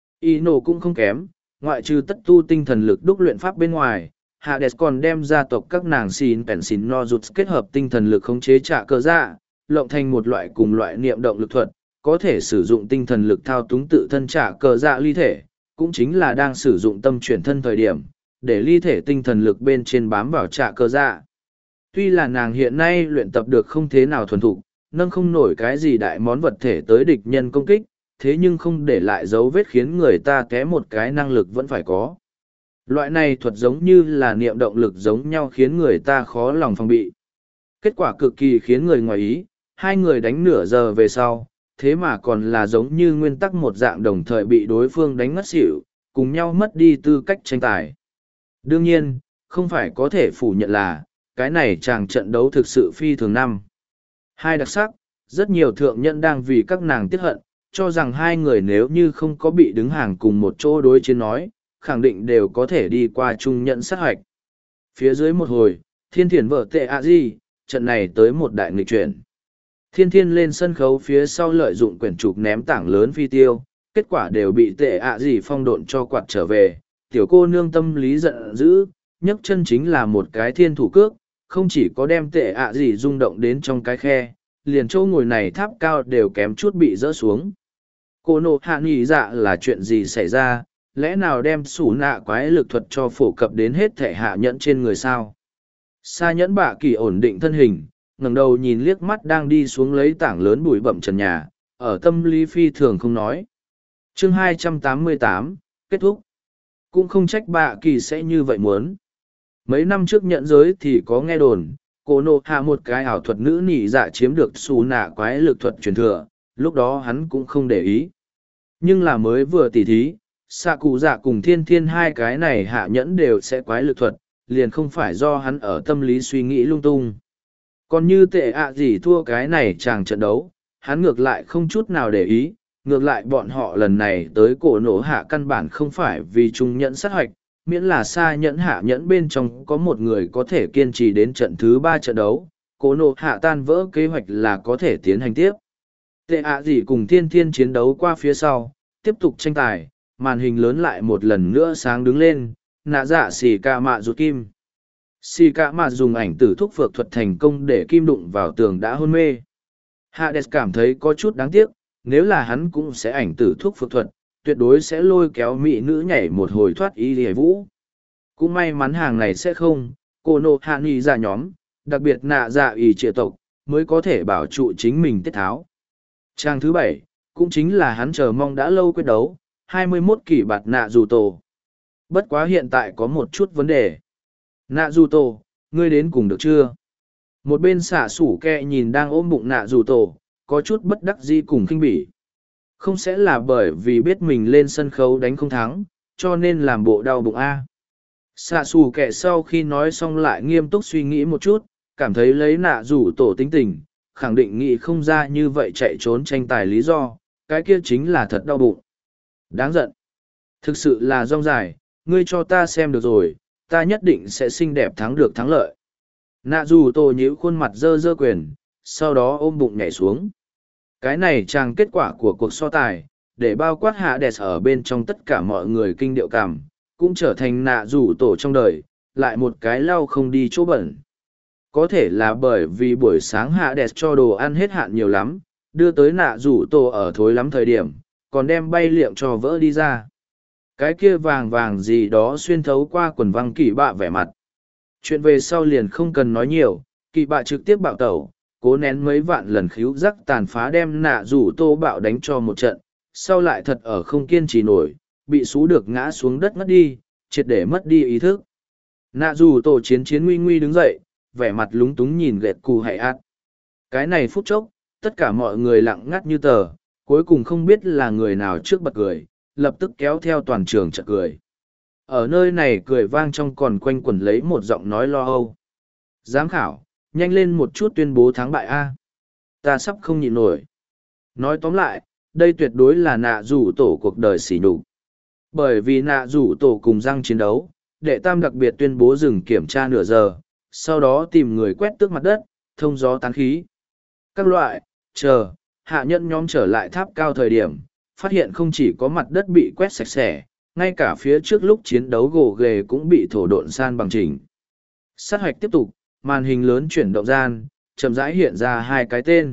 Ino cũng không kém, ngoại trừ tất tu tinh thần lực đúc luyện pháp bên ngoài, Hades còn đem gia tộc các nàng xin pèn xin no rụt kết hợp tinh thần lực khống chế trả cơ dạ, lộng thành một loại cùng loại niệm động lực thuật, có thể sử dụng tinh thần lực thao túng tự thân trả cơ dạ ly thể, cũng chính là đang sử dụng tâm chuyển thân thời điểm, để ly thể tinh thần lực bên trên bám vào trả cơ dạ. Tuy là nàng hiện nay luyện tập được không thế nào thuần thục, nâng không nổi cái gì đại món vật thể tới địch nhân công kích, thế nhưng không để lại dấu vết khiến người ta té một cái năng lực vẫn phải có. Loại này thuật giống như là niệm động lực giống nhau khiến người ta khó lòng phòng bị. Kết quả cực kỳ khiến người ngoài ý, hai người đánh nửa giờ về sau, thế mà còn là giống như nguyên tắc một dạng đồng thời bị đối phương đánh ngất xỉu, cùng nhau mất đi tư cách tranh tài. Đương nhiên, không phải có thể phủ nhận là, cái này chàng trận đấu thực sự phi thường năm. Hai đặc sắc, rất nhiều thượng nhân đang vì các nàng tiếc hận, cho rằng hai người nếu như không có bị đứng hàng cùng một chỗ đối chiến nói, khẳng định đều có thể đi qua chung nhận sát hoạch. Phía dưới một hồi, thiên thiền vợ tệ ạ gì, trận này tới một đại nghịch chuyển. Thiên thiên lên sân khấu phía sau lợi dụng quyển trục ném tảng lớn phi tiêu, kết quả đều bị tệ ạ gì phong độn cho quạt trở về. Tiểu cô nương tâm lý giận dữ, nhấc chân chính là một cái thiên thủ cước, không chỉ có đem tệ ạ gì rung động đến trong cái khe, liền chỗ ngồi này tháp cao đều kém chút bị rỡ xuống. Cô nộ hạ nghỉ dạ là chuyện gì xảy ra, lẽ nào đem sủ nạ quái lực thuật cho phổ cập đến hết thể hạ nhẫn trên người sao? Sa nhẫn bạ kỳ ổn định thân hình, ngẩng đầu nhìn liếc mắt đang đi xuống lấy tảng lớn bụi bậm trần nhà, ở tâm lý phi thường không nói. Chương 288, kết thúc. Cũng không trách bạ kỳ sẽ như vậy muốn. Mấy năm trước nhận giới thì có nghe đồn, cô nộ hạ một cái ảo thuật nữ nỉ dạ chiếm được xù nạ quái lực thuật truyền thừa, lúc đó hắn cũng không để ý. Nhưng là mới vừa tỉ thí, xạ cụ dạ cùng thiên thiên hai cái này hạ nhẫn đều sẽ quái lực thuật, liền không phải do hắn ở tâm lý suy nghĩ lung tung. Còn như tệ ạ gì thua cái này chàng trận đấu, hắn ngược lại không chút nào để ý, ngược lại bọn họ lần này tới cổ nổ hạ căn bản không phải vì chung nhẫn sát hoạch, miễn là xa nhẫn hạ nhẫn bên trong có một người có thể kiên trì đến trận thứ 3 trận đấu, cổ nổ hạ tan vỡ kế hoạch là có thể tiến hành tiếp. Tệ ạ gì cùng thiên thiên chiến đấu qua phía sau, tiếp tục tranh tài, màn hình lớn lại một lần nữa sáng đứng lên, nạ dạ xì ca mạ rụt kim. Xì ca mạ dùng ảnh tử thuốc phược thuật thành công để kim đụng vào tường đã hôn mê. Hades cảm thấy có chút đáng tiếc, nếu là hắn cũng sẽ ảnh tử thuốc phược thuật, tuyệt đối sẽ lôi kéo mỹ nữ nhảy một hồi thoát y hề vũ. Cũng may mắn hàng này sẽ không, cô nộ hạ nghi ra nhóm, đặc biệt nạ dạ ủy trịa tộc, mới có thể bảo trụ chính mình tiết tháo. Trang thứ 7, cũng chính là hắn chờ mong đã lâu quyết đấu, 21 kỷ bạt nạ dù tổ. Bất quá hiện tại có một chút vấn đề. Nạ dù tổ, ngươi đến cùng được chưa? Một bên xả sủ kẹ nhìn đang ôm bụng nạ dù tổ, có chút bất đắc dĩ cùng khinh bỉ. Không sẽ là bởi vì biết mình lên sân khấu đánh không thắng, cho nên làm bộ đau bụng A. Xạ xù kẻ sau khi nói xong lại nghiêm túc suy nghĩ một chút, cảm thấy lấy nạ rủ tổ tính tình, khẳng định nghĩ không ra như vậy chạy trốn tranh tài lý do, cái kia chính là thật đau bụng. Đáng giận. Thực sự là rong dài, ngươi cho ta xem được rồi, ta nhất định sẽ xinh đẹp thắng được thắng lợi. Nạ rủ tổ nhíu khuôn mặt dơ dơ quyền, sau đó ôm bụng nhảy xuống. Cái này chàng kết quả của cuộc so tài, để bao quát hạ đẹp ở bên trong tất cả mọi người kinh điệu cảm, cũng trở thành nạ rủ tổ trong đời, lại một cái lau không đi chỗ bẩn. Có thể là bởi vì buổi sáng hạ đẹp cho đồ ăn hết hạn nhiều lắm, đưa tới nạ rủ tổ ở thối lắm thời điểm, còn đem bay liệng cho vỡ đi ra. Cái kia vàng vàng gì đó xuyên thấu qua quần văng kỳ bạ vẻ mặt. Chuyện về sau liền không cần nói nhiều, kỳ bạ trực tiếp bạo tẩu, cố nén mấy vạn lần khíu rắc tàn phá đem nạ rủ tô bạo đánh cho một trận, sau lại thật ở không kiên trì nổi, bị xú được ngã xuống đất ngất đi, triệt để mất đi ý thức. Nạ rủ tổ chiến chiến nguy nguy đứng dậy, vẻ mặt lúng túng nhìn gẹt cù hạy ạt. Cái này phút chốc, tất cả mọi người lặng ngắt như tờ, cuối cùng không biết là người nào trước bật cười, lập tức kéo theo toàn trường chợt cười. Ở nơi này cười vang trong còn quanh quẩn lấy một giọng nói lo âu. Giám khảo, nhanh lên một chút tuyên bố thắng bại A. Ta sắp không nhịn nổi. Nói tóm lại, đây tuyệt đối là nạ rủ tổ cuộc đời sỉ nhục. Bởi vì nạ rủ tổ cùng răng chiến đấu, đệ tam đặc biệt tuyên bố dừng kiểm tra nửa giờ, sau đó tìm người quét tước mặt đất, thông gió tán khí. Các loại, chờ, hạ nhẫn nhóm trở lại tháp cao thời điểm, phát hiện không chỉ có mặt đất bị quét sạch sẽ, ngay cả phía trước lúc chiến đấu gồ ghề cũng bị thổ độn san bằng chỉnh. Sát hoạch tiếp tục, màn hình lớn chuyển động gian, chậm rãi hiện ra hai cái tên.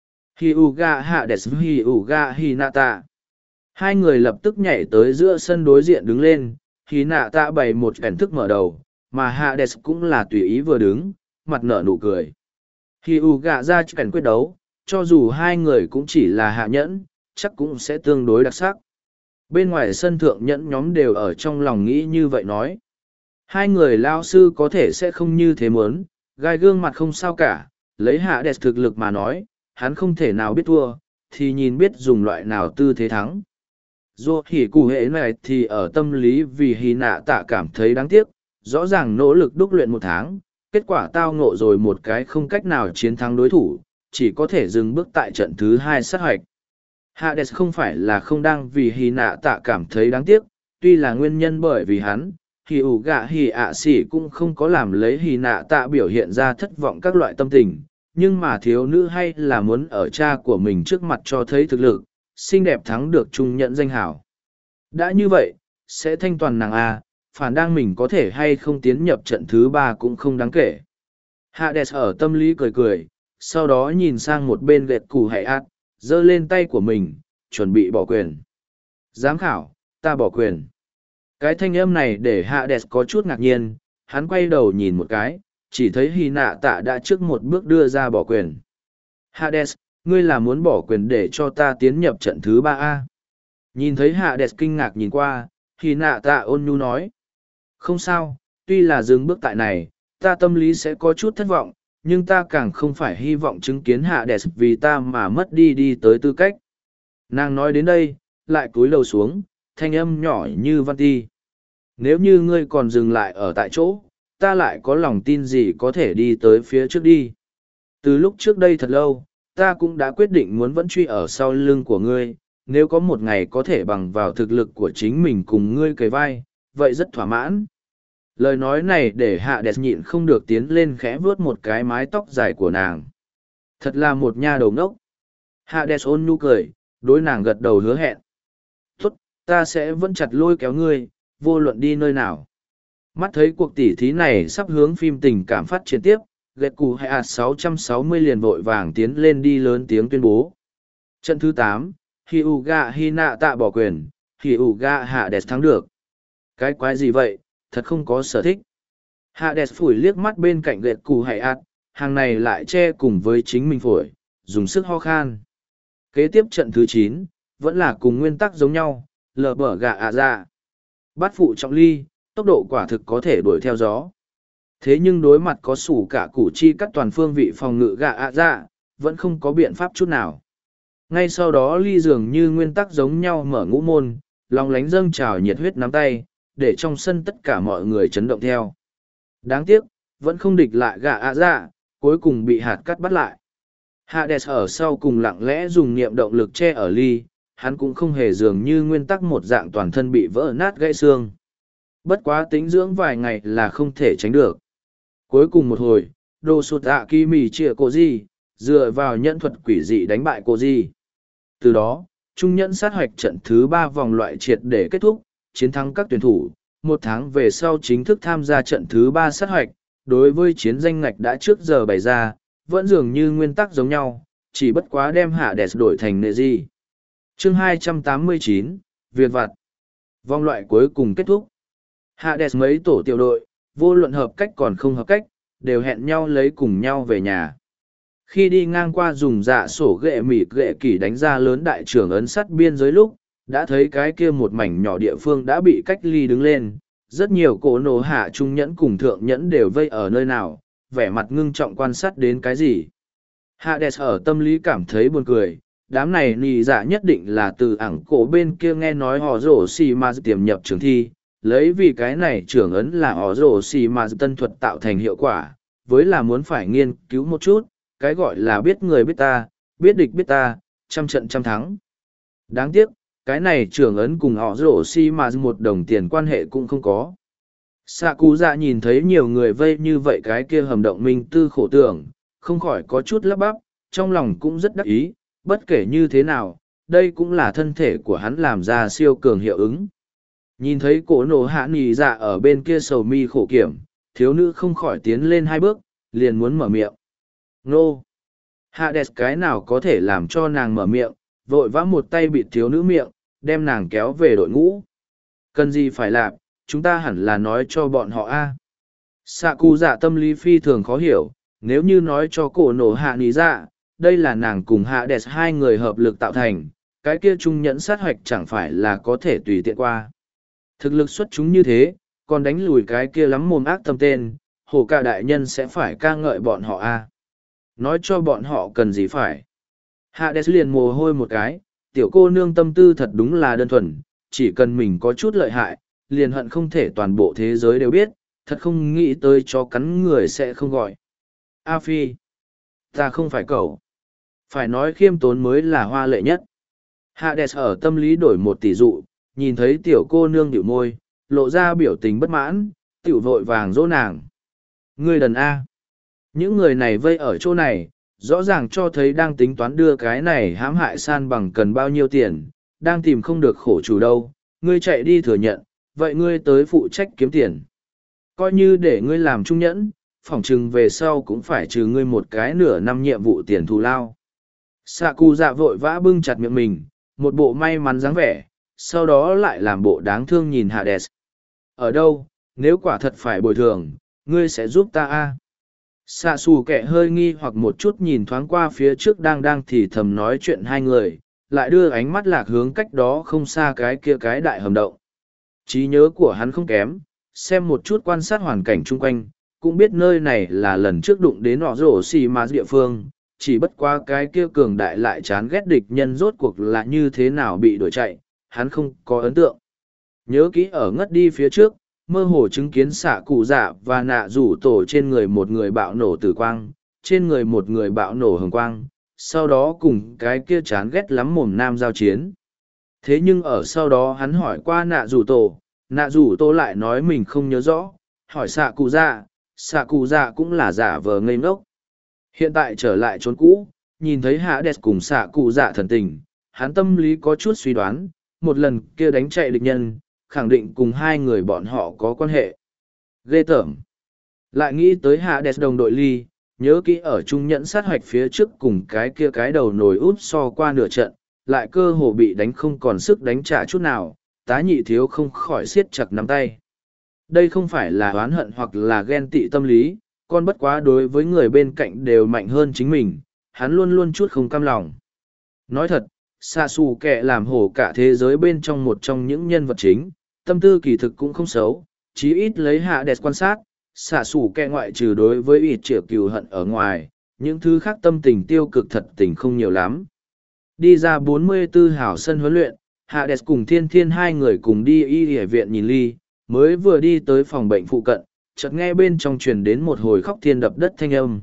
Hyuga Hades Hyuga Hinata. Hai người lập tức nhảy tới giữa sân đối diện đứng lên, Hinata bày một cảnh thức mở đầu, mà Hades cũng là tùy ý vừa đứng, mặt nở nụ cười. Hyuga ra cảnh quyết đấu, cho dù hai người cũng chỉ là hạ nhẫn, chắc cũng sẽ tương đối đặc sắc. Bên ngoài sân thượng nhẫn nhóm đều ở trong lòng nghĩ như vậy nói. Hai người lao sư có thể sẽ không như thế muốn, gai gương mặt không sao cả, lấy Hades thực lực mà nói, hắn không thể nào biết thua, thì nhìn biết dùng loại nào tư thế thắng. Dù hỉ cụ hệ này thì ở tâm lý vì hì nạ tạ cảm thấy đáng tiếc, rõ ràng nỗ lực đúc luyện một tháng, kết quả tao ngộ rồi một cái không cách nào chiến thắng đối thủ, chỉ có thể dừng bước tại trận thứ hai sát hoạch. Hades không phải là không đang vì hì nạ tạ cảm thấy đáng tiếc, tuy là nguyên nhân bởi vì hắn, hì ủ gạ hì ạ xỉ cũng không có làm lấy hì nạ tạ biểu hiện ra thất vọng các loại tâm tình, nhưng mà thiếu nữ hay là muốn ở cha của mình trước mặt cho thấy thực lực, xinh đẹp thắng được trung nhận danh hảo. Đã như vậy, sẽ thanh toàn nàng A, phản đang mình có thể hay không tiến nhập trận thứ ba cũng không đáng kể. Hades ở tâm lý cười cười, sau đó nhìn sang một bên gẹt củ hệ ạt, giơ lên tay của mình, chuẩn bị bỏ quyền. Giám khảo, ta bỏ quyền. Cái thanh âm này để Hades có chút ngạc nhiên, hắn quay đầu nhìn một cái, chỉ thấy Hy nạ tạ đã trước một bước đưa ra bỏ quyền. Hades, ngươi là muốn bỏ quyền để cho ta tiến nhập trận thứ ba A. Nhìn thấy Hades kinh ngạc nhìn qua, Hy nạ tạ ôn nhu nói. Không sao, tuy là dừng bước tại này, ta tâm lý sẽ có chút thất vọng, nhưng ta càng không phải hy vọng chứng kiến Hades vì ta mà mất đi tới tư cách. Nàng nói đến đây, lại cúi đầu xuống, thanh âm nhỏ như văn ti. Nếu như ngươi còn dừng lại ở tại chỗ, ta lại có lòng tin gì có thể đi tới phía trước đi. Từ lúc trước đây thật lâu, ta cũng đã quyết định muốn vẫn truy ở sau lưng của ngươi, nếu có một ngày có thể bằng vào thực lực của chính mình cùng ngươi kề vai, vậy rất thỏa mãn. Lời nói này để Hades nhịn không được tiến lên khẽ vuốt một cái mái tóc dài của nàng. Thật là một nha đầu ngốc. Hades ôn nhu cười, đối nàng gật đầu hứa hẹn. Tốt, ta sẽ vẫn chặt lôi kéo ngươi, vô luận đi nơi nào. Mắt thấy cuộc tỉ thí này sắp hướng phim tình cảm phát triển tiếp, gẹt cù hay 660 liền vội vàng tiến lên đi lớn tiếng tuyên bố. Trận thứ 8, Hyuga Hinata bỏ quyền, Hyuga Hades thắng được. Cái quái gì vậy, thật không có sở thích. Hades phủi liếc mắt bên cạnh gẹt cù hay hàng này lại che cùng với chính mình phổi, dùng sức ho khan. Kế tiếp trận thứ 9, vẫn là cùng nguyên tắc giống nhau, lờ bở gạ ạ ra. Bát phụ trọng ly, tốc độ quả thực có thể đuổi theo gió. Thế nhưng đối mặt có sủ cả củ chi cắt toàn phương vị phòng ngự gạ ạ ra, vẫn không có biện pháp chút nào. Ngay sau đó ly dường như nguyên tắc giống nhau mở ngũ môn, lòng lánh dâng trào nhiệt huyết nắm tay, để trong sân tất cả mọi người chấn động theo. Đáng tiếc, vẫn không địch lại gạ ạ ra, cuối cùng bị hạt cắt bắt lại. Hades ở sau cùng lặng lẽ dùng niệm động lực che ở ly, hắn cũng không hề dường như nguyên tắc một dạng toàn thân bị vỡ nát gãy xương. Bất quá tính dưỡng vài ngày là không thể tránh được. Cuối cùng một hồi, đồ sụt ạ kỳ mì chịa cô di, dựa vào nhẫn thuật quỷ dị đánh bại cô di. Từ đó, trung nhẫn sát hoạch trận thứ 3 vòng loại triệt để kết thúc, chiến thắng các tuyển thủ. Một tháng về sau chính thức tham gia trận thứ 3 sát hoạch, đối với chiến danh ngạch đã trước giờ bày ra, vẫn dường như nguyên tắc giống nhau, chỉ bất quá đem Hades đổi thành nệ gì. Chương 289, Việc vặt. Vòng loại cuối cùng kết thúc. Hades mấy tổ tiểu đội, vô luận hợp cách còn không hợp cách, đều hẹn nhau lấy cùng nhau về nhà. Khi đi ngang qua dùng dạ sổ ghệ mịt ghệ kỳ đánh ra lớn đại trưởng ấn sắt biên giới lúc, đã thấy cái kia một mảnh nhỏ địa phương đã bị cách ly đứng lên. Rất nhiều cổ nổ hạ trung nhẫn cùng thượng nhẫn đều vây ở nơi nào, vẻ mặt ngưng trọng quan sát đến cái gì. Hades ở tâm lý cảm thấy buồn cười, đám này nì dạ nhất định là từ ảng cổ bên kia nghe nói họ rổ xì mà tiềm nhập trường thi, lấy vì cái này trưởng ấn là họ rổ xì mà tân thuật tạo thành hiệu quả, với là muốn phải nghiên cứu một chút, cái gọi là biết người biết ta, biết địch biết ta, trăm trận trăm thắng. Đáng tiếc, cái này trưởng ấn cùng họ rổ xì mà một đồng tiền quan hệ cũng không có. Sạ cụ dạ nhìn thấy nhiều người vây như vậy cái kia hầm động minh tư khổ tưởng, không khỏi có chút lắp bắp, trong lòng cũng rất đắc ý, bất kể như thế nào, đây cũng là thân thể của hắn làm ra siêu cường hiệu ứng. Nhìn thấy cổ nổ hạ nì dạ ở bên kia sầu mi khổ kiểm, thiếu nữ không khỏi tiến lên 2 bước, liền muốn mở miệng. Nô! Hades cái nào có thể làm cho nàng mở miệng, vội vã một tay bịt thiếu nữ miệng, đem nàng kéo về đội ngũ. Cần gì phải làm, chúng ta hẳn là nói cho bọn họ a. Sạ cụ dạ tâm lý phi thường khó hiểu, nếu như nói cho cổ nổ hạ nì dạ, đây là nàng cùng Hades 2 người hợp lực tạo thành, cái kia trung nhẫn sát hoạch chẳng phải là có thể tùy tiện qua. Thực lực xuất chúng như thế, còn đánh lùi cái kia lắm mồm ác tâm tên, hồ ca đại nhân sẽ phải ca ngợi bọn họ a. Nói cho bọn họ cần gì phải. Hades liền mồ hôi một cái, tiểu cô nương tâm tư thật đúng là đơn thuần, chỉ cần mình có chút lợi hại, liền hận không thể toàn bộ thế giới đều biết, thật không nghĩ tới cho cắn người sẽ không gọi. A Phi, ta không phải cậu. Phải nói khiêm tốn mới là hoa lệ nhất. Hades ở tâm lý đổi một tỷ dụ, nhìn thấy tiểu cô nương điệu môi, lộ ra biểu tình bất mãn, tiểu vội vàng dỗ nàng. Ngươi đần A. Những người này vây ở chỗ này, rõ ràng cho thấy đang tính toán đưa cái này hãm hại san bằng cần bao nhiêu tiền, đang tìm không được khổ chủ đâu, ngươi chạy đi thừa nhận, vậy ngươi tới phụ trách kiếm tiền. Coi như để ngươi làm trung nhẫn, phỏng chừng về sau cũng phải trừ ngươi một cái nửa năm nhiệm vụ tiền thù lao. Sạ cụ dạ vội vã bưng chặt miệng mình, một bộ may mắn dáng vẻ, sau đó lại làm bộ đáng thương nhìn Hades. Ở đâu, nếu quả thật phải bồi thường, ngươi sẽ giúp ta a? Sạ xù kẻ hơi nghi hoặc một chút nhìn thoáng qua phía trước đang thì thầm nói chuyện 2 người, lại đưa ánh mắt lạc hướng cách đó không xa cái kia cái đại hầm động. Trí nhớ của hắn không kém, xem một chút quan sát hoàn cảnh chung quanh, cũng biết nơi này là lần trước đụng đến họ rổ xì mà địa phương, chỉ bất qua cái kia cường đại lại chán ghét địch nhân rốt cuộc là như thế nào bị đuổi chạy, hắn không có ấn tượng. Nhớ kỹ ở ngất đi phía trước, mơ hồ chứng kiến xạ cụ dạ và nạ rủ tổ trên người một người bạo nổ tử quang, trên người một người bạo nổ hồng quang, sau đó cùng cái kia chán ghét lắm mồm nam giao chiến. Thế nhưng ở sau đó hắn hỏi qua nạ rủ tổ lại nói mình không nhớ rõ, hỏi xạ cụ dạ cũng là giả vờ ngây ngốc. Hiện tại trở lại chốn cũ, nhìn thấy Hades cùng xạ cụ dạ thần tình, hắn tâm lý có chút suy đoán, một lần kia đánh chạy địch nhân, khẳng định cùng 2 người bọn họ có quan hệ. Ghê tởm. Lại nghĩ tới Hades đồng đội Ly, nhớ kỹ ở trung nhẫn sát hoạch phía trước cùng cái kia cái đầu nồi út so qua nửa trận, lại cơ hồ bị đánh không còn sức đánh trả chút nào, tá nhị thiếu không khỏi siết chặt nắm tay. Đây không phải là oán hận hoặc là ghen tị tâm lý, con bất quá đối với người bên cạnh đều mạnh hơn chính mình, hắn luôn luôn chút không cam lòng. Nói thật, xạ xù kẻ làm hổ cả thế giới bên trong một trong những nhân vật chính, tâm tư kỳ thực cũng không xấu, chí ít lấy Hades quan sát, xạ xù kẻ ngoại trừ đối với ít triệu cừu hận ở ngoài, những thứ khác tâm tình tiêu cực thật tình không nhiều lắm. Đi ra 44 hảo sân huấn luyện, Hades cùng Thiên Thiên 2 người cùng đi y viện nhìn Ly, mới vừa đi tới phòng bệnh phụ cận, chợt nghe bên trong truyền đến một hồi khóc thiên đập đất thanh âm.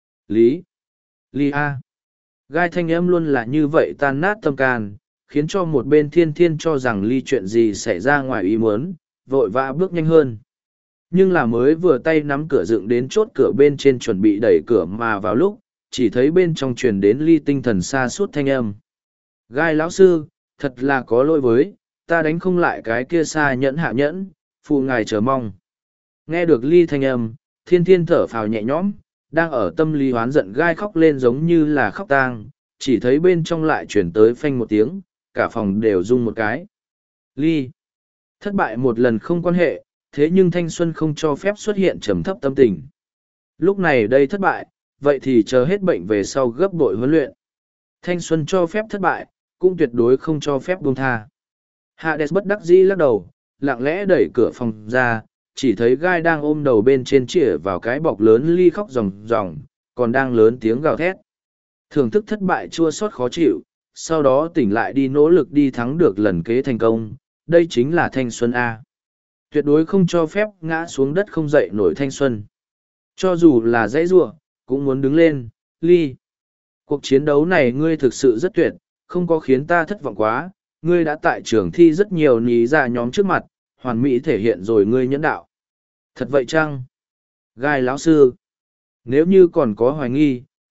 Ly A. Gai thanh âm luôn là như vậy tan nát tâm can, khiến cho một bên Thiên Thiên cho rằng Ly chuyện gì xảy ra ngoài ý muốn, vội vã bước nhanh hơn. Nhưng là mới vừa tay nắm cửa dựng đến chốt cửa bên trên chuẩn bị đẩy cửa mà vào lúc, chỉ thấy bên trong truyền đến Ly tinh thần xa suốt thanh âm. Gai lão sư, thật là có lỗi với, ta đánh không lại cái kia xa nhẫn hạ nhẫn, phụ ngài chờ mong. Nghe được Ly thanh âm, Thiên Thiên thở phào nhẹ nhõm, đang ở tâm lý hoán giận Gai khóc lên giống như là khóc tang, chỉ thấy bên trong lại chuyển tới phanh một tiếng, cả phòng đều rung một cái. Ly. Thất bại một lần không quan hệ, thế nhưng thanh xuân không cho phép xuất hiện trầm thấp tâm tình. Lúc này đây thất bại, vậy thì chờ hết bệnh về sau gấp bội huấn luyện. Thanh xuân cho phép thất bại, cũng tuyệt đối không cho phép buông tha. Hades bất đắc dĩ lắc đầu, lặng lẽ đẩy cửa phòng ra, chỉ thấy Gai đang ôm đầu bên trên chĩa vào cái bọc lớn Ly khóc ròng ròng, còn đang lớn tiếng gào thét. Thưởng thức thất bại chua xót khó chịu, sau đó tỉnh lại đi nỗ lực đi thắng được lần kế thành công, đây chính là thanh xuân A. Tuyệt đối không cho phép ngã xuống đất không dậy nổi thanh xuân. Cho dù là dãy rủa cũng muốn đứng lên, Ly. Cuộc chiến đấu này ngươi thực sự rất tuyệt, không có khiến ta thất vọng quá, ngươi đã tại trường thi rất nhiều ní ra nhóm trước mặt, hoàn mỹ thể hiện rồi ngươi nhẫn đạo. Thật vậy chăng? Gai lão sư. Nếu như còn có hoài nghi,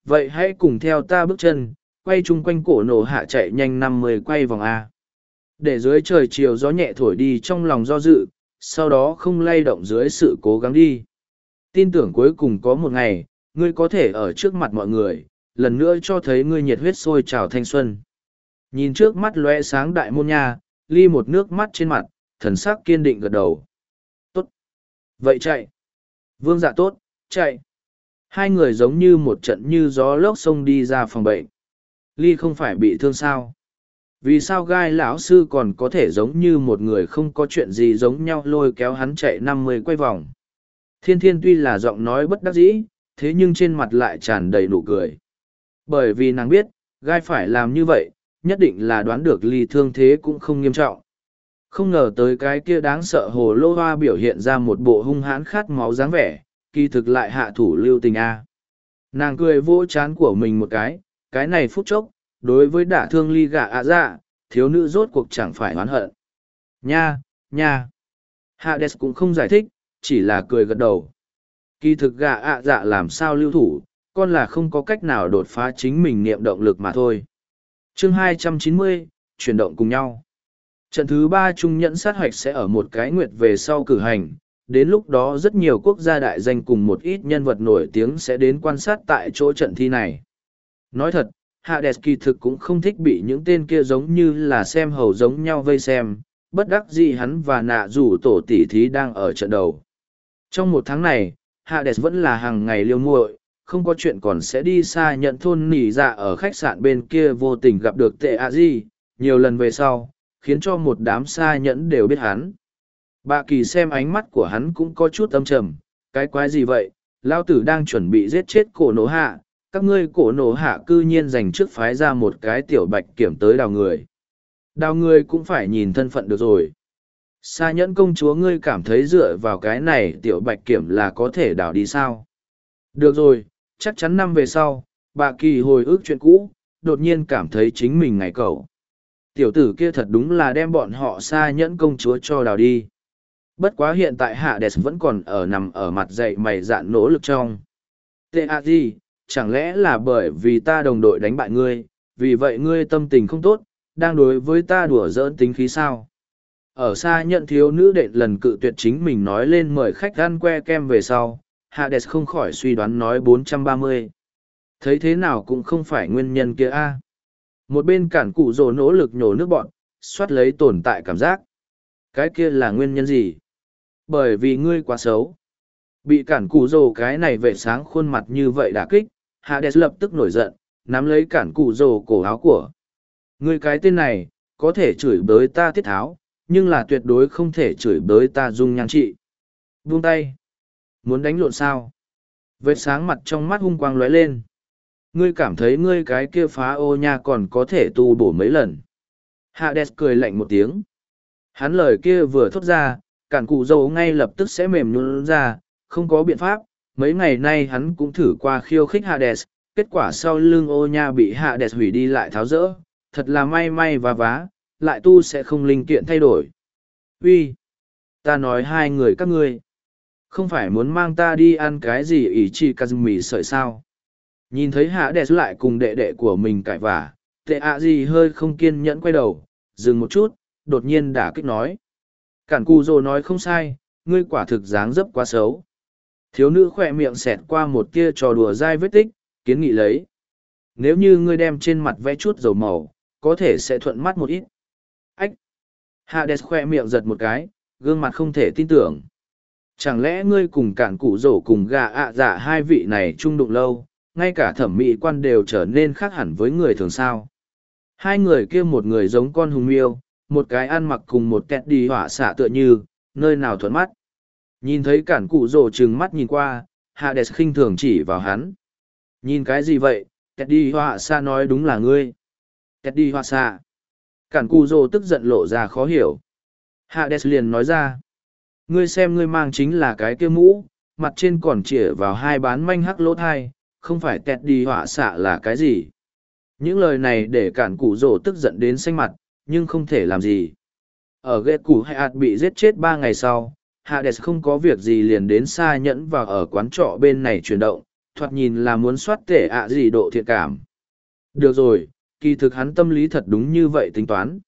vậy hãy cùng theo ta bước chân, quay chung quanh cổ nổ hạ chạy nhanh 50 quay vòng A. Để dưới trời chiều gió nhẹ thổi đi trong lòng do dự, sau đó không lay động dưới sự cố gắng đi. Tin tưởng cuối cùng có một ngày, ngươi có thể ở trước mặt mọi người, lần nữa cho thấy ngươi nhiệt huyết sôi trào thanh xuân. Nhìn trước mắt lóe sáng đại môn nha, Ly một nước mắt trên mặt, thần sắc kiên định gật đầu. Tốt. Vậy chạy. Vương Dạ tốt, chạy. Hai người giống như một trận như gió lốc xông đi ra phòng bệnh. Ly không phải bị thương sao? Vì sao gai lão sư còn có thể giống như một người không có chuyện gì giống nhau lôi kéo hắn chạy 50 quay vòng? Thiên Thiên tuy là giọng nói bất đắc dĩ, thế nhưng trên mặt lại tràn đầy nụ cười. Bởi vì nàng biết, gai phải làm như vậy, nhất định là đoán được Ly thương thế cũng không nghiêm trọng. Không ngờ tới cái kia đáng sợ hồ lô hoa biểu hiện ra một bộ hung hãn khát máu dáng vẻ, kỳ thực lại hạ thủ lưu tình a. Nàng cười vỗ chán của mình một cái này phút chốc, đối với đả thương Ly gạ ạ dạ, thiếu nữ rốt cuộc chẳng phải oán hận. Nha, nha. Hades cũng không giải thích, chỉ là cười gật đầu. Kỳ thực gạ ạ dạ làm sao lưu thủ, con là không có cách nào đột phá chính mình niệm động lực mà thôi. Chương 290, chuyển động cùng nhau. Trận thứ 3 trung nhẫn sát hoạch sẽ ở một cái nguyệt về sau cử hành, đến lúc đó rất nhiều quốc gia đại danh cùng một ít nhân vật nổi tiếng sẽ đến quan sát tại chỗ trận thi này. Nói thật, Hades kỳ thực cũng không thích bị những tên kia giống như là xem hầu giống nhau vây xem, bất đắc dĩ hắn và nạ rủ tổ tỷ thí đang ở trận đầu. Trong một tháng này, Hades vẫn là hàng ngày liêu muội, không có chuyện còn sẽ đi xa nhận thôn nỉ dạ ở khách sạn bên kia vô tình gặp được tệ a di, nhiều lần về sau, khiến cho một đám xa nhẫn đều biết hắn. Bà kỳ xem ánh mắt của hắn cũng có chút âm trầm, cái quái gì vậy, lao tử đang chuẩn bị giết chết cổ nổ hạ, các ngươi cổ nổ hạ cư nhiên dành trước phái ra một cái tiểu bạch kiểm tới đào người. Đào người cũng phải nhìn thân phận được rồi. Xa nhẫn công chúa ngươi cảm thấy dựa vào cái này tiểu bạch kiểm là có thể đào đi sao? Được rồi, chắc chắn năm về sau, bà kỳ hồi ức chuyện cũ, đột nhiên cảm thấy chính mình ngày cầu. Tiểu tử kia thật đúng là đem bọn họ xa nhẫn công chúa cho đào đi. Bất quá hiện tại Hades vẫn còn nằm ở mặt dậy mày dạn nỗ lực trong. Tệ à gì, chẳng lẽ là bởi vì ta đồng đội đánh bại ngươi, vì vậy ngươi tâm tình không tốt, đang đối với ta đùa giỡn tính khí sao? Ở xa nhận thiếu nữ đệ lần cự tuyệt chính mình nói lên mời khách ăn que kem về sau, Hades không khỏi suy đoán nói 430. Thấy thế nào cũng không phải nguyên nhân kia a. Một bên cản cụ rồ nỗ lực nhổ nước bọn, xoát lấy tồn tại cảm giác. Cái kia là nguyên nhân gì? Bởi vì ngươi quá xấu. Bị cản cụ rồ cái này vệ sáng khuôn mặt như vậy đả kích, Hades lập tức nổi giận, nắm lấy cản cụ rồ cổ áo của. Ngươi cái tên này, có thể chửi bới ta tiết tháo, nhưng là tuyệt đối không thể chửi bới ta dung nhan trị. Buông tay. Muốn đánh lộn sao? Vết sáng mặt trong mắt hung quang lóe lên. Ngươi cảm thấy ngươi cái kia phá ô nha còn có thể tu bổ mấy lần. Hades cười lạnh một tiếng. Hắn lời kia vừa thốt ra, cản cụ dầu ngay lập tức sẽ mềm nhũn ra, không có biện pháp. Mấy ngày nay hắn cũng thử qua khiêu khích Hades, kết quả sau lưng ô nha bị Hades hủy đi lại tháo rỡ, thật là may may và vá, lại tu sẽ không linh kiện thay đổi. Uy, ta nói hai người các ngươi, không phải muốn mang ta đi ăn cái gì ỷ chi Kazumi sợi sao? Nhìn thấy Hades lại cùng đệ đệ của mình cãi vả, tệ ạ gì hơi không kiên nhẫn quay đầu, dừng một chút, đột nhiên đả kích nói. Cản cù rồ nói không sai, ngươi quả thực dáng dấp quá xấu. Thiếu nữ khỏe miệng xẹt qua một tia trò đùa dai vết tích, kiến nghị lấy. Nếu như ngươi đem trên mặt vẽ chút dầu màu, có thể sẽ thuận mắt một ít. Ách! Hades khỏe miệng giật một cái, gương mặt không thể tin tưởng. Chẳng lẽ ngươi cùng cản cụ rổ cùng gà ạ dạ hai vị này chung đụng lâu, ngay cả thẩm mỹ quan đều trở nên khác hẳn với người thường sao? Hai người kia một người giống con hùng miêu, một cái ăn mặc cùng một kẹt đi hỏa xạ tựa như, nơi nào thuận mắt. Nhìn thấy cản cụ rổ trừng mắt nhìn qua, Hades khinh thường chỉ vào hắn. Nhìn cái gì vậy, kẹt đi hỏa xạ nói đúng là ngươi. Kẹt đi hỏa xạ. Cản cụ rổ tức giận lộ ra khó hiểu. Hades liền nói ra. Ngươi xem ngươi mang chính là cái kia mũ, mặt trên còn chĩa vào hai bán manh hắc lỗ thai, không phải kẹt đi hỏa xạ là cái gì. Những lời này để cản cụ rổ tức giận đến xanh mặt, nhưng không thể làm gì. Ở ghét củ Hạt bị giết chết 3 ngày sau, Hades không có việc gì liền đến xa nhẫn vào ở quán trọ bên này chuyển động, thoạt nhìn là muốn soát tệ ạ gì độ thiện cảm. Được rồi, kỳ thực hắn tâm lý thật đúng như vậy tính toán.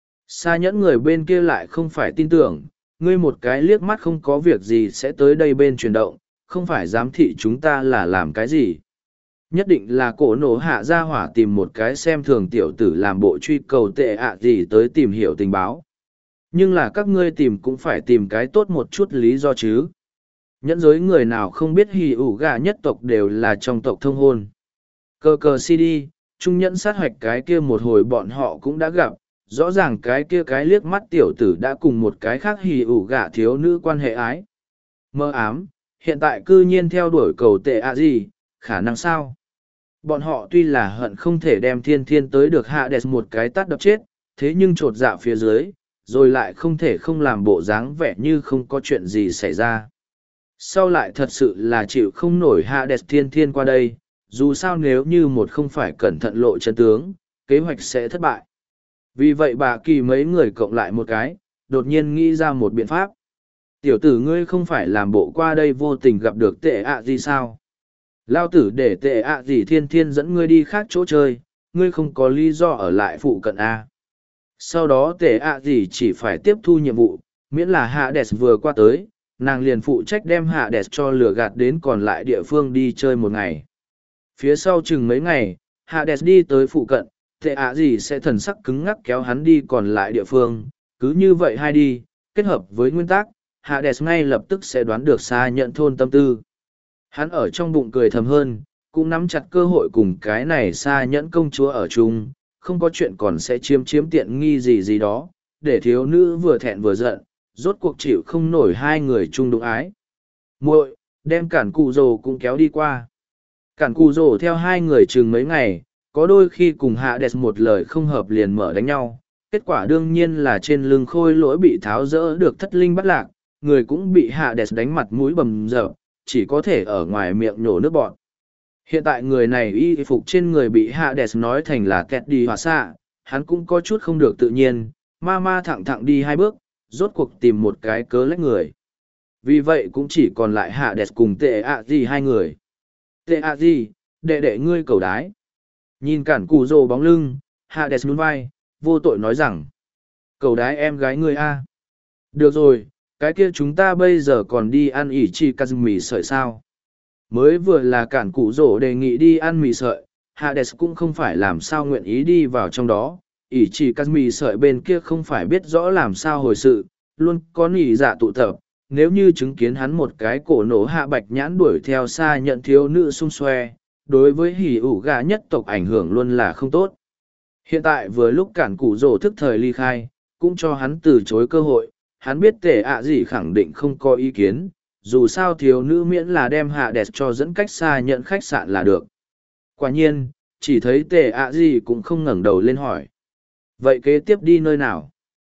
Xa nhẫn người bên kia lại không phải tin tưởng, ngươi một cái liếc mắt không có việc gì sẽ tới đây bên chuyển động, không phải giám thị chúng ta là làm cái gì. Nhất định là cổ nổ hạ ra hỏa tìm một cái xem thường tiểu tử làm bộ truy cầu tệ ạ gì tới tìm hiểu tình báo. Nhưng là các ngươi tìm cũng phải tìm cái tốt một chút lý do chứ. Nhẫn giới người nào không biết hì ủ gà nhất tộc đều là trong tộc thông hôn. Cờ cờ CD, trung nhẫn sát hoạch cái kia một hồi bọn họ cũng đã gặp, rõ ràng cái kia cái liếc mắt tiểu tử đã cùng một cái khác hì ủ gà thiếu nữ quan hệ ái. Mơ ám, hiện tại cư nhiên theo đuổi cầu tệ ạ gì, khả năng sao? Bọn họ tuy là hận không thể đem thiên thiên tới được hạ đẹp một cái tát đập chết, thế nhưng trột dạ phía dưới, rồi lại không thể không làm bộ dáng vẻ như không có chuyện gì xảy ra. Sau lại thật sự là chịu không nổi hạ đẹp thiên thiên qua đây, dù sao nếu như một không phải cẩn thận lộ chân tướng, kế hoạch sẽ thất bại. Vì vậy bà kỳ mấy người cộng lại một cái, đột nhiên nghĩ ra một biện pháp. Tiểu tử ngươi không phải làm bộ qua đây vô tình gặp được tệ ạ gì sao? Lao tử để tệ ạ gì thiên thiên dẫn ngươi đi khác chỗ chơi, ngươi không có lý do ở lại phụ cận A. Sau đó tệ ạ gì chỉ phải tiếp thu nhiệm vụ, miễn là Hades vừa qua tới, nàng liền phụ trách đem Hades cho lừa gạt đến còn lại địa phương đi chơi một ngày. Phía sau chừng mấy ngày, Hades đi tới phụ cận, tệ ạ gì sẽ thần sắc cứng ngắc kéo hắn đi còn lại địa phương, cứ như vậy hai đi, kết hợp với nguyên tắc, Hades ngay lập tức sẽ đoán được xa nhận thôn tâm tư. Hắn ở trong bụng cười thầm hơn, cũng nắm chặt cơ hội cùng cái này xa nhẫn công chúa ở chung, không có chuyện còn sẽ chiếm tiện nghi gì đó, để thiếu nữ vừa thẹn vừa giận, rốt cuộc chịu không nổi hai người chung đụng ái. Muội, đem cản cụ rồ cũng kéo đi qua. Cản cụ rồ theo hai người chừng mấy ngày, có đôi khi cùng hạ đẹp một lời không hợp liền mở đánh nhau. Kết quả đương nhiên là trên lưng khôi lỗi bị tháo rỡ được thất linh bắt lạc, người cũng bị hạ đẹp đánh mặt mũi bầm dập, chỉ có thể ở ngoài miệng nhổ nước bọt. Hiện tại người này y phục trên người bị Hades nói thành là kẹt đi hòa xạ, hắn cũng có chút không được tự nhiên, ma thẳng đi hai bước, rốt cuộc tìm một cái cớ lách người. Vì vậy cũng chỉ còn lại Hades cùng tệ ạ gì hai người. Tệ ạ gì, đệ ngươi cầu đái. Nhìn cản cù rồ bóng lưng, Hades nhún vai, vô tội nói rằng, cầu đái em gái ngươi a. Được rồi, cái kia chúng ta bây giờ còn đi ăn ỉ chi cà mì sợi sao. Mới vừa là cản cụ rổ đề nghị đi ăn mì sợi, Hades cũng không phải làm sao nguyện ý đi vào trong đó, ỉ chỉ cắt mì sợi bên kia không phải biết rõ làm sao hồi sự, luôn có nỉ dạ tụ tập, nếu như chứng kiến hắn một cái cổ nổ hạ bạch nhãn đuổi theo xa nhận thiếu nữ xung xoe, đối với hỉ ủ gà nhất tộc ảnh hưởng luôn là không tốt. Hiện tại vừa lúc cản cụ rổ thức thời ly khai, cũng cho hắn từ chối cơ hội, hắn biết tệ ạ gì khẳng định không có ý kiến, dù sao thiếu nữ miễn là đem hạ đẹp cho dẫn cách xa nhận khách sạn là được. Quả nhiên, chỉ thấy tệ ạ gì cũng không ngẩng đầu lên hỏi. Vậy kế tiếp đi nơi nào?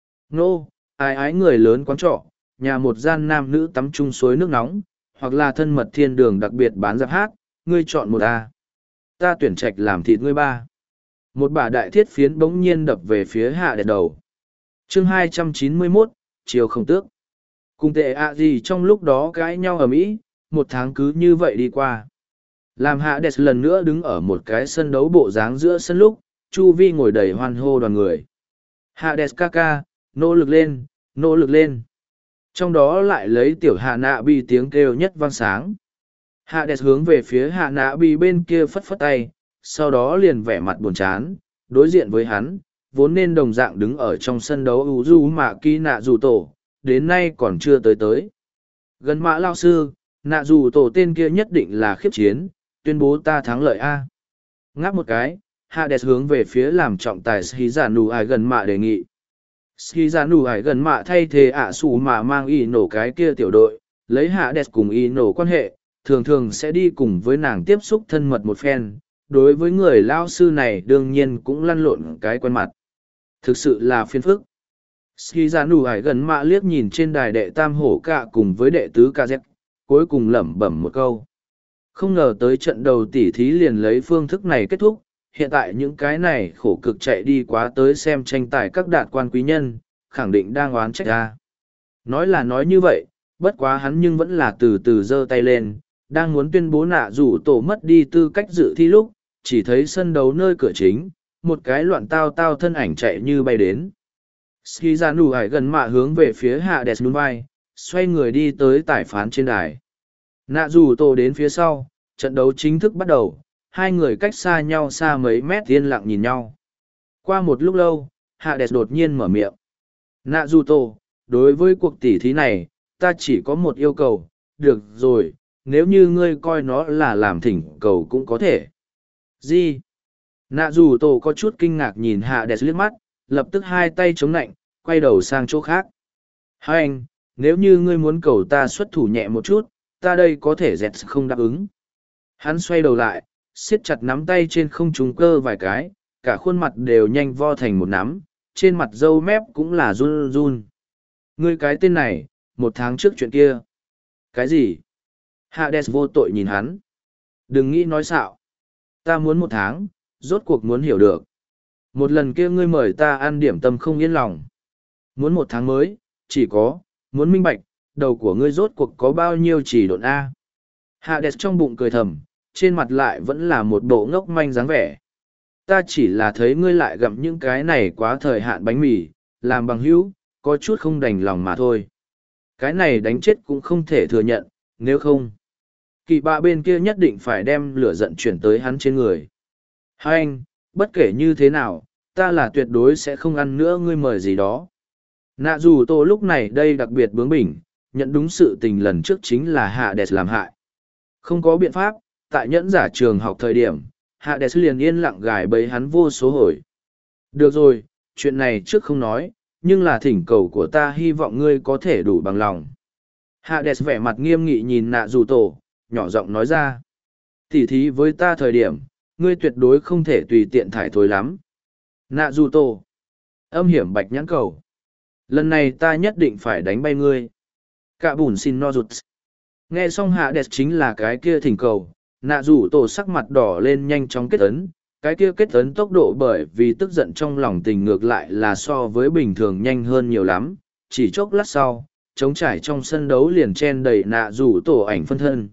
Nô, ai ái người lớn quán trọ, nhà một gian nam nữ tắm chung suối nước nóng, hoặc là thân mật thiên đường đặc biệt bán giáp hát, ngươi chọn một A. Ta tuyển trạch làm thịt ngươi ba. Một bà đại thiết phiến bỗng nhiên đập về phía hạ đẹp đầu. Chương 291, chiều không tước. Cùng tệ ạ gì trong lúc đó cãi nhau ở Mỹ, một tháng cứ như vậy đi qua. Làm hạ đẹp lần nữa đứng ở một cái sân đấu bộ dáng giữa sân lúc, chu vi ngồi đầy hoan hô đoàn người. Hạ đẹp ca ca, nỗ lực lên, nỗ lực lên. Trong đó lại lấy tiểu hạ nạ bi tiếng kêu nhất vang sáng. Hạ đẹp hướng về phía hạ nạ bi bên kia phất phất tay, sau đó liền vẻ mặt buồn chán, đối diện với hắn, vốn nên đồng dạng đứng ở trong sân đấu ủ du mạ kỳ nạ dù tổ, đến nay còn chưa tới. Gần mã lao sư, nạ dù tổ tên kia nhất định là khiếp chiến, tuyên bố ta thắng lợi A. Ngáp một cái, Hades hướng về phía làm trọng tài Shizanu Ai gần mạ đề nghị. Shizanu Ai gần mạ thay thế ạ xù mà mang y nổ cái kia tiểu đội, lấy Hades cùng y nổ quan hệ, thường thường sẽ đi cùng với nàng tiếp xúc thân mật một phen. Đối với người lao sư này đương nhiên cũng lăn lộn cái quen mặt. Thực sự là phiền phức. Shizanu Ai gần mạ liếc nhìn trên đài đệ tam hổ cạ cùng với đệ tứ ca dẹp, cuối cùng lẩm bẩm một câu. Không ngờ tới trận đầu tỉ thí liền lấy phương thức này kết thúc, hiện tại những cái này khổ cực chạy đi quá tới xem tranh tài các đạt quan quý nhân, khẳng định đang oán trách ra. Nói là nói như vậy, bất quá hắn nhưng vẫn là từ từ giơ tay lên, Đang muốn tuyên bố nạ rủ tổ mất đi tư cách dự thi lúc, chỉ thấy sân đấu nơi cửa chính, một cái loạn tao tao thân ảnh chạy như bay đến. Ski ra nụ hải gần mạ hướng về phía hạ đẹp núm vai, xoay người đi tới tải phán trên đài. Nạ rủ tổ đến phía sau, trận đấu chính thức bắt đầu, hai người cách xa nhau xa mấy mét yên lặng nhìn nhau. Qua một lúc lâu, hạ đẹp đột nhiên mở miệng. Nạ rủ tổ, đối với cuộc tỉ thí này, ta chỉ có một yêu cầu, được rồi, nếu như ngươi coi nó là làm thỉnh cầu cũng có thể. Gì? Nạ dù tổ có chút kinh ngạc nhìn hạ đẹp liếc mắt, lập tức hai tay chống nạnh, quay đầu sang chỗ khác. Hai anh, nếu như ngươi muốn cầu ta xuất thủ nhẹ một chút, ta đây có thể dẹt không đáp ứng. Hắn xoay đầu lại, siết chặt nắm tay trên không trung cơ vài cái, cả khuôn mặt đều nhanh vo thành một nắm, trên mặt râu mép cũng là run run. Ngươi cái tên này, một tháng trước chuyện kia. Cái gì? Hades vô tội nhìn hắn. Đừng nghĩ nói xạo. Ta muốn một tháng, rốt cuộc muốn hiểu được. Một lần kia ngươi mời ta ăn điểm tâm không yên lòng. Muốn một tháng mới, chỉ có, muốn minh bạch, đầu của ngươi rốt cuộc có bao nhiêu chỉ độn A. Hades trong bụng cười thầm, trên mặt lại vẫn là một bộ ngốc manh dáng vẻ. Ta chỉ là thấy ngươi lại gặm những cái này quá thời hạn bánh mì, làm bằng hữu, có chút không đành lòng mà thôi. Cái này đánh chết cũng không thể thừa nhận, nếu không. Kỳ bạ bên kia nhất định phải đem lửa giận chuyển tới hắn trên người. Hai anh, bất kể như thế nào, ta là tuyệt đối sẽ không ăn nữa ngươi mời gì đó. Nạ dù tô lúc này đây đặc biệt bướng bỉnh, nhận đúng sự tình lần trước chính là Hades làm hại. Không có biện pháp, tại nhẫn giả trường học thời điểm, Hades liền yên lặng gài bẫy hắn vô số hồi. Được rồi, chuyện này trước không nói, nhưng là thỉnh cầu của ta hy vọng ngươi có thể đủ bằng lòng. Hades vẻ mặt nghiêm nghị nhìn nạ dù tổ, nhỏ giọng nói ra. Tỉ thí với ta thời điểm, ngươi tuyệt đối không thể tùy tiện thải thối lắm. Nạ dù tổ. Âm hiểm bạch nhãn cầu. Lần này ta nhất định phải đánh bay ngươi. Cả bùn xin no rụt. Nghe xong Hades chính là cái kia thỉnh cầu, nạ dù tổ sắc mặt đỏ lên nhanh chóng kết ấn. Cái kia kết ấn tốc độ bởi vì tức giận trong lòng tình ngược lại là so với bình thường nhanh hơn nhiều lắm. Chỉ chốc lát sau, trống trải trong sân đấu liền chen đầy nạ rủ tổ ảnh phân thân.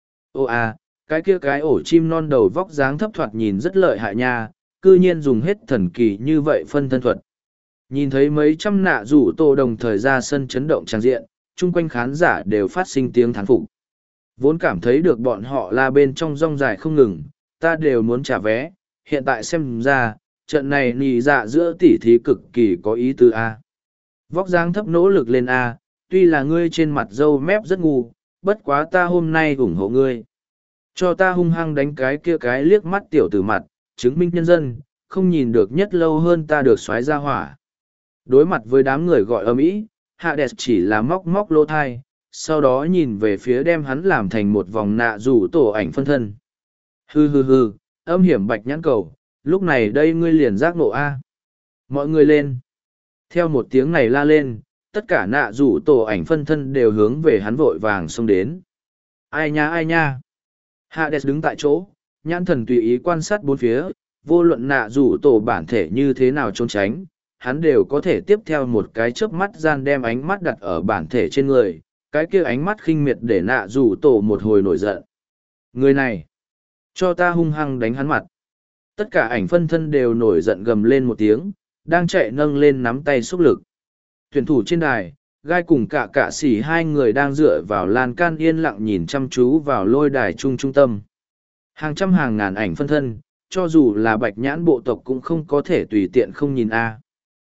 Ô à, cái kia cái ổ chim non đầu vóc dáng thấp thoạt nhìn rất lợi hại nha, cư nhiên dùng hết thần kỳ như vậy phân thân thuật. Nhìn thấy mấy trăm nạ rủ tổ đồng thời ra sân chấn động trang diện, chung quanh khán giả đều phát sinh tiếng thán phục. Vốn cảm thấy được bọn họ la bên trong rong dài không ngừng, ta đều muốn trả vé, hiện tại xem ra, trận này nì dạ giữa tỉ thí cực kỳ có ý tứ A. Vóc dáng thấp nỗ lực lên A, tuy là ngươi trên mặt râu mép rất ngu, bất quá ta hôm nay ủng hộ ngươi. Cho ta hung hăng đánh cái kia cái liếc mắt tiểu tử mặt, chứng minh nhân dân, không nhìn được nhất lâu hơn ta được xoáy ra hỏa. Đối mặt với đám người gọi ầm ĩ, Hades chỉ là móc móc lỗ thai, sau đó nhìn về phía đem hắn làm thành một vòng nạ rủ tổ ảnh phân thân. Hừ hừ hừ, âm hiểm bạch nhãn cầu, lúc này đây ngươi liền giác nộ A. Mọi người lên. Theo một tiếng này la lên, tất cả nạ rủ tổ ảnh phân thân đều hướng về hắn vội vàng xông đến. Ai nha ai nha. Hades đứng tại chỗ, nhãn thần tùy ý quan sát bốn phía, vô luận nạ rủ tổ bản thể như thế nào trốn tránh, hắn đều có thể tiếp theo một cái chớp mắt gian đem ánh mắt đặt ở bản thể trên người, cái kia ánh mắt khinh miệt để nạ rủ tổ một hồi nổi giận. Người này, cho ta hung hăng đánh hắn mặt. Tất cả ảnh phân thân đều nổi giận gầm lên một tiếng, đang chạy nâng lên nắm tay xúc lực. Tuyển thủ trên đài, gai cùng cả sỉ hai người đang dựa vào lan can yên lặng nhìn chăm chú vào lôi đài trung tâm. Hàng trăm hàng ngàn ảnh phân thân, cho dù là bạch nhãn bộ tộc cũng không có thể tùy tiện không nhìn a.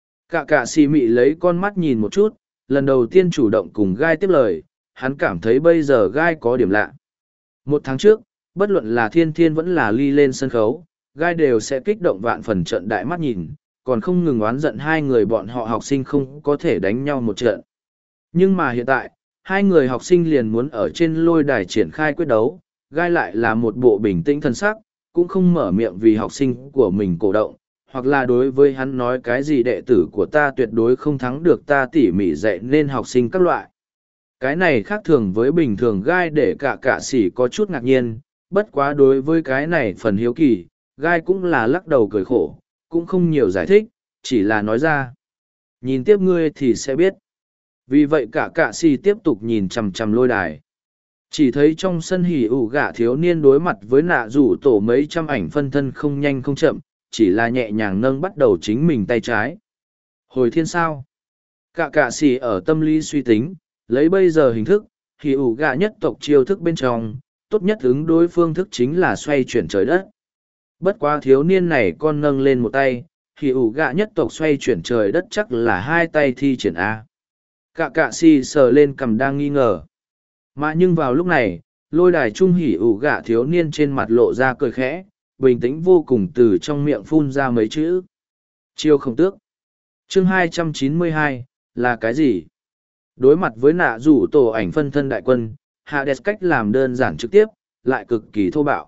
Cả sỉ mị lấy con mắt nhìn một chút, lần đầu tiên chủ động cùng gai tiếp lời, hắn cảm thấy bây giờ gai có điểm lạ. Một tháng trước, bất luận là thiên vẫn là ly lên sân khấu, gai đều sẽ kích động vạn phần trận đại mắt nhìn, còn không ngừng oán giận hai người bọn họ học sinh không có thể đánh nhau một trận. Nhưng mà hiện tại, hai người học sinh liền muốn ở trên lôi đài triển khai quyết đấu, gai lại là một bộ bình tĩnh thân sắc, cũng không mở miệng vì học sinh của mình cổ động, hoặc là đối với hắn nói cái gì đệ tử của ta tuyệt đối không thắng được ta tỉ mỉ dạy nên học sinh các loại. Cái này khác thường với bình thường gai để cả sỉ có chút ngạc nhiên, bất quá đối với cái này phần hiếu kỳ, gai cũng là lắc đầu cười khổ, cũng không nhiều giải thích, chỉ là nói ra. Nhìn tiếp ngươi thì sẽ biết. Vì vậy cả sỉ tiếp tục nhìn chằm chằm lôi đài. Chỉ thấy trong sân hỉ ủ gạ thiếu niên đối mặt với nạ rủ tổ mấy trăm ảnh phân thân không nhanh không chậm, chỉ là nhẹ nhàng nâng bắt đầu chính mình tay trái. Hồi thiên sao? Cả cạ xì ở tâm lý suy tính, lấy bây giờ hình thức, hỉ ủ gạ nhất tộc chiêu thức bên trong, tốt nhất ứng đối phương thức chính là xoay chuyển trời đất. Bất quá thiếu niên này con nâng lên một tay, hỉ ủ gạ nhất tộc xoay chuyển trời đất chắc là hai tay thi triển A. Cả cạ xì sờ lên cằm đang nghi ngờ. Mà nhưng vào lúc này, lôi đài trung hỉ ủ gạ thiếu niên trên mặt lộ ra cười khẽ, bình tĩnh vô cùng từ trong miệng phun ra mấy chữ. Chiêu không tước. Chương 292, là cái gì? Đối mặt với nạ rủ tổ ảnh phân thân đại quân, Hades cách làm đơn giản trực tiếp, lại cực kỳ thô bạo.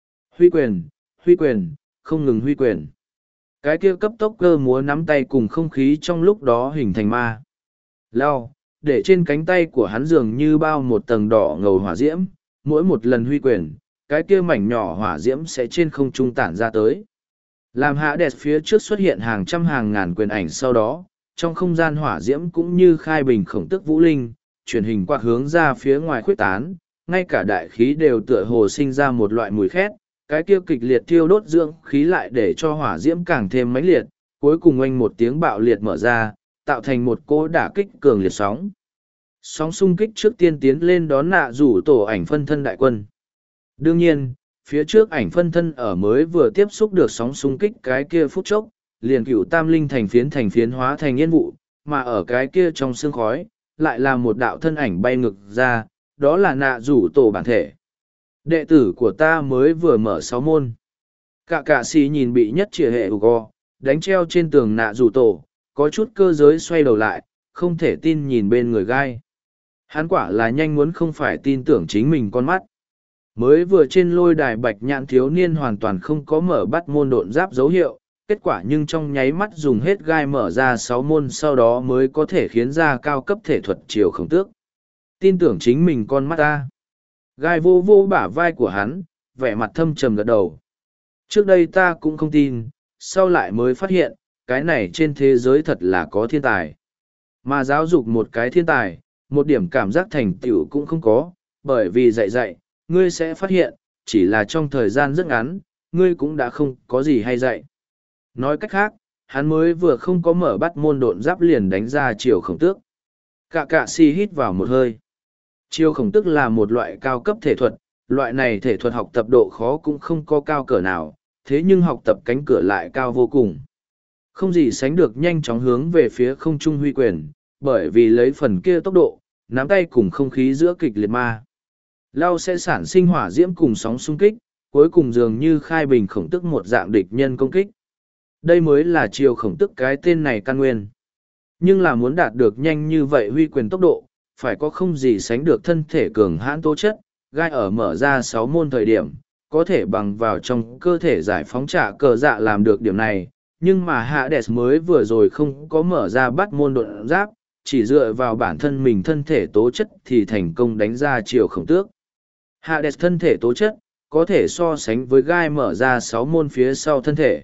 Huy quyền, không ngừng huy quyền. Cái kia cấp tốc cơ múa nắm tay cùng không khí trong lúc đó hình thành ma. Lao, để trên cánh tay của hắn dường như bao một tầng đỏ ngầu hỏa diễm, mỗi một lần huy quyền, cái kia mảnh nhỏ hỏa diễm sẽ trên không trung tản ra tới. Làm Hades phía trước xuất hiện hàng trăm hàng ngàn quyền ảnh sau đó, trong không gian hỏa diễm cũng như khai bình khổng tức vũ linh, chuyển hình quạt hướng ra phía ngoài khuếch tán, ngay cả đại khí đều tựa hồ sinh ra một loại mùi khét, cái kia kịch liệt thiêu đốt dưỡng khí lại để cho hỏa diễm càng thêm mãnh liệt, cuối cùng oanh một tiếng bạo liệt mở ra, tạo thành một cỗ đả kích cường liệt sóng. Sóng xung kích trước tiên tiến lên đón nạ rủ tổ ảnh phân thân đại quân. Đương nhiên, phía trước ảnh phân thân ở mới vừa tiếp xúc được sóng xung kích cái kia phút chốc, liền cựu tam linh thành phiến hóa thành yên vụ, mà ở cái kia trong sương khói, lại là một đạo thân ảnh bay ngực ra, đó là nạ rủ tổ bản thể. Đệ tử của ta mới vừa mở 6 môn. Cả cạ xì nhìn bị nhất trìa hệ Ugo, đánh treo trên tường nạ rủ tổ, có chút cơ giới xoay đầu lại, không thể tin nhìn bên người gai. Hắn quả là nhanh muốn không phải tin tưởng chính mình con mắt. Mới vừa trên lôi đài bạch nhãn thiếu niên hoàn toàn không có mở bắt môn độn giáp dấu hiệu, kết quả nhưng trong nháy mắt dùng hết gai mở ra 6 môn sau đó mới có thể khiến ra cao cấp thể thuật chiều khổng tước. Tin tưởng chính mình con mắt ta. Gai vô vô bả vai của hắn, vẻ mặt thâm trầm gật đầu. Trước đây ta cũng không tin, sau lại mới phát hiện, cái này trên thế giới thật là có thiên tài. Mà giáo dục một cái thiên tài, một điểm cảm giác thành tựu cũng không có, bởi vì dạy, ngươi sẽ phát hiện, chỉ là trong thời gian rất ngắn, ngươi cũng đã không có gì hay dạy. Nói cách khác, hắn mới vừa không có mở bắt môn độn giáp liền đánh ra chiều khổng tước. Cả cạ si hít vào một hơi. Chiều khổng tước là một loại cao cấp thể thuật, loại này thể thuật học tập độ khó cũng không có cao cỡ nào, thế nhưng học tập cánh cửa lại cao vô cùng. Không gì sánh được nhanh chóng hướng về phía không trung huy quyền, bởi vì lấy phần kia tốc độ, nắm tay cùng không khí giữa kịch liệt ma. Lao sẽ sản sinh hỏa diễm cùng sóng xung kích, cuối cùng dường như khai bình khổng tức một dạng địch nhân công kích. Đây mới là chiều khổng tức cái tên này căn nguyên. Nhưng là muốn đạt được nhanh như vậy huy quyền tốc độ, phải có không gì sánh được thân thể cường hãn tố chất, gai ở mở ra 6 môn thời điểm, có thể bằng vào trong cơ thể giải phóng trả cờ dạ làm được điểm này, nhưng mà Hades mới vừa rồi không có mở ra bắt môn độn giáp, chỉ dựa vào bản thân mình thân thể tố chất thì thành công đánh ra chiều khổng tước. Hades thân thể tố chất, có thể so sánh với gai mở ra 6 môn phía sau thân thể.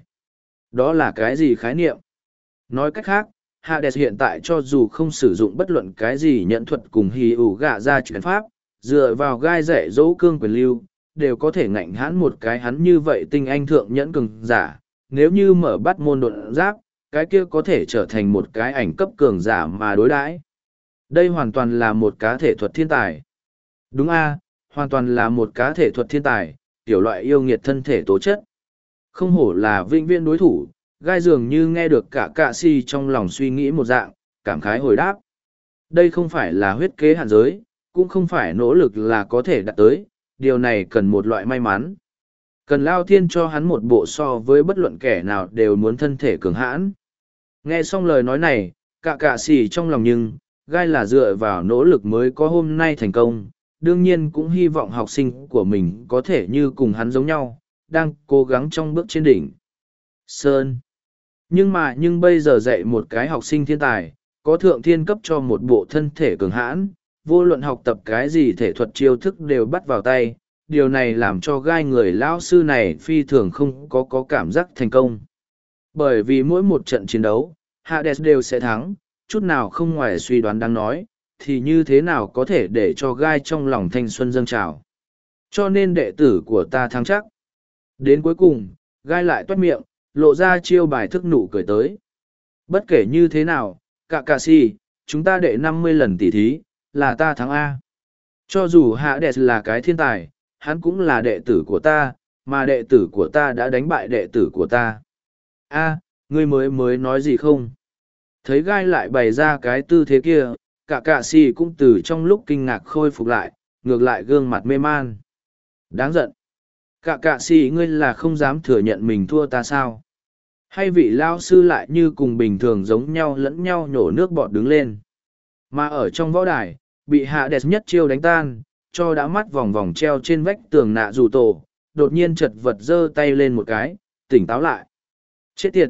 Đó là cái gì khái niệm? Nói cách khác, Hades hiện tại cho dù không sử dụng bất luận cái gì nhận thuật cùng hì ủ gạ ra chuyển pháp, dựa vào gai dạy dỗ cương quyền lưu, đều có thể ngạnh hãn một cái hắn như vậy tinh anh thượng nhẫn cường giả. Nếu như mở bắt môn độn giáp, cái kia có thể trở thành một cái ảnh cấp cường giả mà đối đãi. Đây hoàn toàn là một cá thể thuật thiên tài. Đúng a, hoàn toàn là một cá thể thuật thiên tài, tiểu loại yêu nghiệt thân thể tố chất. Không hổ là vĩnh viễn đối thủ, gai dường như nghe được cả cạ si trong lòng suy nghĩ một dạng, cảm khái hồi đáp. Đây không phải là huyết kế hạn giới, cũng không phải nỗ lực là có thể đạt tới, điều này cần một loại may mắn. Cần Lao Thiên cho hắn một bộ so với bất luận kẻ nào đều muốn thân thể cường hãn. Nghe xong lời nói này, cả cạ xì trong lòng nhưng, gai là dựa vào nỗ lực mới có hôm nay thành công, đương nhiên cũng hy vọng học sinh của mình có thể như cùng hắn giống nhau, đang cố gắng trong bước trên đỉnh. Sơn. Nhưng bây giờ dạy một cái học sinh thiên tài, có thượng thiên cấp cho một bộ thân thể cường hãn, vô luận học tập cái gì thể thuật chiêu thức đều bắt vào tay, điều này làm cho gai người lão sư này phi thường không có cảm giác thành công. Bởi vì mỗi một trận chiến đấu, Hades đều sẽ thắng, chút nào không ngoài suy đoán đang nói, thì như thế nào có thể để cho gai trong lòng thanh xuân dâng trào. Cho nên đệ tử của ta thắng chắc. Đến cuối cùng, gai lại toát miệng, lộ ra chiêu bài thức nụ cười tới. Bất kể như thế nào, cả si, chúng ta đệ 50 lần tỉ thí, là ta thắng A. Cho dù Hades là cái thiên tài, hắn cũng là đệ tử của ta, mà đệ tử của ta đã đánh bại đệ tử của ta. A, ngươi mới nói gì không? Thấy gai lại bày ra cái tư thế kia, cả si cũng từ trong lúc kinh ngạc khôi phục lại, ngược lại gương mặt mê man. Đáng giận. Cả si ngươi là không dám thừa nhận mình thua ta sao? Hay vị lao sư lại như cùng bình thường giống nhau lẫn nhau nhổ nước bọt đứng lên. Mà ở trong võ đài, bị Hades nhất chiêu đánh tan, cho đã mắt vòng vòng treo trên vách tường nạ dù tổ, đột nhiên chật vật giơ tay lên một cái, tỉnh táo lại. Chết tiệt!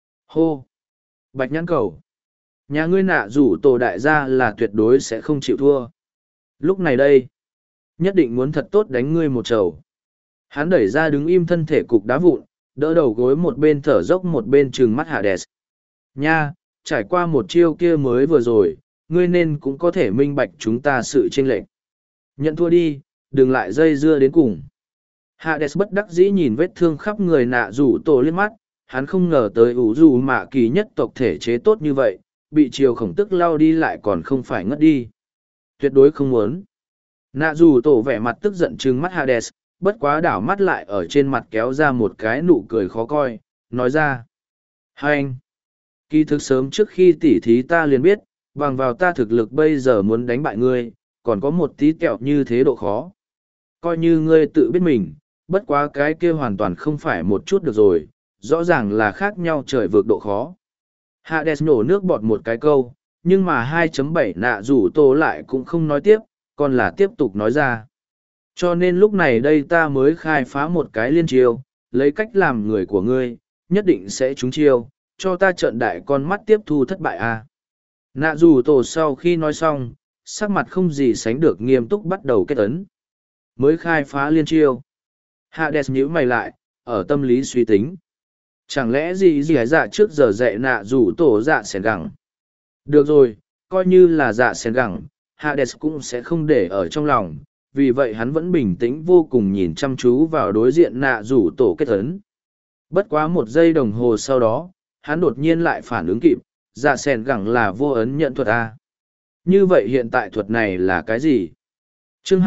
Hô! Bạch nhãn cầu! Nhà ngươi nạ rủ tổ đại gia là tuyệt đối sẽ không chịu thua. Lúc này đây, nhất định muốn thật tốt đánh ngươi một trầu. Hắn đẩy ra đứng im thân thể cục đá vụn, đỡ đầu gối một bên thở dốc một bên trừng mắt Hades. Nha, trải qua một chiêu kia mới vừa rồi, ngươi nên cũng có thể minh bạch chúng ta sự chênh lệch. Nhận thua đi, đừng lại dây dưa đến cùng. Hades bất đắc dĩ nhìn vết thương khắp người nạ rủ tổ liếc mắt, hắn không ngờ tới ủ dù mạ kỳ nhất tộc thể chế tốt như vậy, bị chiều khổng tức lao đi lại còn không phải ngất đi. Tuyệt đối không muốn. Nạ rủ tổ vẻ mặt tức giận trừng mắt Hades, bất quá đảo mắt lại ở trên mặt kéo ra một cái nụ cười khó coi, nói ra. Hai anh! Kỳ thực sớm trước khi tỉ thí ta liền biết, bằng vào ta thực lực bây giờ muốn đánh bại ngươi, còn có một tí kẹo như thế độ khó. Coi như ngươi tự biết mình, bất quá cái kia hoàn toàn không phải một chút được rồi, rõ ràng là khác nhau trời vượt độ khó. Hades nổ nước bọt một cái câu, nhưng mà 2.7 nạ rủ tổ lại cũng không nói tiếp, còn là tiếp tục nói ra. Cho nên lúc này đây ta mới khai phá một cái liên chiêu, lấy cách làm người của ngươi, nhất định sẽ trúng chiêu, cho ta trợn đại con mắt tiếp thu thất bại a. Nạ rủ tổ sau khi nói xong, sắc mặt không gì sánh được nghiêm túc bắt đầu kết ấn. Mới khai phá liên chiêu. Hades nhíu mày lại, ở tâm lý suy tính. Chẳng lẽ gì dạ trước giờ dạy nạ rủ tổ dạ sẻn gẳng. Được rồi, coi như là dạ sẻn gẳng, Hades cũng sẽ không để ở trong lòng, vì vậy hắn vẫn bình tĩnh vô cùng nhìn chăm chú vào đối diện nạ rủ tổ kết ấn. Bất quá một giây đồng hồ sau đó, hắn đột nhiên lại phản ứng kịp, dạ sẻn gẳng là vô ấn nhận thuật A. Như vậy hiện tại thuật này là cái gì? Chương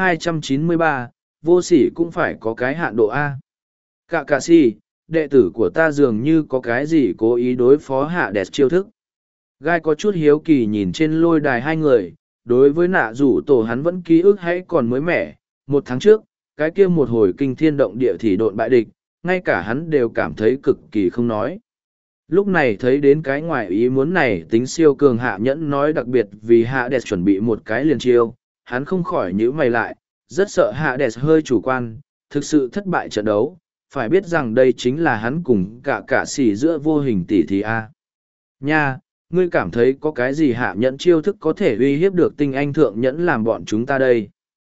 293, vô sỉ cũng phải có cái hạn độ A. Cả si, đệ tử của ta dường như có cái gì cố ý đối phó Hades chiêu thức. Gai có chút hiếu kỳ nhìn trên lôi đài hai người, đối với nạ rủ tổ hắn vẫn ký ức hãy còn mới mẻ. Một tháng trước, cái kia một hồi kinh thiên động địa thì độn bại địch, ngay cả hắn đều cảm thấy cực kỳ không nói. Lúc này thấy đến cái ngoài ý muốn này tính siêu cường hạ nhẫn nói đặc biệt vì Hades chuẩn bị một cái liền chiêu, hắn không khỏi nhíu mày lại, rất sợ Hades hơi chủ quan, thực sự thất bại trận đấu, phải biết rằng đây chính là hắn cùng cả xỉ giữa vô hình tỷ thí A. Nha, ngươi cảm thấy có cái gì hạ nhẫn chiêu thức có thể uy hiếp được tinh anh thượng nhẫn làm bọn chúng ta đây?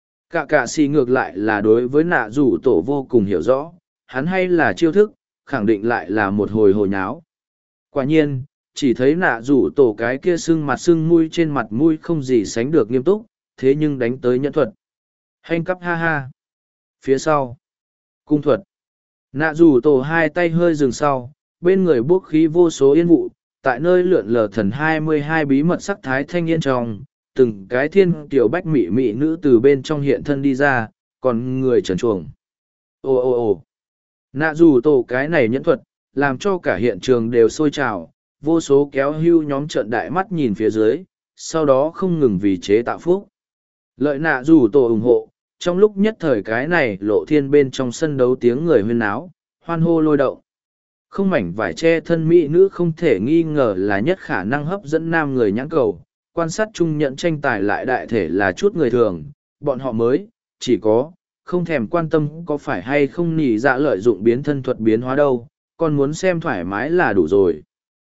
Cả xỉ ngược lại là đối với nạ rủ tổ vô cùng hiểu rõ, hắn hay là chiêu thức, khẳng định lại là một hồi hồi nháo. Quả nhiên, chỉ thấy nạ rủ tổ cái kia sưng mặt sưng mũi trên mặt mũi không gì sánh được nghiêm túc, thế nhưng đánh tới nhẫn thuật. Hành cắp ha ha. Phía sau. Cung thuật. Nạ rủ tổ hai tay hơi dừng sau, bên người bốc khí vô số yên vụ, tại nơi lượn lờ thần 22 bí mật sắc thái thanh yên trong, từng cái thiên tiểu bách mị mị nữ từ bên trong hiện thân đi ra, còn người trần chuồng. Ồ ồ ồ. Nạ rủ tổ cái này nhẫn thuật, làm cho cả hiện trường đều sôi trào, vô số kéo hưu nhóm trợn đại mắt nhìn phía dưới, sau đó không ngừng vì chế tạo phúc. Lợi nạ rủ tổ ủng hộ, trong lúc nhất thời cái này lộ thiên bên trong sân đấu tiếng người huyên náo, hoan hô lôi động. Không mảnh vải che thân mỹ nữ không thể nghi ngờ là nhất khả năng hấp dẫn nam người nhãn cầu, quan sát chung nhận tranh tài lại đại thể là chút người thường, bọn họ mới, chỉ có, không thèm quan tâm có phải hay không nỉ dạ lợi dụng biến thân thuật biến hóa đâu, còn muốn xem thoải mái là đủ rồi.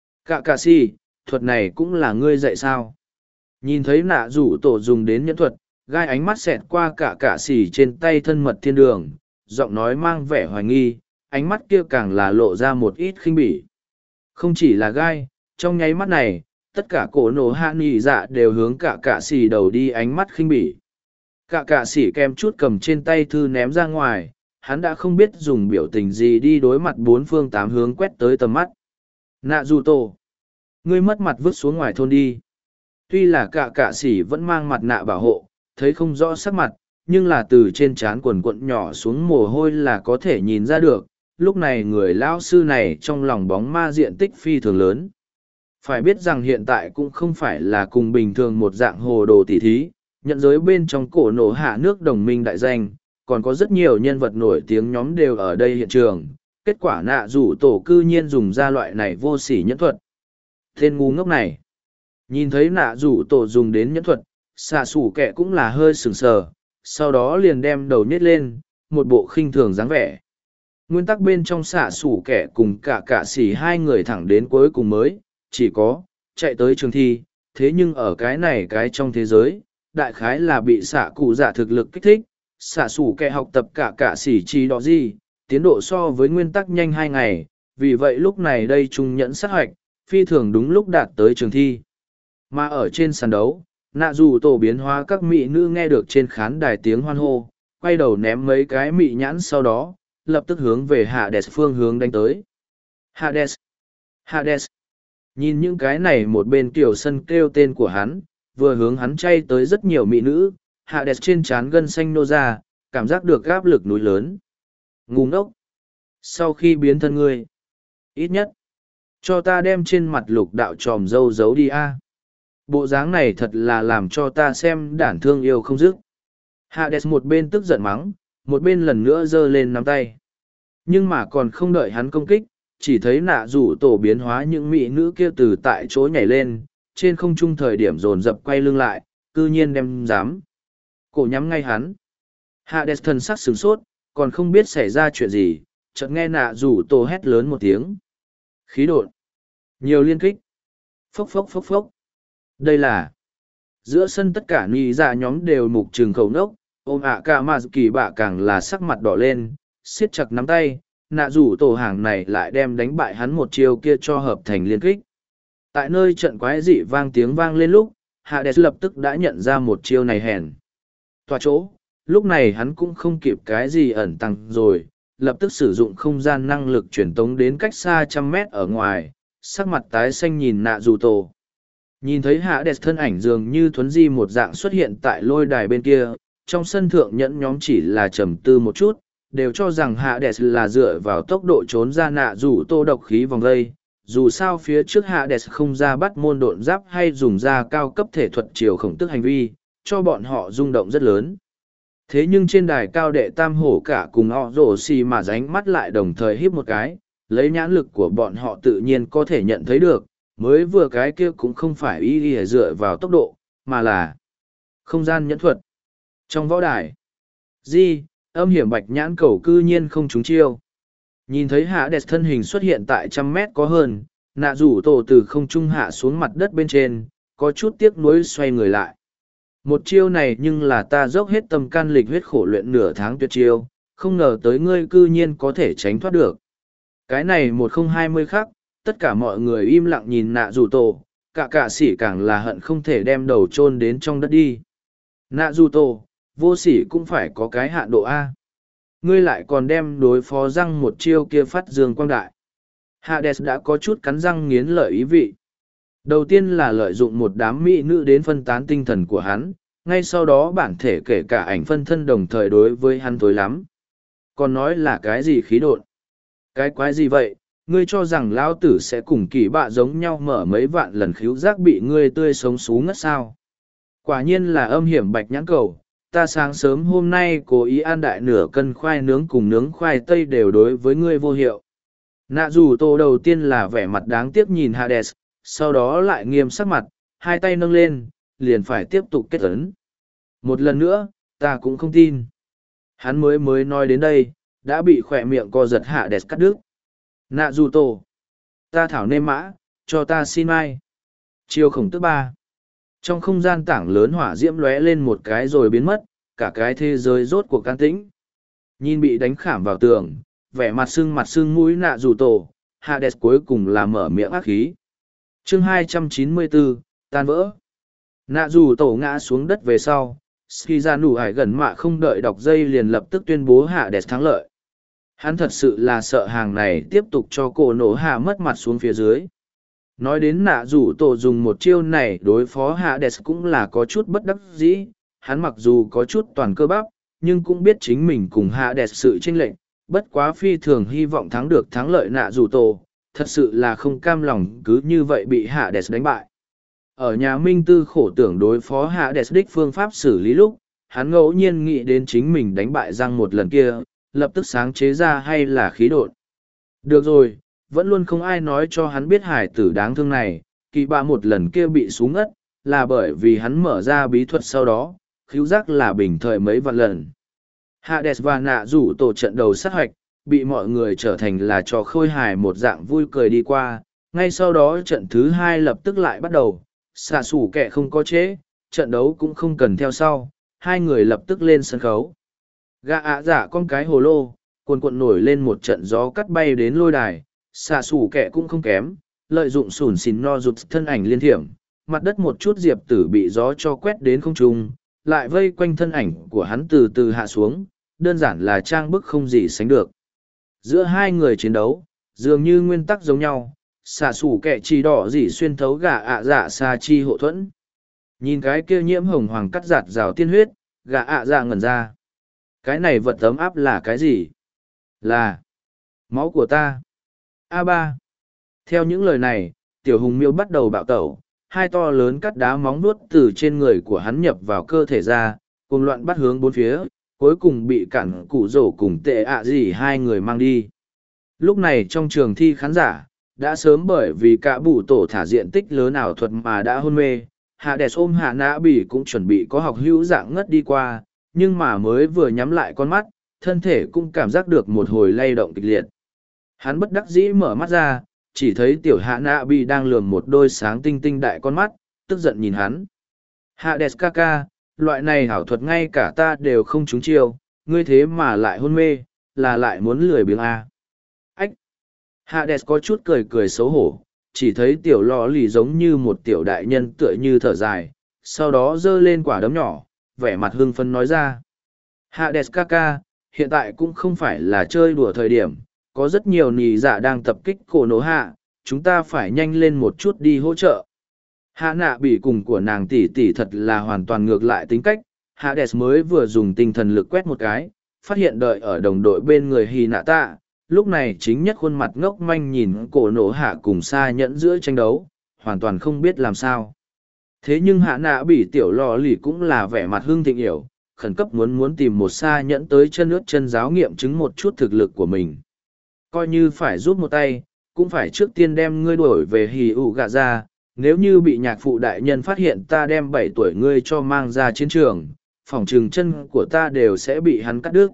Cả si, thuật này cũng là ngươi dạy sao? Nhìn thấy nạ rủ tổ dùng đến nhẫn thuật, gai ánh mắt xẹt qua cả xỉ trên tay thân mật thiên đường, giọng nói mang vẻ hoài nghi, ánh mắt kia càng là lộ ra một ít khinh bỉ. Không chỉ là gai, trong nháy mắt này, tất cả cổ nổ hạ nghỉ dạ đều hướng cả cạ xỉ đầu đi ánh mắt khinh bỉ. Cả cạ xỉ kem chút cầm trên tay thư ném ra ngoài, hắn đã không biết dùng biểu tình gì đi đối mặt bốn phương tám hướng quét tới tầm mắt. Nạ dù tổ, ngươi mất mặt vứt xuống ngoài thôn đi. Tuy là cả cạ xỉ vẫn mang mặt nạ bảo hộ, thấy không rõ sắc mặt, nhưng là từ trên trán quần quận nhỏ xuống mồ hôi là có thể nhìn ra được. Lúc này người lão sư này trong lòng bóng ma diện tích phi thường lớn. Phải biết rằng hiện tại cũng không phải là cùng bình thường một dạng hồ đồ tỉ thí, nhận giới bên trong cổ nổ hạ nước đồng minh đại danh, còn có rất nhiều nhân vật nổi tiếng nhóm đều ở đây hiện trường. Kết quả nạ rủ tổ cư nhiên dùng ra loại này vô sỉ nhẫn thuật. Tên ngu ngốc này. Nhìn thấy nạ rủ tổ dùng đến nhẫn thuật, xạ sủ kẹ cũng là hơi sừng sờ, sau đó liền đem đầu nhét lên, một bộ khinh thường dáng vẻ. Nguyên tắc bên trong xạ sủ kẹ cùng cả cạ xỉ hai người thẳng đến cuối cùng mới, chỉ có, chạy tới trường thi, thế nhưng ở cái này cái trong thế giới, đại khái là bị xạ cụ dạ thực lực kích thích, xạ sủ kẹ học tập cả cạ xỉ chi đó gì, tiến độ so với nguyên tắc nhanh 2 ngày, vì vậy lúc này đây trung nhẫn sát hoạch, phi thường đúng lúc đạt tới trường thi. Mà ở trên sàn đấu, nạ dù tổ biến hóa các mỹ nữ nghe được trên khán đài tiếng hoan hô, quay đầu ném mấy cái mị nhãn sau đó, lập tức hướng về Hades phương hướng đánh tới. Hades! Hades! Nhìn những cái này một bên tiểu sân kêu tên của hắn, vừa hướng hắn chay tới rất nhiều mỹ nữ, Hades trên trán gân xanh nô ra, cảm giác được áp lực núi lớn. Ngu ngốc! Sau khi biến thân ngươi, ít nhất, cho ta đem trên mặt lục đạo tròm dâu giấu đi a. Bộ dáng này thật là làm cho ta xem đản thương yêu không dứt. Hades một bên tức giận mắng, một bên lần nữa giơ lên nắm tay. Nhưng mà còn không đợi hắn công kích, chỉ thấy nạ rủ tổ biến hóa những mỹ nữ kia từ tại chỗ nhảy lên, trên không trung thời điểm dồn dập quay lưng lại, cư nhiên đem dám. Cổ nhắm ngay hắn. Hades thần sắc sửng sốt, còn không biết xảy ra chuyện gì, chợt nghe nạ rủ tổ hét lớn một tiếng. Khí độn. Nhiều liên kích. Phốc phốc phốc phốc. Đây là giữa sân tất cả ni dạ nhóm đều mục trừng khẩu nốc, ôm ạ cả mà kỳ bạ càng là sắc mặt đỏ lên, siết chặt nắm tay, nạ rủ tổ hàng này lại đem đánh bại hắn một chiêu kia cho hợp thành liên kích. Tại nơi trận quái dị vang tiếng vang lên lúc, Hades lập tức đã nhận ra một chiêu này hèn. Tòa chỗ, lúc này hắn cũng không kịp cái gì ẩn tăng rồi, lập tức sử dụng không gian năng lực truyền tống đến cách xa 100 mét ở ngoài, sắc mặt tái xanh nhìn nạ rủ tổ. Nhìn thấy Hades thân ảnh dường như thuấn di một dạng xuất hiện tại lôi đài bên kia, trong sân thượng nhẫn nhóm chỉ là trầm tư một chút, đều cho rằng Hades là dựa vào tốc độ trốn ra nạ rủ tô độc khí vòng dây. Dù sao phía trước Hades không ra bắt môn độn giáp hay dùng ra cao cấp thể thuật chiều khổng tức hành vi, cho bọn họ rung động rất lớn. Thế nhưng trên đài cao đệ tam hổ cả cùng họ rổ xì mà ránh mắt lại đồng thời híp một cái, lấy nhãn lực của bọn họ tự nhiên có thể nhận thấy được, mới vừa cái kia cũng không phải y dựa vào tốc độ, mà là không gian nhẫn thuật. Trong võ đài, âm hiểm bạch nhãn cầu cư nhiên không trúng chiêu. Nhìn thấy Hades thân hình xuất hiện tại 100 mét có hơn, nạ rủ tổ từ không trung hạ xuống mặt đất bên trên, có chút tiếc nuối xoay người lại. Một chiêu này nhưng là ta dốc hết tâm can lịch huyết khổ luyện nửa tháng tuyệt chiêu, không ngờ tới ngươi cư nhiên có thể tránh thoát được. Cái này 1020 khắc, tất cả mọi người im lặng nhìn nạ rủ tổ, cả cạ sỉ càng là hận không thể đem đầu chôn đến trong đất đi. Nạ rủ tổ, vô sỉ cũng phải có cái hạn độ A. Ngươi lại còn đem đối phó răng một chiêu kia phát dương quang đại. Hades đã có chút cắn răng nghiến lợi ý vị. Đầu tiên là lợi dụng một đám mỹ nữ đến phân tán tinh thần của hắn, ngay sau đó bản thể kể cả ảnh phân thân đồng thời đối với hắn tối lắm. Còn nói là cái gì khí độn? Cái quái gì vậy? Ngươi cho rằng lão tử sẽ cùng kỳ bạ giống nhau mở mấy vạn lần khíu giác bị ngươi tươi sống xú ngất sao? Quả nhiên là âm hiểm bạch nhãn cầu. Ta sáng sớm hôm nay cố ý ăn đại nửa cân khoai nướng cùng nướng khoai tây đều đối với ngươi vô hiệu. Nạ dù tổ đầu tiên là vẻ mặt đáng tiếc nhìn Hades, sau đó lại nghiêm sắc mặt, hai tay nâng lên, liền phải tiếp tục kết ấn. Một lần nữa, ta cũng không tin. Hắn mới nói đến đây, đã bị khỏe miệng co giật Hades cắt đứt. Nạ dù tổ, ta thảo nêm mã, cho ta xin mai. Chiêu khổng tức 3. Trong không gian tảng lớn hỏa diễm lóe lên một cái rồi biến mất, cả cái thế giới rốt cuộc can tĩnh. Nhìn bị đánh khảm vào tường, vẻ mặt sưng mũi nạ dù tổ, Hades cuối cùng là mở miệng ác khí. Chương 294, tan vỡ. Nạ dù tổ ngã xuống đất về sau, ski ra nụ hải gần mạ không đợi đọc dây liền lập tức tuyên bố hạ đẹp thắng lợi. Hắn thật sự là sợ hàng này tiếp tục cho cổ nổ hạ mất mặt xuống phía dưới. Nói đến nạ dù tổ dùng một chiêu này đối phó hạ đẹp cũng là có chút bất đắc dĩ. Hắn mặc dù có chút toàn cơ bắp, nhưng cũng biết chính mình cùng hạ đẹp sự chênh lệch, bất quá phi thường hy vọng thắng được thắng lợi nạ dù tổ, thật sự là không cam lòng cứ như vậy bị hạ đẹp đánh bại. Ở nhà Minh Tư khổ tưởng đối phó hạ đẹp đích phương pháp xử lý lúc, hắn ngẫu nhiên nghĩ đến chính mình đánh bại răng một lần kia, lập tức sáng chế ra hay là khí độn. Được rồi, vẫn luôn không ai nói cho hắn biết hải tử đáng thương này, kỳ bạ một lần kia bị xuống ngất, là bởi vì hắn mở ra bí thuật sau đó, khíu giác là bình thời mấy vạn lần. Hades và nạ rủ tổ trận đầu sát hoạch, bị mọi người trở thành là trò khôi hài một dạng vui cười đi qua, ngay sau đó trận thứ hai lập tức lại bắt đầu, xạ xủ kẻ không có chế, trận đấu cũng không cần theo sau, hai người lập tức lên sân khấu. Gã ạ giả con cái hồ lô, cuồn cuộn nổi lên một trận gió cắt bay đến lôi đài, xạ xủ kẻ cũng không kém, lợi dụng sủn xìn no rụt thân ảnh liên thiểm, mặt đất một chút diệp tử bị gió cho quét đến không trung, lại vây quanh thân ảnh của hắn từ từ hạ xuống, đơn giản là trang bức không gì sánh được. Giữa hai người chiến đấu, dường như nguyên tắc giống nhau, xạ xủ kẻ chỉ đỏ dỉ xuyên thấu gã ạ dạ xa chi hộ thuẫn. Nhìn cái kia nhiễm hồng hoàng cắt giạt rào tiên huyết, gã ạ dạ ngẩn ra. Cái này vật ấm áp là cái gì? Là máu của ta. A3. Theo những lời này, tiểu hùng miêu bắt đầu bạo tẩu, hai to lớn cắt đá móng nuốt từ trên người của hắn nhập vào cơ thể ra, cùng loạn bắt hướng bốn phía, cuối cùng bị cản cụ rổ cùng tệ ạ gì hai người mang đi. Lúc này trong trường thi khán giả, đã sớm bởi vì cả bụ tổ thả diện tích lớn ảo thuật mà đã hôn mê, hạ đẹp ôm hạ nã bỉ cũng chuẩn bị có học hữu dạng ngất đi qua, nhưng mà mới vừa nhắm lại con mắt, thân thể cũng cảm giác được một hồi lay động kịch liệt. Hắn bất đắc dĩ mở mắt ra, chỉ thấy tiểu hạ nã bỉ đang lườm một đôi sáng tinh tinh đại con mắt, tức giận nhìn hắn. Hạ đẹp ca ca, loại này ảo thuật ngay cả ta đều không trúng chiêu, ngươi thế mà lại hôn mê, là lại muốn lười biếng à. Ách! Hades có chút cười cười xấu hổ, chỉ thấy tiểu lò lì giống như một tiểu đại nhân tựa như thở dài, sau đó giơ lên quả đấm nhỏ, vẻ mặt hưng phấn nói ra. Hades ca ca, hiện tại cũng không phải là chơi đùa thời điểm, có rất nhiều nì dạ đang tập kích cổ nổ hạ, chúng ta phải nhanh lên một chút đi hỗ trợ. Hạ nạ bị cùng của nàng tỷ tỷ thật là hoàn toàn ngược lại tính cách, Hades mới vừa dùng tinh thần lực quét một cái, phát hiện đợi ở đồng đội bên người Hy nạ tạ, lúc này chính nhất khuôn mặt ngốc manh nhìn cổ nổ hạ cùng xa nhẫn giữa tranh đấu, hoàn toàn không biết làm sao. Thế nhưng hạ nạ bị tiểu lò lì cũng là vẻ mặt hưng thịnh hiểu, khẩn cấp muốn tìm một xa nhẫn tới chân ướt chân giáo nghiệm chứng một chút thực lực của mình. Coi như phải giúp một tay, cũng phải trước tiên đem ngươi đuổi về hì ụ gạ ra, nếu như bị nhạc phụ đại nhân phát hiện ta đem 7 tuổi ngươi cho mang ra chiến trường, phỏng trừng chân của ta đều sẽ bị hắn cắt đứt.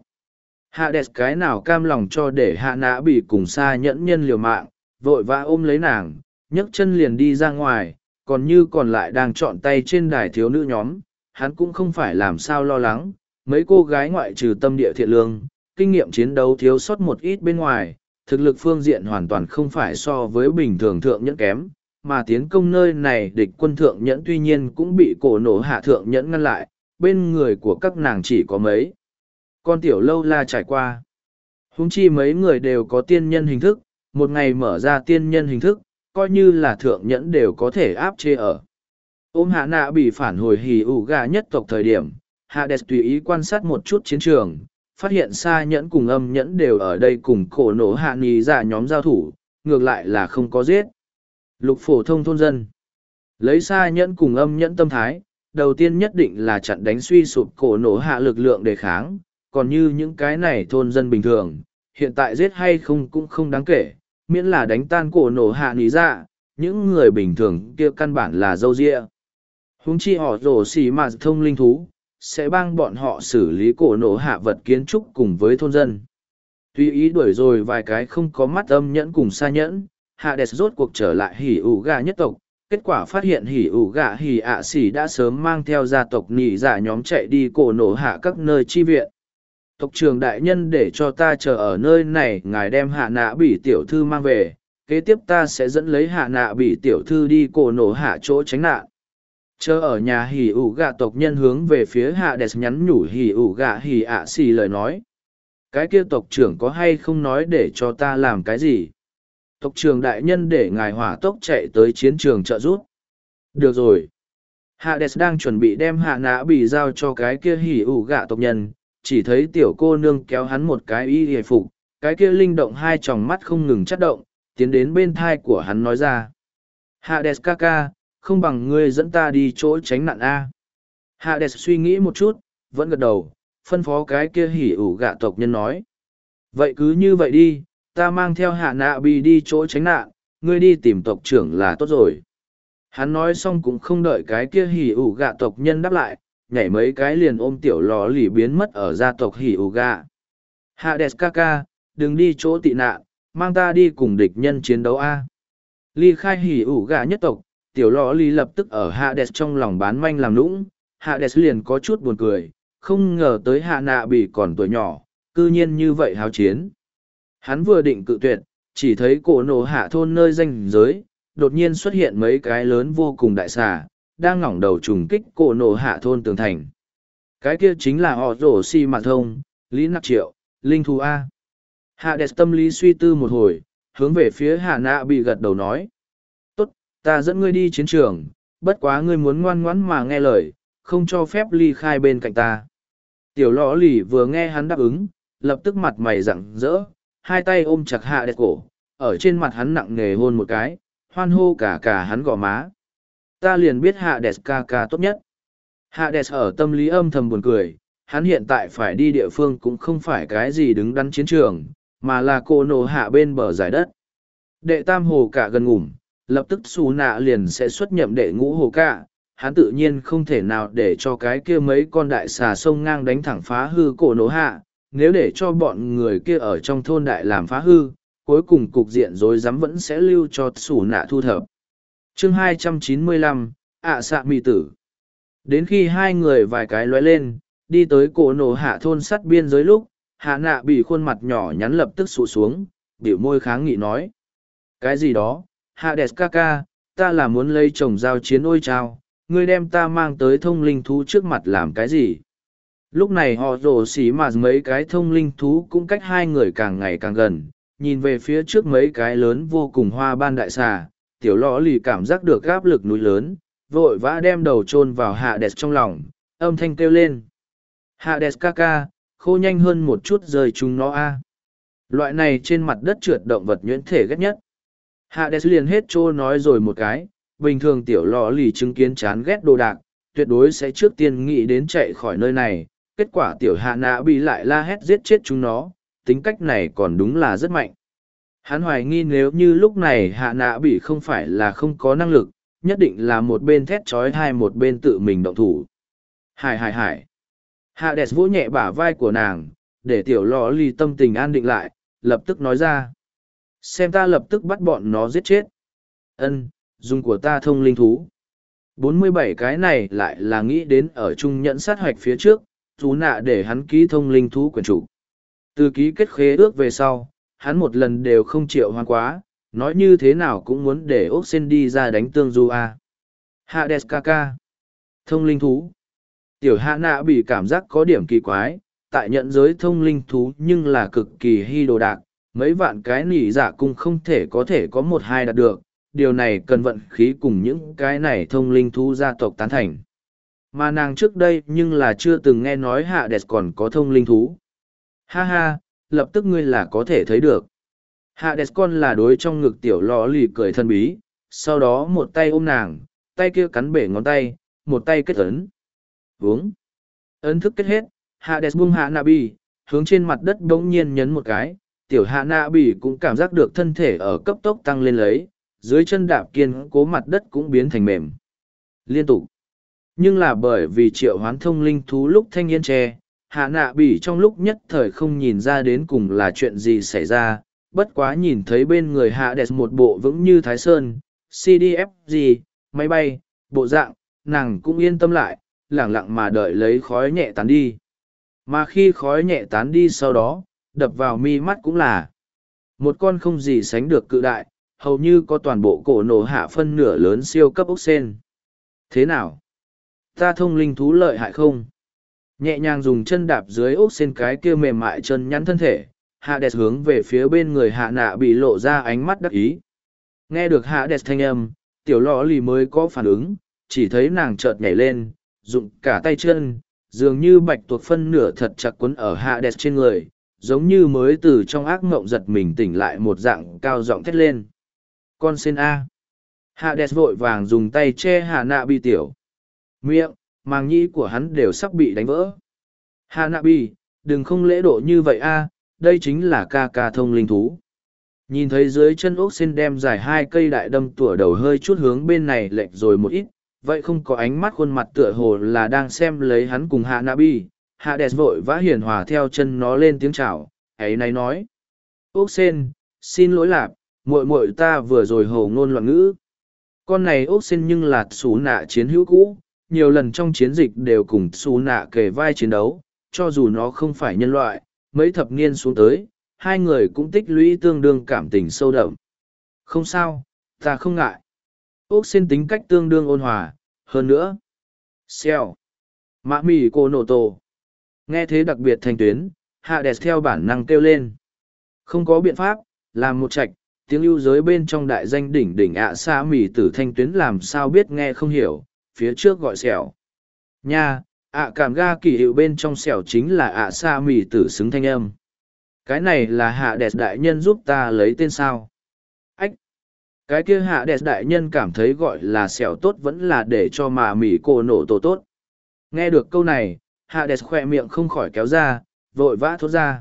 Hạ đẹp cái nào cam lòng cho để hạ nã bị cùng xa nhẫn nhân liều mạng, vội vã ôm lấy nàng, nhấc chân liền đi ra ngoài, còn như còn lại đang chọn tay trên đài thiếu nữ nhóm, hắn cũng không phải làm sao lo lắng, mấy cô gái ngoại trừ tâm địa thiện lương, kinh nghiệm chiến đấu thiếu sót một ít bên ngoài, thực lực phương diện hoàn toàn không phải so với bình thường thượng nhẫn kém, mà tiến công nơi này địch quân thượng nhẫn tuy nhiên cũng bị cổ nổ hạ thượng nhẫn ngăn lại, bên người của các nàng chỉ có mấy. Con tiểu lâu la trải qua. Huống chi mấy người đều có tiên nhân hình thức, một ngày mở ra tiên nhân hình thức, coi như là thượng nhẫn đều có thể áp chế ở. Ôm hạ nạ bị phản hồi hì ủ gà nhất tộc thời điểm, Hades tùy ý quan sát một chút chiến trường, phát hiện xa nhẫn cùng âm nhẫn đều ở đây cùng cổ nổ hạ nì ra nhóm giao thủ, ngược lại là không có giết. Lục phổ thông thôn dân. Lấy xa nhẫn cùng âm nhẫn tâm thái, đầu tiên nhất định là chặn đánh suy sụp cổ nổ hạ lực lượng đề kháng, còn như những cái này thôn dân bình thường, hiện tại giết hay không cũng không đáng kể, miễn là đánh tan cổ nổ hạ nì ra, những người bình thường kia căn bản là dâu dịa. Huống chi họ rổ xì mà thông linh thú, sẽ帮bọn họ xử lý cổ nổ hạ vật kiến trúc cùng với thôn dân. Tuy ý đuổi rồi vài cái không có mắt âm nhẫn cùng xa nhẫn, Hades rốt cuộc trở lại hỉ ủ gà nhất tộc, kết quả phát hiện hỉ ủ gà hỉ ạ xỉ đã sớm mang theo gia tộc nỉ giả nhóm chạy đi cổ nổ hạ các nơi chi viện. Tộc trưởng đại nhân để cho ta chờ ở nơi này, ngài đem hạ nã bỉ tiểu thư mang về, kế tiếp ta sẽ dẫn lấy hạ nạ bị tiểu thư đi cổ nổ hạ chỗ tránh nạn. Chờ ở nhà hỉ ủ gạ tộc nhân hướng về phía hạ đẹp nhắn nhủ hỉ ủ gạ hỉ ạ xì lời nói. Cái kia tộc trưởng có hay không nói để cho ta làm cái gì? Tộc trưởng đại nhân để ngài hỏa tốc chạy tới chiến trường trợ giúp. Được rồi. Hades đang chuẩn bị đem hạ nã bị giao cho cái kia hỉ ủ gạ tộc nhân, chỉ thấy tiểu cô nương kéo hắn một cái y hề phục, cái kia linh động hai tròng mắt không ngừng chắt động, tiến đến bên thai của hắn nói ra. Hades ca ca, không bằng ngươi dẫn ta đi chỗ tránh nạn A. Hades suy nghĩ một chút, vẫn gật đầu, phân phó cái kia hỉ ủ gạ tộc nhân nói. Vậy cứ như vậy đi, ta mang theo hạ nạ bị đi chỗ tránh nạn, ngươi đi tìm tộc trưởng là tốt rồi. Hắn nói xong cũng không đợi cái kia hỉ ủ gạ tộc nhân đáp lại, nhảy mấy cái liền ôm tiểu lò lì biến mất ở gia tộc hỉ ủ gạ. Hades ca, đừng đi chỗ tị nạn, mang ta đi cùng địch nhân chiến đấu A. Ly khai hỉ ủ gạ nhất tộc, tiểu lò lì lập tức ở Hades trong lòng bán manh làm nũng, Hades liền có chút buồn cười, không ngờ tới hạ nạ bị còn tuổi nhỏ, cư nhiên như vậy háo chiến. Hắn vừa định cự tuyệt, chỉ thấy cổ nổ hạ thôn nơi danh giới, đột nhiên xuất hiện mấy cái lớn vô cùng đại xà, đang ngỏng đầu trùng kích cổ nổ hạ thôn tường thành. Cái kia chính là họ rổ si mạc thông, Lý Nặc Triệu, Linh Thú A. Hạ đẹp tâm lý suy tư một hồi, hướng về phía hạ nạ bị gật đầu nói. Tốt, ta dẫn ngươi đi chiến trường, bất quá ngươi muốn ngoan ngoãn mà nghe lời, không cho phép ly khai bên cạnh ta. Tiểu lõ lì vừa nghe hắn đáp ứng, lập tức mặt mày rạng rỡ, hai tay ôm chặt hạ đẹp cổ, ở trên mặt hắn nặng nề hôn một cái, hoan hô cả hắn gò má. Ta liền biết hạ đẹp ca tốt nhất. Hạ đẹp ở tâm lý âm thầm buồn cười, hắn hiện tại phải đi địa phương cũng không phải cái gì đứng đắn chiến trường, mà là cô nổ hạ bên bờ giải đất. Đệ tam hồ cả gần ngủm, lập tức xù nạ liền sẽ xuất nhậm đệ ngũ hồ cả, hắn tự nhiên không thể nào để cho cái kia mấy con đại xà sông ngang đánh thẳng phá hư cổ nổ hạ, nếu để cho bọn người kia ở trong thôn đại làm phá hư, cuối cùng cục diện rối rắm vẫn sẽ lưu cho xù nạ thu thập. Chương 295, ạ xạ mị tử. Đến khi hai người vài cái lóe lên, đi tới cổ nổ hạ thôn sắt biên giới lúc, hạ nạ bị khuôn mặt nhỏ nhắn lập tức sụ xuống, biểu môi kháng nghị nói. Cái gì đó, Hades ca, ta là muốn lấy chồng giao chiến ôi trao, ngươi đem ta mang tới thông linh thú trước mặt làm cái gì? Lúc này họ rồ xỉ mà mấy cái thông linh thú cũng cách hai người càng ngày càng gần, nhìn về phía trước mấy cái lớn vô cùng hoa ban đại xà, tiểu lõ lì cảm giác được áp lực núi lớn, vội vã đem đầu chôn vào Hades trong lòng, âm thanh kêu lên. Hades ca, khô nhanh hơn một chút rời chúng nó a. Loại này trên mặt đất trượt động vật nhuyễn thể ghét nhất. Hades liền hết trô nói rồi một cái, bình thường tiểu lò lì chứng kiến chán ghét đồ đạc, tuyệt đối sẽ trước tiên nghĩ đến chạy khỏi nơi này, kết quả tiểu hạ nạ bị lại la hét giết chết chúng nó, tính cách này còn đúng là rất mạnh. Hắn hoài nghi nếu như lúc này hạ nạ bị không phải là không có năng lực, nhất định là một bên thét trói hai một bên tự mình động thủ. Hải. Hades vỗ nhẹ bả vai của nàng, để tiểu lò lì tâm tình an định lại, lập tức nói ra. Xem ta lập tức bắt bọn nó giết chết. Ân, dùng của ta thông linh thú. 47 cái này lại là nghĩ đến ở chung nhẫn sát hoạch phía trước, chú nạ để hắn ký thông linh thú quyền chủ. Từ ký kết khế ước về sau, hắn một lần đều không chịu hoang quá, nói như thế nào cũng muốn để ốc sen đi ra đánh tương du a. Hades ca. Thông linh thú. Tiểu hạ nạ bị cảm giác có điểm kỳ quái, tại nhận giới thông linh thú nhưng là cực kỳ hy đồ đạc, mấy vạn cái nỉ dạ cung không thể có một hai đạt được, điều này cần vận khí cùng những cái này thông linh thú gia tộc tán thành. Mà nàng trước đây nhưng là chưa từng nghe nói Hades còn có thông linh thú. Ha, lập tức ngươi là có thể thấy được. Hades con là đối trong ngực tiểu lò lì cười thân bí, sau đó một tay ôm nàng, tay kia cắn bể ngón tay, một tay kết ấn. Vướng. Ấn thức kết hết, Hades buông hạ nạ bì, hướng trên mặt đất bỗng nhiên nhấn một cái, tiểu hạ nạ bì cũng cảm giác được thân thể ở cấp tốc tăng lên lấy, dưới chân đạp kiên cố mặt đất cũng biến thành mềm. Liên tục. Nhưng là bởi vì triệu hoán thông linh thú lúc thanh niên tre, hạ nạ bỉ trong lúc nhất thời không nhìn ra đến cùng là chuyện gì xảy ra, bất quá nhìn thấy bên người hạ đẹp một bộ vững như thái sơn, CDFG, máy bay, bộ dạng, nàng cũng yên tâm lại, lẳng lặng mà đợi lấy khói nhẹ tán đi. Mà khi khói nhẹ tán đi sau đó, đập vào mi mắt cũng là một con không gì sánh được cự đại, hầu như có toàn bộ cổ nổ hạ phân nửa lớn siêu cấp ốc sen. Thế nào? Ta thông linh thú lợi hại không? Nhẹ nhàng dùng chân đạp dưới ốc sen cái kia mềm mại chân nhắn thân thể, Hades hướng về phía bên người hạ nạ bị lộ ra ánh mắt đắc ý. Nghe được Hades thanh âm, tiểu lọ lì mới có phản ứng, chỉ thấy nàng chợt nhảy lên, dụng cả tay chân, dường như bạch tuộc phân nửa thật chặt quấn ở Hades trên người, giống như mới từ trong ác mộng giật mình tỉnh lại một dạng cao giọng thét lên. Con sen A. Hades vội vàng dùng tay che hạ nạ bị tiểu. Miệng, màng nhĩ của hắn đều sắp bị đánh vỡ. Hạ nạ bị, đừng không lễ độ như vậy A, đây chính là ca ca thông linh thú. Nhìn thấy dưới chân ốc sen đem dài 2 cây đại đâm tủa đầu hơi chút hướng bên này lệch rồi một ít, vậy không có ánh mắt khuôn mặt tựa hồ là đang xem lấy hắn cùng hạ nạ bi. Hades vội vã hiền hòa theo chân nó lên tiếng chào, ấy này nói. Ốc sen, xin lỗi lạp, muội muội ta vừa rồi hồ ngôn loạn ngữ. Con này ốc sen nhưng là xú nạ chiến hữu cũ, nhiều lần trong chiến dịch đều cùng xú nạ kề vai chiến đấu, cho dù nó không phải nhân loại, mấy thập niên xuống tới, hai người cũng tích lũy tương đương cảm tình sâu đậm. Không sao, ta không ngại. Ốc sen tính cách tương đương ôn hòa, hơn nữa. Xèo. Mã mì cô nổ tổ. Nghe thế đặc biệt thành tuyến, Hades theo bản năng kêu lên. Không có biện pháp, làm một trạch, tiếng ưu giới bên trong đại danh đỉnh đỉnh ạ xa mì tử thanh tuyến làm sao biết nghe không hiểu, phía trước gọi xẻo. Nha, cảm ga kỳ hiệu bên trong xẻo chính là ạ xa mì tử xứng thanh âm. Cái này là Hades đại nhân giúp ta lấy tên sao. Ách! Cái kia Hades đại nhân cảm thấy gọi là xẻo tốt vẫn là để cho mà mì cô nổ tổ tốt. Nghe được câu này, Hades khoe miệng không khỏi kéo ra, vội vã thốt ra.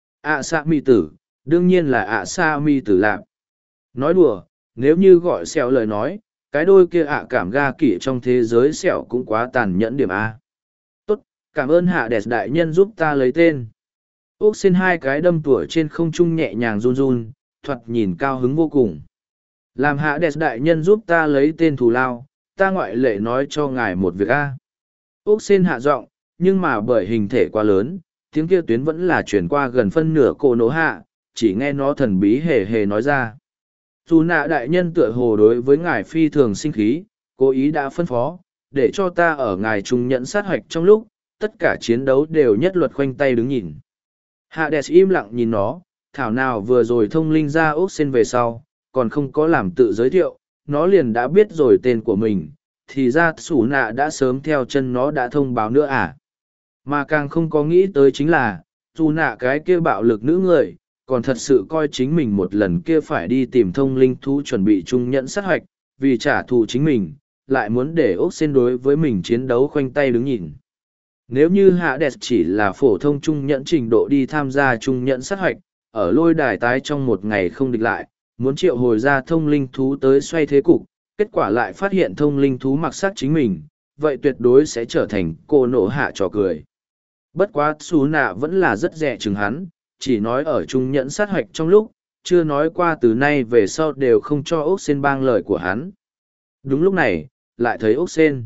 Xa mì tử, đương nhiên là xa mì tử lạc. Nói đùa, nếu như gọi xẻo lời nói, cái đôi kia cảm ga kỷ trong thế giới xẻo cũng quá tàn nhẫn điểm A. Tốt, cảm ơn Hades đại nhân giúp ta lấy tên. Ốc sen 2 cái đâm tủa trên không trung nhẹ nhàng run run, thoạt nhìn cao hứng vô cùng. Làm Hades đại nhân giúp ta lấy tên thù lao, ta ngoại lệ nói cho ngài một việc A. Ốc sen hạ giọng, nhưng mà bởi hình thể quá lớn, tiếng kia tuyến vẫn là chuyển qua gần phân nửa cổ nổ hạ, chỉ nghe nó thần bí hề hề nói ra. Dù nạ đại nhân tựa hồ đối với ngài phi thường sinh khí, cố ý đã phân phó, để cho ta ở ngài trung nhận sát hoạch trong lúc, tất cả chiến đấu đều nhất luật khoanh tay đứng nhìn. Hades im lặng nhìn nó, thảo nào vừa rồi thông linh ra ốc sen về sau, còn không có làm tự giới thiệu, nó liền đã biết rồi tên của mình, thì ra sủ nạ đã sớm theo chân nó đã thông báo nữa à. Mà càng không có nghĩ tới chính là, dù nạ cái kia bạo lực nữ người, còn thật sự coi chính mình một lần kia phải đi tìm thông linh thú chuẩn bị chung nhận sát hoạch, vì trả thù chính mình, lại muốn để ốc sen đối với mình chiến đấu khoanh tay đứng nhìn. Nếu như Hades chỉ là phổ thông trung nhẫn trình độ đi tham gia trung nhẫn sát hoạch, ở lôi đài tái trong một ngày không địch lại, muốn triệu hồi ra thông linh thú tới xoay thế cục, kết quả lại phát hiện thông linh thú mặc sắc chính mình, vậy tuyệt đối sẽ trở thành cô nổ hạ trò cười. Bất quá xú nạ vẫn là rất dè chừng hắn, chỉ nói ở trung nhẫn sát hoạch trong lúc, chưa nói qua từ nay về sau đều không cho ốc sen bang lời của hắn. Đúng lúc này, lại thấy ốc sen.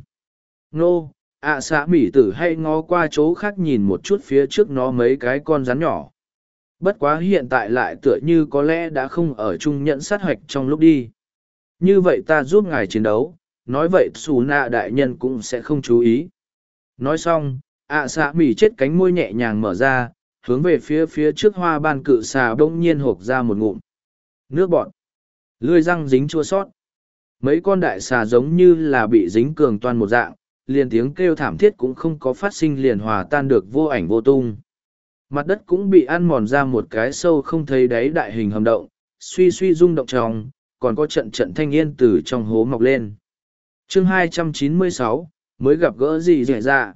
Nô, xã mỉ tử hay ngó qua chỗ khác nhìn một chút phía trước nó mấy cái con rắn nhỏ. Bất quá hiện tại lại tựa như có lẽ đã không ở trung nhẫn sát hoạch trong lúc đi. Như vậy ta giúp ngài chiến đấu, nói vậy xù nạ đại nhân cũng sẽ không chú ý. Nói xong, xã mỉ chết cánh môi nhẹ nhàng mở ra, hướng về phía trước hoa ban cự xà bỗng nhiên hộp ra một ngụm. Nước bọt. Lưỡi răng dính chua sót. Mấy con đại xà giống như là bị dính cường toan một dạng, liền tiếng kêu thảm thiết cũng không có phát sinh liền hòa tan được vô ảnh vô tung. Mặt đất cũng bị ăn mòn ra một cái sâu không thấy đáy đại hình hầm động, suy suy rung động trong, còn có trận trận thanh yên từ trong hố mọc lên. Chương 296, mới gặp gỡ gì rẻ ra.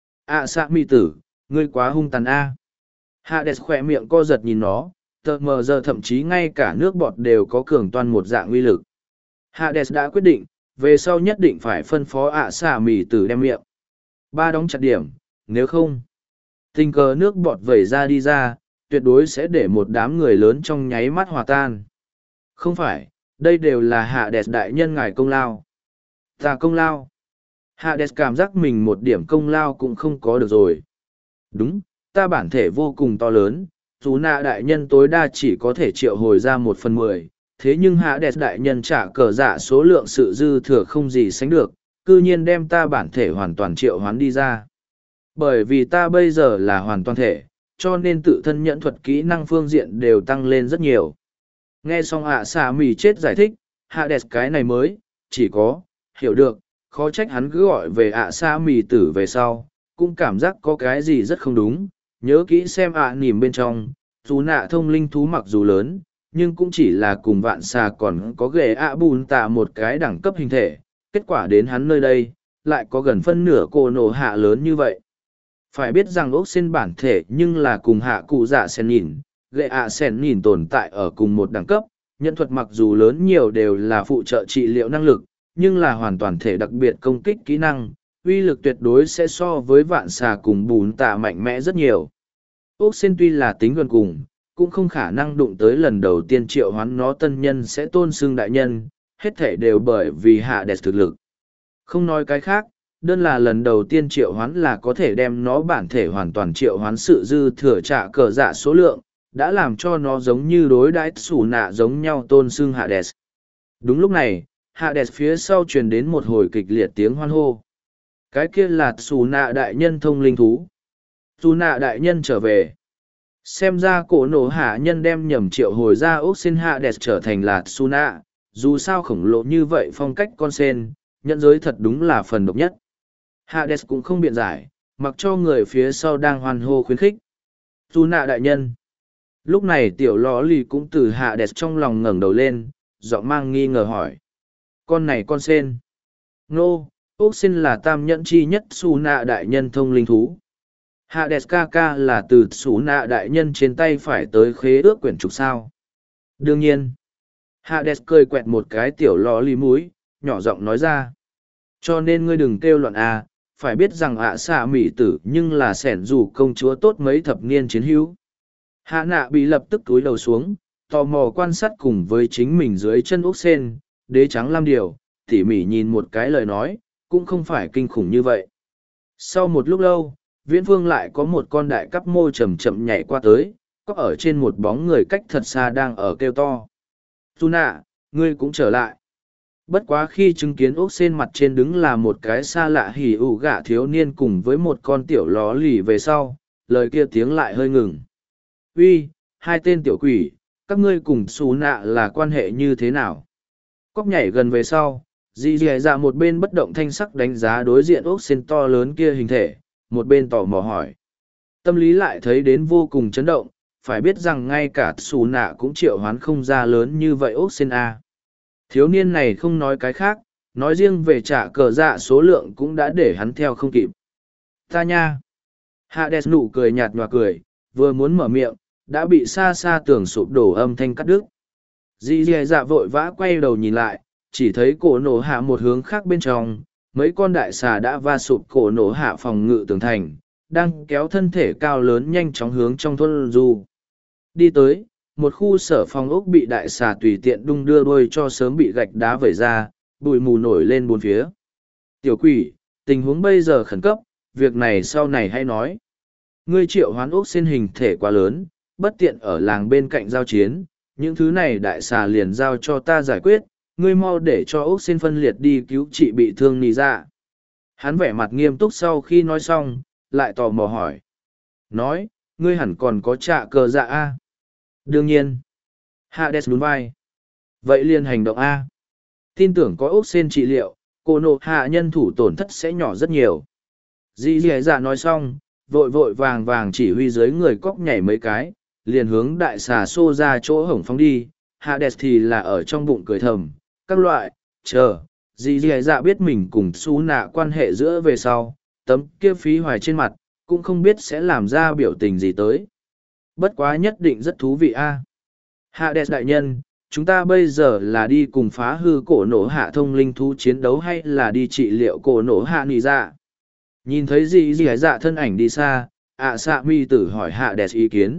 Xã mi tử, ngươi quá hung tàn a. Hades khỏe miệng co giật nhìn nó, tờ mờ giờ thậm chí ngay cả nước bọt đều có cường toan một dạng uy lực. Hades đã quyết định, về sau nhất định phải phân phó xã mì tử đem miệng. Ba đóng chặt điểm, nếu không, tình cờ nước bọt vẩy ra đi ra, tuyệt đối sẽ để một đám người lớn trong nháy mắt hòa tan. Không phải, đây đều là Hades đại nhân ngài công lao. Ta công lao. Hades cảm giác mình một điểm công lao cũng không có được rồi. Đúng, ta bản thể vô cùng to lớn, dù nạ đại nhân tối đa chỉ có thể triệu hồi ra 1/10, thế nhưng hạ đẹp đại nhân trả cờ dạ số lượng sự dư thừa không gì sánh được, cư nhiên đem ta bản thể hoàn toàn triệu hoán đi ra. Bởi vì ta bây giờ là hoàn toàn thể, cho nên tự thân nhẫn thuật kỹ năng phương diện đều tăng lên rất nhiều. Nghe xong ạ xạ mì chết giải thích, hạ đẹp cái này mới, chỉ có, hiểu được, khó trách hắn cứ gọi về ạ xạ mì tử về sau, cũng cảm giác có cái gì rất không đúng, nhớ kỹ xem nỉm bên trong, dù nạ thông linh thú mặc dù lớn, nhưng cũng chỉ là cùng vạn xà còn có ghệ bùn tạ một cái đẳng cấp hình thể, kết quả đến hắn nơi đây, lại có gần phân nửa cô nổ hạ lớn như vậy. Phải biết rằng ốc xin bản thể nhưng là cùng hạ cụ dạ sen nhìn, ghệ sen nhìn tồn tại ở cùng một đẳng cấp, nhân thuật mặc dù lớn nhiều đều là phụ trợ trị liệu năng lực, nhưng là hoàn toàn thể đặc biệt công kích kỹ năng, uy lực tuyệt đối sẽ so với vạn xà cùng bùn tạ mạnh mẽ rất nhiều. Ốc xin tuy là tính gần cùng, cũng không khả năng đụng tới lần đầu tiên triệu hoán nó tân nhân sẽ tôn xưng đại nhân, hết thể đều bởi vì hạ đẹp thực lực. Không nói cái khác, đơn là lần đầu tiên triệu hoán là có thể đem nó bản thể hoàn toàn triệu hoán sự dư thừa trả cờ dạ số lượng, đã làm cho nó giống như đối đãi xù nạ giống nhau tôn xưng Hades. Đúng lúc này, Hades phía sau truyền đến một hồi kịch liệt tiếng hoan hô. Cái kia là xù nạ đại nhân thông linh thú. Xù nạ đại nhân trở về. Xem ra cổ nổ hạ nhân đem nhầm triệu hồi ra ốc xin Hades trở thành là xù nạ, dù sao khổng lồ như vậy phong cách con sen, nhận giới thật đúng là phần độc nhất. Hades cũng không biện giải, mặc cho người phía sau đang hoan hô khuyến khích. Xù nạ đại nhân. Lúc này tiểu ló lì cũng từ Hades trong lòng ngẩng đầu lên, giọng mang nghi ngờ hỏi. Con này con sen. Nô, ốc xin là tam nhẫn chi nhất xù nạ đại nhân thông linh thú. Hades ca ca là từ xù nạ đại nhân trên tay phải tới khế ước quyển trục sao. Đương nhiên. Hades cười quẹt một cái tiểu ló lì múi, nhỏ giọng nói ra. Cho nên ngươi đừng kêu loạn à, phải biết rằng xạ mỹ tử nhưng là sẻn dù công chúa tốt mấy thập niên chiến hữu. Hạ nạ bị lập tức túi đầu xuống, tò mò quan sát cùng với chính mình dưới chân ốc sen, đế trắng lam điều, tỉ mỉ nhìn một cái lời nói, cũng không phải kinh khủng như vậy. Sau một lúc lâu, viễn phương lại có một con đại cắp mô chậm chậm nhảy qua tới, có ở trên một bóng người cách thật xa đang ở kêu to. Tu nạ, ngươi cũng trở lại. Bất quá khi chứng kiến ốc sen mặt trên đứng là một cái xa lạ hỉ ủ gạ thiếu niên cùng với một con tiểu ló lì về sau, lời kia tiếng lại hơi ngừng. Uy, hai tên tiểu quỷ, các ngươi cùng xù nạ là quan hệ như thế nào? Cóc nhảy gần về sau, dì dì dạ một bên bất động thanh sắc đánh giá đối diện ốc sen to lớn kia hình thể, một bên tò mò hỏi. Tâm lý lại thấy đến vô cùng chấn động, phải biết rằng ngay cả xù nạ cũng triệu hoán không ra lớn như vậy ốc sen A. Thiếu niên này không nói cái khác, nói riêng về trả cờ dạ số lượng cũng đã để hắn theo không kịp. Ta nha! Hades nụ cười nhạt nhòa cười, vừa muốn mở miệng, đã bị xa xa tường sụp đổ âm thanh cắt đứt. Dì dì dạ vội vã quay đầu nhìn lại, chỉ thấy cổ nổ hạ một hướng khác bên trong, mấy con đại xà đã va sụp cổ nổ hạ phòng ngự tường thành, đang kéo thân thể cao lớn nhanh chóng hướng trong thôn du. Đi tới, một khu sở phòng ốc bị đại xà tùy tiện đung đưa đuôi cho sớm bị gạch đá vẩy ra, bụi mù nổi lên bốn phía. Tiểu quỷ, tình huống bây giờ khẩn cấp, việc này sau này hay nói. Ngươi triệu hoán ốc xin hình thể quá lớn, bất tiện ở làng bên cạnh giao chiến, những thứ này đại xà liền giao cho ta giải quyết, ngươi mau để cho ốc xin phân liệt đi cứu trị bị thương nì ra. Hắn vẻ mặt nghiêm túc sau khi nói xong, lại tò mò hỏi. Nói, ngươi hẳn còn có trạ cờ dạ A. Đương nhiên. Hades nhún vai. Vậy liền hành động A. Tin tưởng có ốc sen trị liệu, cô nộ hạ nhân thủ tổn thất sẽ nhỏ rất nhiều. Dì dì dạ nói xong, vội vội vàng vàng chỉ huy dưới người cóc nhảy mấy cái, liền hướng đại xà xô ra chỗ hổng phóng đi. Hades thì là ở trong bụng cười thầm, các loại, chờ. Dì dì dạ biết mình cùng xú nạ quan hệ giữa về sau, tấm kia phí hoài trên mặt, cũng không biết sẽ làm ra biểu tình gì tới. Bất quá nhất định rất thú vị a. Hades đại nhân, chúng ta bây giờ là đi cùng phá hư cổ nổ hạ thông linh thú chiến đấu hay là đi trị liệu cổ nổ hạ nì dạ? Nhìn thấy gì dạ thân ảnh đi xa, xạ mi tử hỏi Hades ý kiến.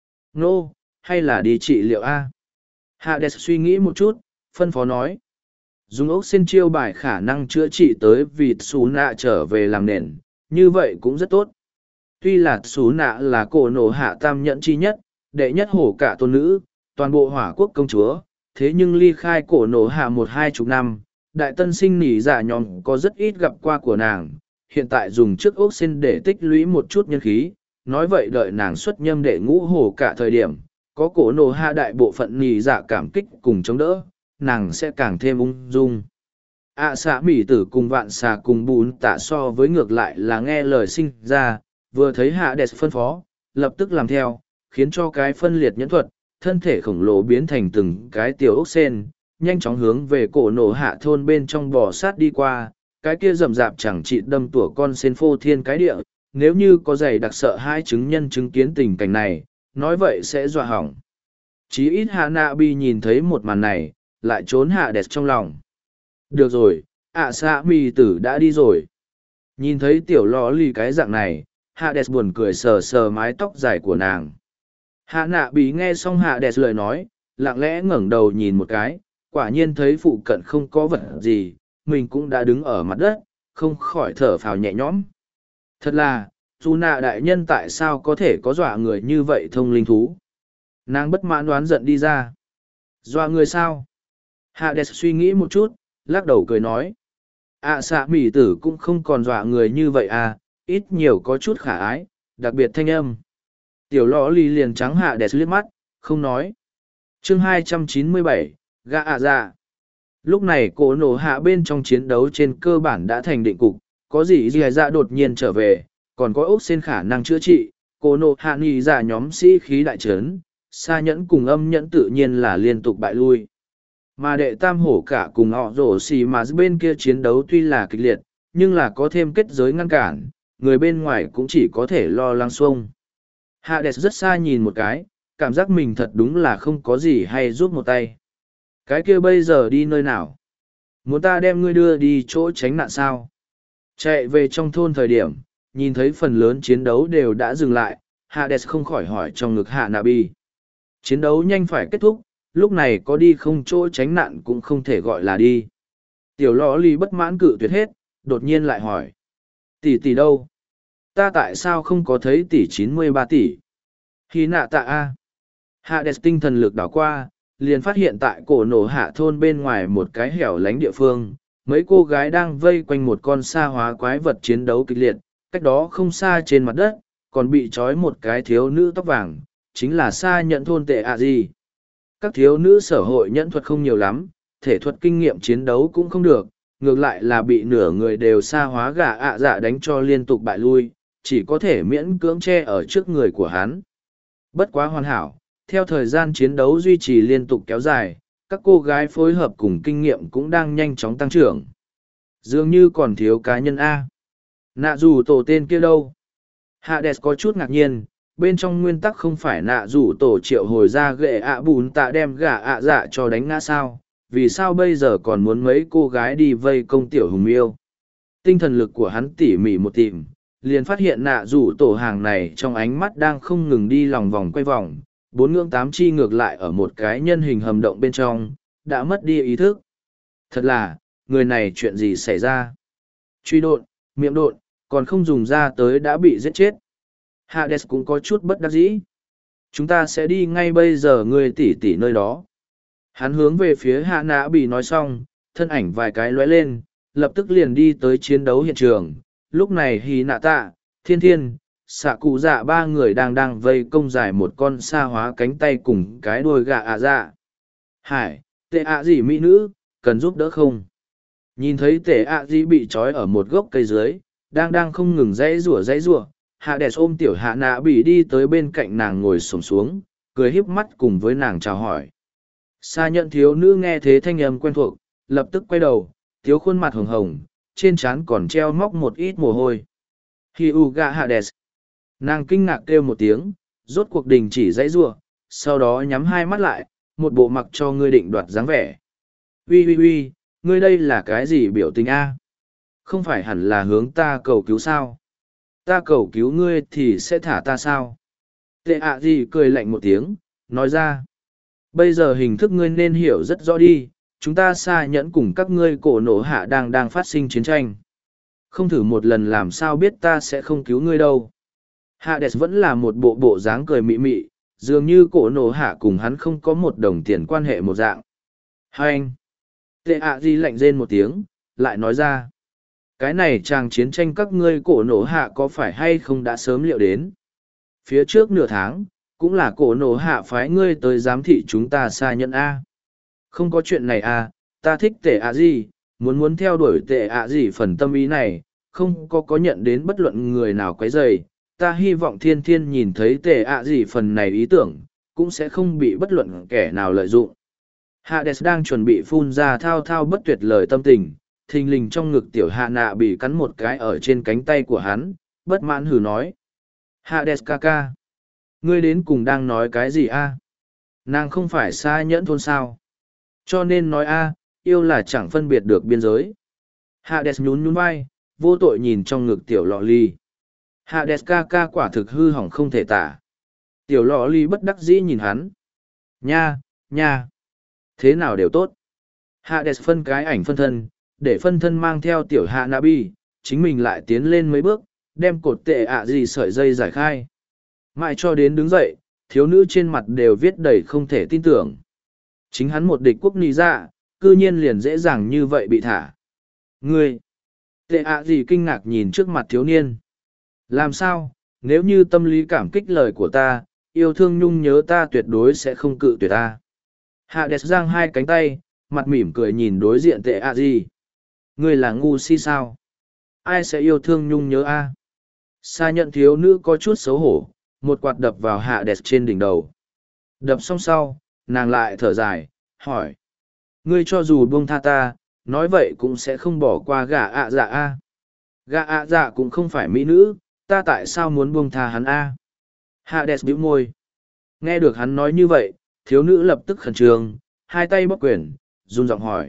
Nô, hay là đi trị liệu a? Hades suy nghĩ một chút, phân phó nói. Dùng ốc xin chiêu bài khả năng chữa trị tới vịt xú nạ trở về làm nền, như vậy cũng rất tốt. Tuy là xú nạ là cổ nổ hạ tam nhẫn chi nhất, đệ nhất hổ cả tôn nữ, toàn bộ hỏa quốc công chúa, thế nhưng ly khai cổ nổ hạ 1-20 năm, đại tân sinh nỉ dạ nhóm có rất ít gặp qua của nàng, hiện tại dùng chiếc ốc xin để tích lũy một chút nhân khí, nói vậy đợi nàng xuất nhâm đệ ngũ hổ cả thời điểm, có cổ nổ hạ đại bộ phận nỉ dạ cảm kích cùng chống đỡ, nàng sẽ càng thêm ung dung. Xạ mỹ tử cùng vạn xà cùng bùn tạ so với ngược lại là nghe lời sinh ra, vừa thấy hạ đẹp phân phó, lập tức làm theo, khiến cho cái phân liệt nhẫn thuật, thân thể khổng lồ biến thành từng cái tiểu ốc sen, nhanh chóng hướng về cổ nổ hạ thôn bên trong bò sát đi qua, cái kia rầm rạp chẳng chịt đâm tủa con sen phô thiên cái địa, nếu như có giày đặc sợ hai chứng nhân chứng kiến tình cảnh này, nói vậy sẽ dọa hỏng. Chí ít hạ nạ bi nhìn thấy một màn này, lại trốn hạ đẹp trong lòng. Được rồi, xạ mì tử đã đi rồi. Nhìn thấy tiểu lò lì cái dạng này, hạ đẹp buồn cười sờ sờ mái tóc dài của nàng. Hạ nạ bí nghe xong hạ đẹp lời nói, lặng lẽ ngẩng đầu nhìn một cái, quả nhiên thấy phụ cận không có vật gì, mình cũng đã đứng ở mặt đất, không khỏi thở phào nhẹ nhõm. Thật là, dù nạ đại nhân tại sao có thể có dọa người như vậy thông linh thú. Nàng bất mãn đoán giận đi ra. Dọa người sao? Hạ đẹp suy nghĩ một chút, lắc đầu cười nói. Xạ mỉ tử cũng không còn dọa người như vậy à, ít nhiều có chút khả ái, đặc biệt thanh âm. Tiểu lò lì liền trắng hạ đẹp liếc mắt, không nói. Chương 297, gạ dạ. Lúc này cổ nổ hạ bên trong chiến đấu trên cơ bản đã thành định cục, có gì dì dạ đột nhiên trở về, còn có ốc sen khả năng chữa trị, cổ nổ hạ nghỉ dạ nhóm sĩ khí đại trấn, xa nhẫn cùng âm nhẫn tự nhiên là liên tục bại lui. Mà đệ tam hổ cả cùng họ rổ xì mà bên kia chiến đấu tuy là kịch liệt, nhưng là có thêm kết giới ngăn cản, người bên ngoài cũng chỉ có thể lo lắng xuông. Hades rất xa nhìn một cái, cảm giác mình thật đúng là không có gì hay giúp một tay. Cái kia bây giờ đi nơi nào? Muốn ta đem ngươi đưa đi chỗ tránh nạn sao? Chạy về trong thôn thời điểm, nhìn thấy phần lớn chiến đấu đều đã dừng lại, Hades không khỏi hỏi trong ngực Hạ Nabi. Chiến đấu nhanh phải kết thúc, lúc này có đi không chỗ tránh nạn cũng không thể gọi là đi. Tiểu lò ly bất mãn cự tuyệt hết, đột nhiên lại hỏi. Tỷ đâu? Ta tại sao không có thấy tỷ 93 tỷ? Khi nạ tạ a. Hades tinh thần lực đảo qua, liền phát hiện tại cổ nổ hạ thôn bên ngoài một cái hẻo lánh địa phương, mấy cô gái đang vây quanh một con sa hóa quái vật chiến đấu kịch liệt, cách đó không xa trên mặt đất, còn bị trói một cái thiếu nữ tóc vàng, chính là sa nhận thôn tệ ạ gì. Các thiếu nữ sở hội nhẫn thuật không nhiều lắm, thể thuật kinh nghiệm chiến đấu cũng không được, ngược lại là bị nửa người đều sa hóa gà dạ đánh cho liên tục bại lui, chỉ có thể miễn cưỡng che ở trước người của hắn. Bất quá hoàn hảo, theo thời gian chiến đấu duy trì liên tục kéo dài, các cô gái phối hợp cùng kinh nghiệm cũng đang nhanh chóng tăng trưởng. Dường như còn thiếu cá nhân A. Nạ dù tổ tên kia đâu? Hades có chút ngạc nhiên, bên trong nguyên tắc không phải nạ dù tổ triệu hồi ra ghệ bùn tạ đem gà dạ cho đánh ngã sao, vì sao bây giờ còn muốn mấy cô gái đi vây công tiểu hùng miêu. Tinh thần lực của hắn tỉ mỉ một tìm, liền phát hiện nạ dù tổ hàng này trong ánh mắt đang không ngừng đi lòng vòng quay vòng, 4 ngưỡng 8 chi ngược lại ở một cái nhân hình hầm động bên trong, đã mất đi ý thức. Thật là, người này chuyện gì xảy ra? Truy độn, miệng độn, còn không dùng ra tới đã bị giết chết. Hades cũng có chút bất đắc dĩ. Chúng ta sẽ đi ngay bây giờ người tỷ nơi đó. Hắn hướng về phía Hạ Nã Bỉ nói xong, thân ảnh vài cái lóe lên, lập tức liền đi tới chiến đấu hiện trường. Lúc này Hỉ Nạ Tạ, Thiên Thiên, Xạ Cụ Dạ ba người đang vây công dài một con sa hóa cánh tay cùng cái đuôi gà dạ. Hải, tệ ạ gì mỹ nữ, cần giúp đỡ không? Nhìn thấy tệ ạ gì bị trói ở một gốc cây dưới, đang không ngừng dãy rủa. Hades ôm tiểu Hạ Nã Bỉ đi tới bên cạnh nàng ngồi xổm xuống, cười híp mắt cùng với nàng chào hỏi. Sa nhận thiếu nữ nghe thế thanh âm quen thuộc, lập tức quay đầu, thiếu khuôn mặt hồng hồng, trên trán còn treo móc một ít mồ hôi. Hyuga Hades. Nàng kinh ngạc kêu một tiếng, rốt cuộc đình chỉ dãy rủa, sau đó nhắm hai mắt lại, một bộ mặc cho ngươi định đoạt dáng vẻ. Uy, ngươi đây là cái gì biểu tình a? Không phải hẳn là hướng ta cầu cứu sao? Ta cầu cứu ngươi thì sẽ thả ta sao? Tệ ạ gì cười lạnh một tiếng, nói ra. Bây giờ hình thức ngươi nên hiểu rất rõ đi, chúng ta xa nhẫn cùng các ngươi cổ nổ hạ đang phát sinh chiến tranh. Không thử một lần làm sao biết ta sẽ không cứu ngươi đâu. Hades vẫn là một bộ dáng cười mị mị, dường như cổ nổ hạ cùng hắn không có một đồng tiền quan hệ một dạng. Hai anh. Tệ ạ gì lạnh rên một tiếng, lại nói ra. Cái này chàng chiến tranh các ngươi cổ nổ hạ có phải hay không đã sớm liệu đến? Phía trước nửa tháng, cũng là cổ nổ hạ phái ngươi tới giám thị chúng ta xa nhận A. Không có chuyện này à, ta thích tệ ạ gì, muốn theo đuổi tệ ạ gì phần tâm ý này, không có nhận đến bất luận người nào quấy rầy. Ta hy vọng thiên thiên nhìn thấy tệ ạ gì phần này ý tưởng, cũng sẽ không bị bất luận kẻ nào lợi dụng. Hades đang chuẩn bị phun ra thao thao bất tuyệt lời tâm tình, thình lình trong ngực tiểu hạ nạ bị cắn một cái ở trên cánh tay của hắn, bất mãn hừ nói. Hades ca ca, ngươi đến cùng đang nói cái gì a? Nàng không phải xa nhẫn thôn sao? Cho nên nói a, yêu là chẳng phân biệt được biên giới. Hades nhún vai, vô tội nhìn trong ngực tiểu lọ ly. Hades ca ca quả thực hư hỏng không thể tả. Tiểu lọ ly bất đắc dĩ nhìn hắn. Nha, nha. Thế nào đều tốt. Hades phân cái ảnh phân thân, để phân thân mang theo tiểu hạ Nabi, chính mình lại tiến lên mấy bước, đem cột tệ ạ gì sợi dây giải khai. Mãi cho đến đứng dậy, thiếu nữ trên mặt đều viết đầy không thể tin tưởng. Chính hắn một địch quốc nì dạ, cư nhiên liền dễ dàng như vậy bị thả. Ngươi! Tệ ạ gì kinh ngạc nhìn trước mặt thiếu niên. Làm sao, nếu như tâm lý cảm kích lời của ta, yêu thương nhung nhớ ta tuyệt đối sẽ không cự tuyệt ta. Hades giang hai cánh tay, mặt mỉm cười nhìn đối diện tệ ạ gì. Ngươi là ngu si sao? Ai sẽ yêu thương nhung nhớ a? Sa nhận thiếu nữ có chút xấu hổ, một quạt đập vào Hades trên đỉnh đầu. Đập xong sau, nàng lại thở dài, hỏi. Ngươi cho dù buông tha ta, nói vậy cũng sẽ không bỏ qua gà ạ dạ a. Gà ạ dạ cũng không phải mỹ nữ, ta tại sao muốn buông tha hắn a? Hades bĩu môi. Nghe được hắn nói như vậy, thiếu nữ lập tức khẩn trương, hai tay bóp quyền, run giọng hỏi.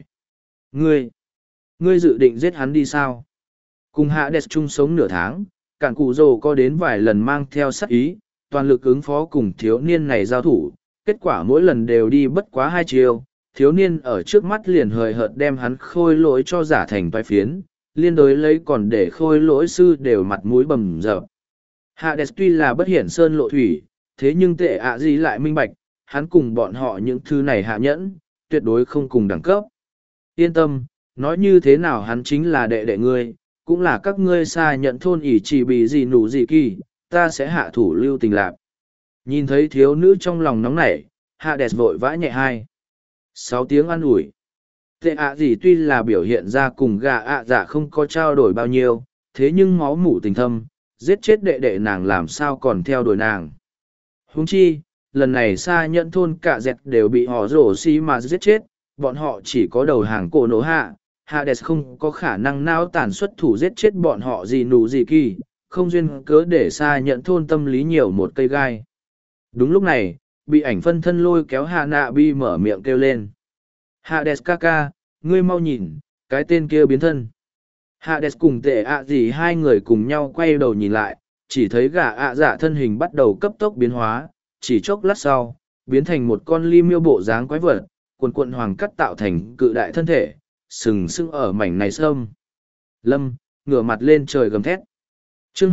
Ngươi dự định giết hắn đi sao? Cùng Hades chung sống nửa tháng, cản cụ rồ có đến vài lần mang theo sát ý, toàn lực ứng phó cùng thiếu niên này giao thủ, kết quả mỗi lần đều đi bất quá hai chiều, thiếu niên ở trước mắt liền hời hợt đem hắn khôi lỗi cho giả thành toái phiến, liên đối lấy còn để khôi lỗi sư đều mặt mũi bầm dập. Hades tuy là bất hiển sơn lộ thủy, thế nhưng tệ ạ gì lại minh bạch, hắn cùng bọn họ những thứ này hạ nhẫn, tuyệt đối không cùng đẳng cấp. Yên tâm, nói như thế nào hắn chính là đệ đệ ngươi, cũng là các ngươi xa nhận thôn ỷ chỉ bị gì nụ gì kỳ, ta sẽ hạ thủ lưu tình lạc. Nhìn thấy thiếu nữ trong lòng nóng nảy, Hades vội vã nhẹ hai. 6 tiếng an ủi. Tệ ạ gì tuy là biểu hiện ra cùng gà ạ dạ không có trao đổi bao nhiêu, thế nhưng máu mủ tình thâm, giết chết đệ đệ nàng làm sao còn theo đuổi nàng. Huống chi, lần này xa nhận thôn cả dẹt đều bị họ rổ xi mà giết chết, bọn họ chỉ có đầu hàng cổ nổ hạ. Hades không có khả năng não tàn xuất thủ giết chết bọn họ gì nụ gì kỳ, không duyên cớ để xa nhận thôn tâm lý nhiều một cây gai. Đúng lúc này, bị ảnh phân thân lôi kéo Hanabi mở miệng kêu lên. Hades ca, ngươi mau nhìn, cái tên kia biến thân. Hades cùng tệ ạ gì hai người cùng nhau quay đầu nhìn lại, chỉ thấy gà ạ dạ thân hình bắt đầu cấp tốc biến hóa, chỉ chốc lát sau, biến thành một con ly miêu bộ dáng quái vật, cuộn hoàng cắt tạo thành cự đại thân thể, sừng sững ở mảnh này sâm. Lâm, ngửa mặt lên trời gầm thét. Chương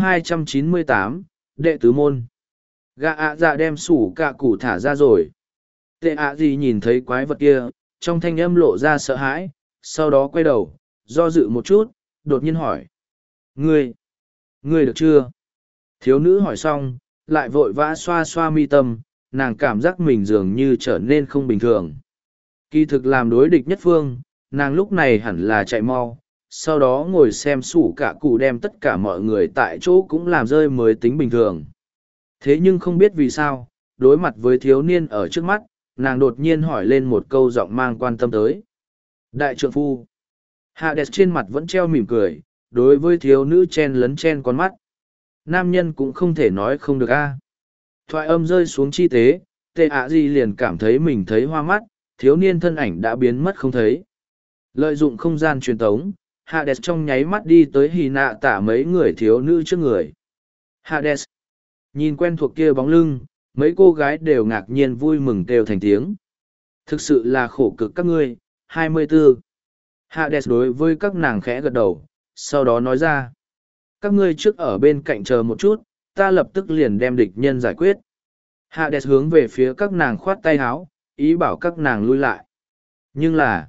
298, đệ tứ môn. Gà ạ dạ đem sủ cạ củ thả ra rồi. Tệ ạ gì nhìn thấy quái vật kia, trong thanh âm lộ ra sợ hãi, sau đó quay đầu, do dự một chút, đột nhiên hỏi. Ngươi được chưa? Thiếu nữ hỏi xong, lại vội vã xoa xoa mi tâm, nàng cảm giác mình dường như trở nên không bình thường. Kỳ thực làm đối địch nhất phương, nàng lúc này hẳn là chạy mau, sau đó ngồi xem sủ cả cụ đem tất cả mọi người tại chỗ cũng làm rơi mới tính bình thường. Thế nhưng không biết vì sao, đối mặt với thiếu niên ở trước mắt, nàng đột nhiên hỏi lên một câu giọng mang quan tâm tới. Đại trượng phu. Hades trên mặt vẫn treo mỉm cười, đối với thiếu nữ chen lấn chen con mắt. Nam nhân cũng không thể nói không được a. Thoại âm rơi xuống chi tế, tệ ạ gì liền cảm thấy mình thấy hoa mắt, thiếu niên thân ảnh đã biến mất không thấy. Lợi dụng không gian truyền tống, Hades trong nháy mắt đi tới hì nạ tả mấy người thiếu nữ trước người. Hades. Nhìn quen thuộc kia bóng lưng, mấy cô gái đều ngạc nhiên vui mừng kêu thành tiếng. Thực sự là khổ cực các ngươi, 24. Hades đối với các nàng khẽ gật đầu, sau đó nói ra. Các ngươi trước ở bên cạnh chờ một chút, ta lập tức liền đem địch nhân giải quyết. Hades hướng về phía các nàng khoát tay háo, ý bảo các nàng lui lại. Nhưng là,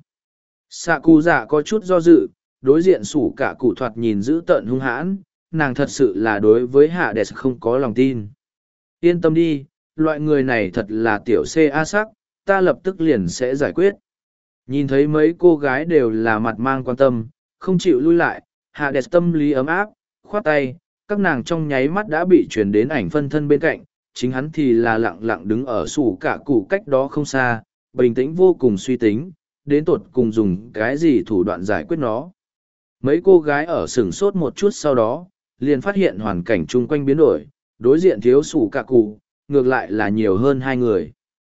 xạ cụ dạ có chút do dự, đối diện sủ cả cụ thoạt nhìn dữ tợn hung hãn, nàng thật sự là đối với hạ đẹp không có lòng tin. Yên tâm đi, loại người này thật là tiểu ca sắc, ta lập tức liền sẽ giải quyết. Nhìn thấy mấy cô gái đều là mặt mang quan tâm, không chịu lui lại, hạ đẹp tâm lý ấm áp, khoát tay, các nàng trong nháy mắt đã bị chuyển đến ảnh phân thân bên cạnh, chính hắn thì là lặng lặng đứng ở sủ cả cụ cách đó không xa, bình tĩnh vô cùng suy tính, đến tột cùng dùng cái gì thủ đoạn giải quyết nó. Mấy cô gái ở sửng sốt một chút sau đó, liền phát hiện hoàn cảnh chung quanh biến đổi, đối diện thiếu sủ cả cụ, ngược lại là nhiều hơn hai người.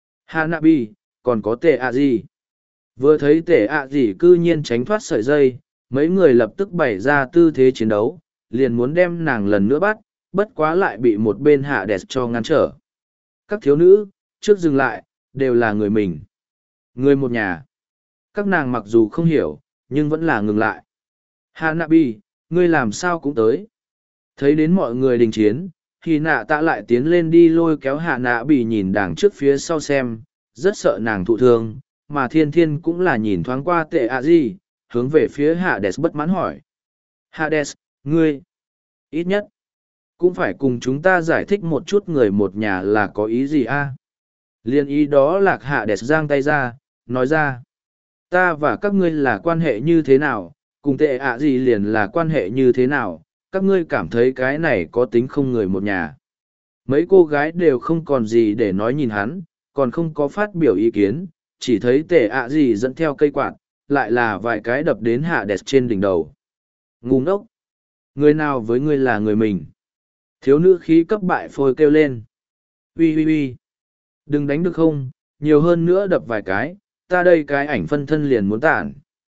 Hanabi, còn có tệ ạ gì? Vừa thấy tệ ạ gì cư nhiên tránh thoát sợi dây, mấy người lập tức bày ra tư thế chiến đấu, liền muốn đem nàng lần nữa bắt, bất quá lại bị một bên hạ đẹp cho ngăn trở. Các thiếu nữ, trước dừng lại, đều là người mình. Người một nhà. Các nàng mặc dù không hiểu, nhưng vẫn là ngừng lại. Hanabi, ngươi làm sao cũng tới. Thấy đến mọi người đình chiến, thì nạ tạ lại tiến lên đi lôi kéo hạ nạ bị nhìn đằng trước phía sau xem, rất sợ nàng thụ thương, mà thiên thiên cũng là nhìn thoáng qua tệ ạ gì, hướng về phía Hades bất mãn hỏi. Hades, ngươi, ít nhất, cũng phải cùng chúng ta giải thích một chút người một nhà là có ý gì a? Liên ý đó lạc Hades giang tay ra, nói ra. Ta và các ngươi là quan hệ như thế nào, cùng tệ ạ gì liền là quan hệ như thế nào, các ngươi cảm thấy cái này có tính không người một nhà. Mấy cô gái đều không còn gì để nói nhìn hắn, còn không có phát biểu ý kiến, chỉ thấy tệ ạ gì dẫn theo cây quạt, lại là vài cái đập đến hạ đẹp trên đỉnh đầu. Ngu ngốc! Người nào với ngươi là người mình? Thiếu nữ khí cấp bại phôi kêu lên. Ui ui ui! Đừng đánh được không, nhiều hơn nữa đập vài cái, ta đây cái ảnh phân thân liền muốn tản.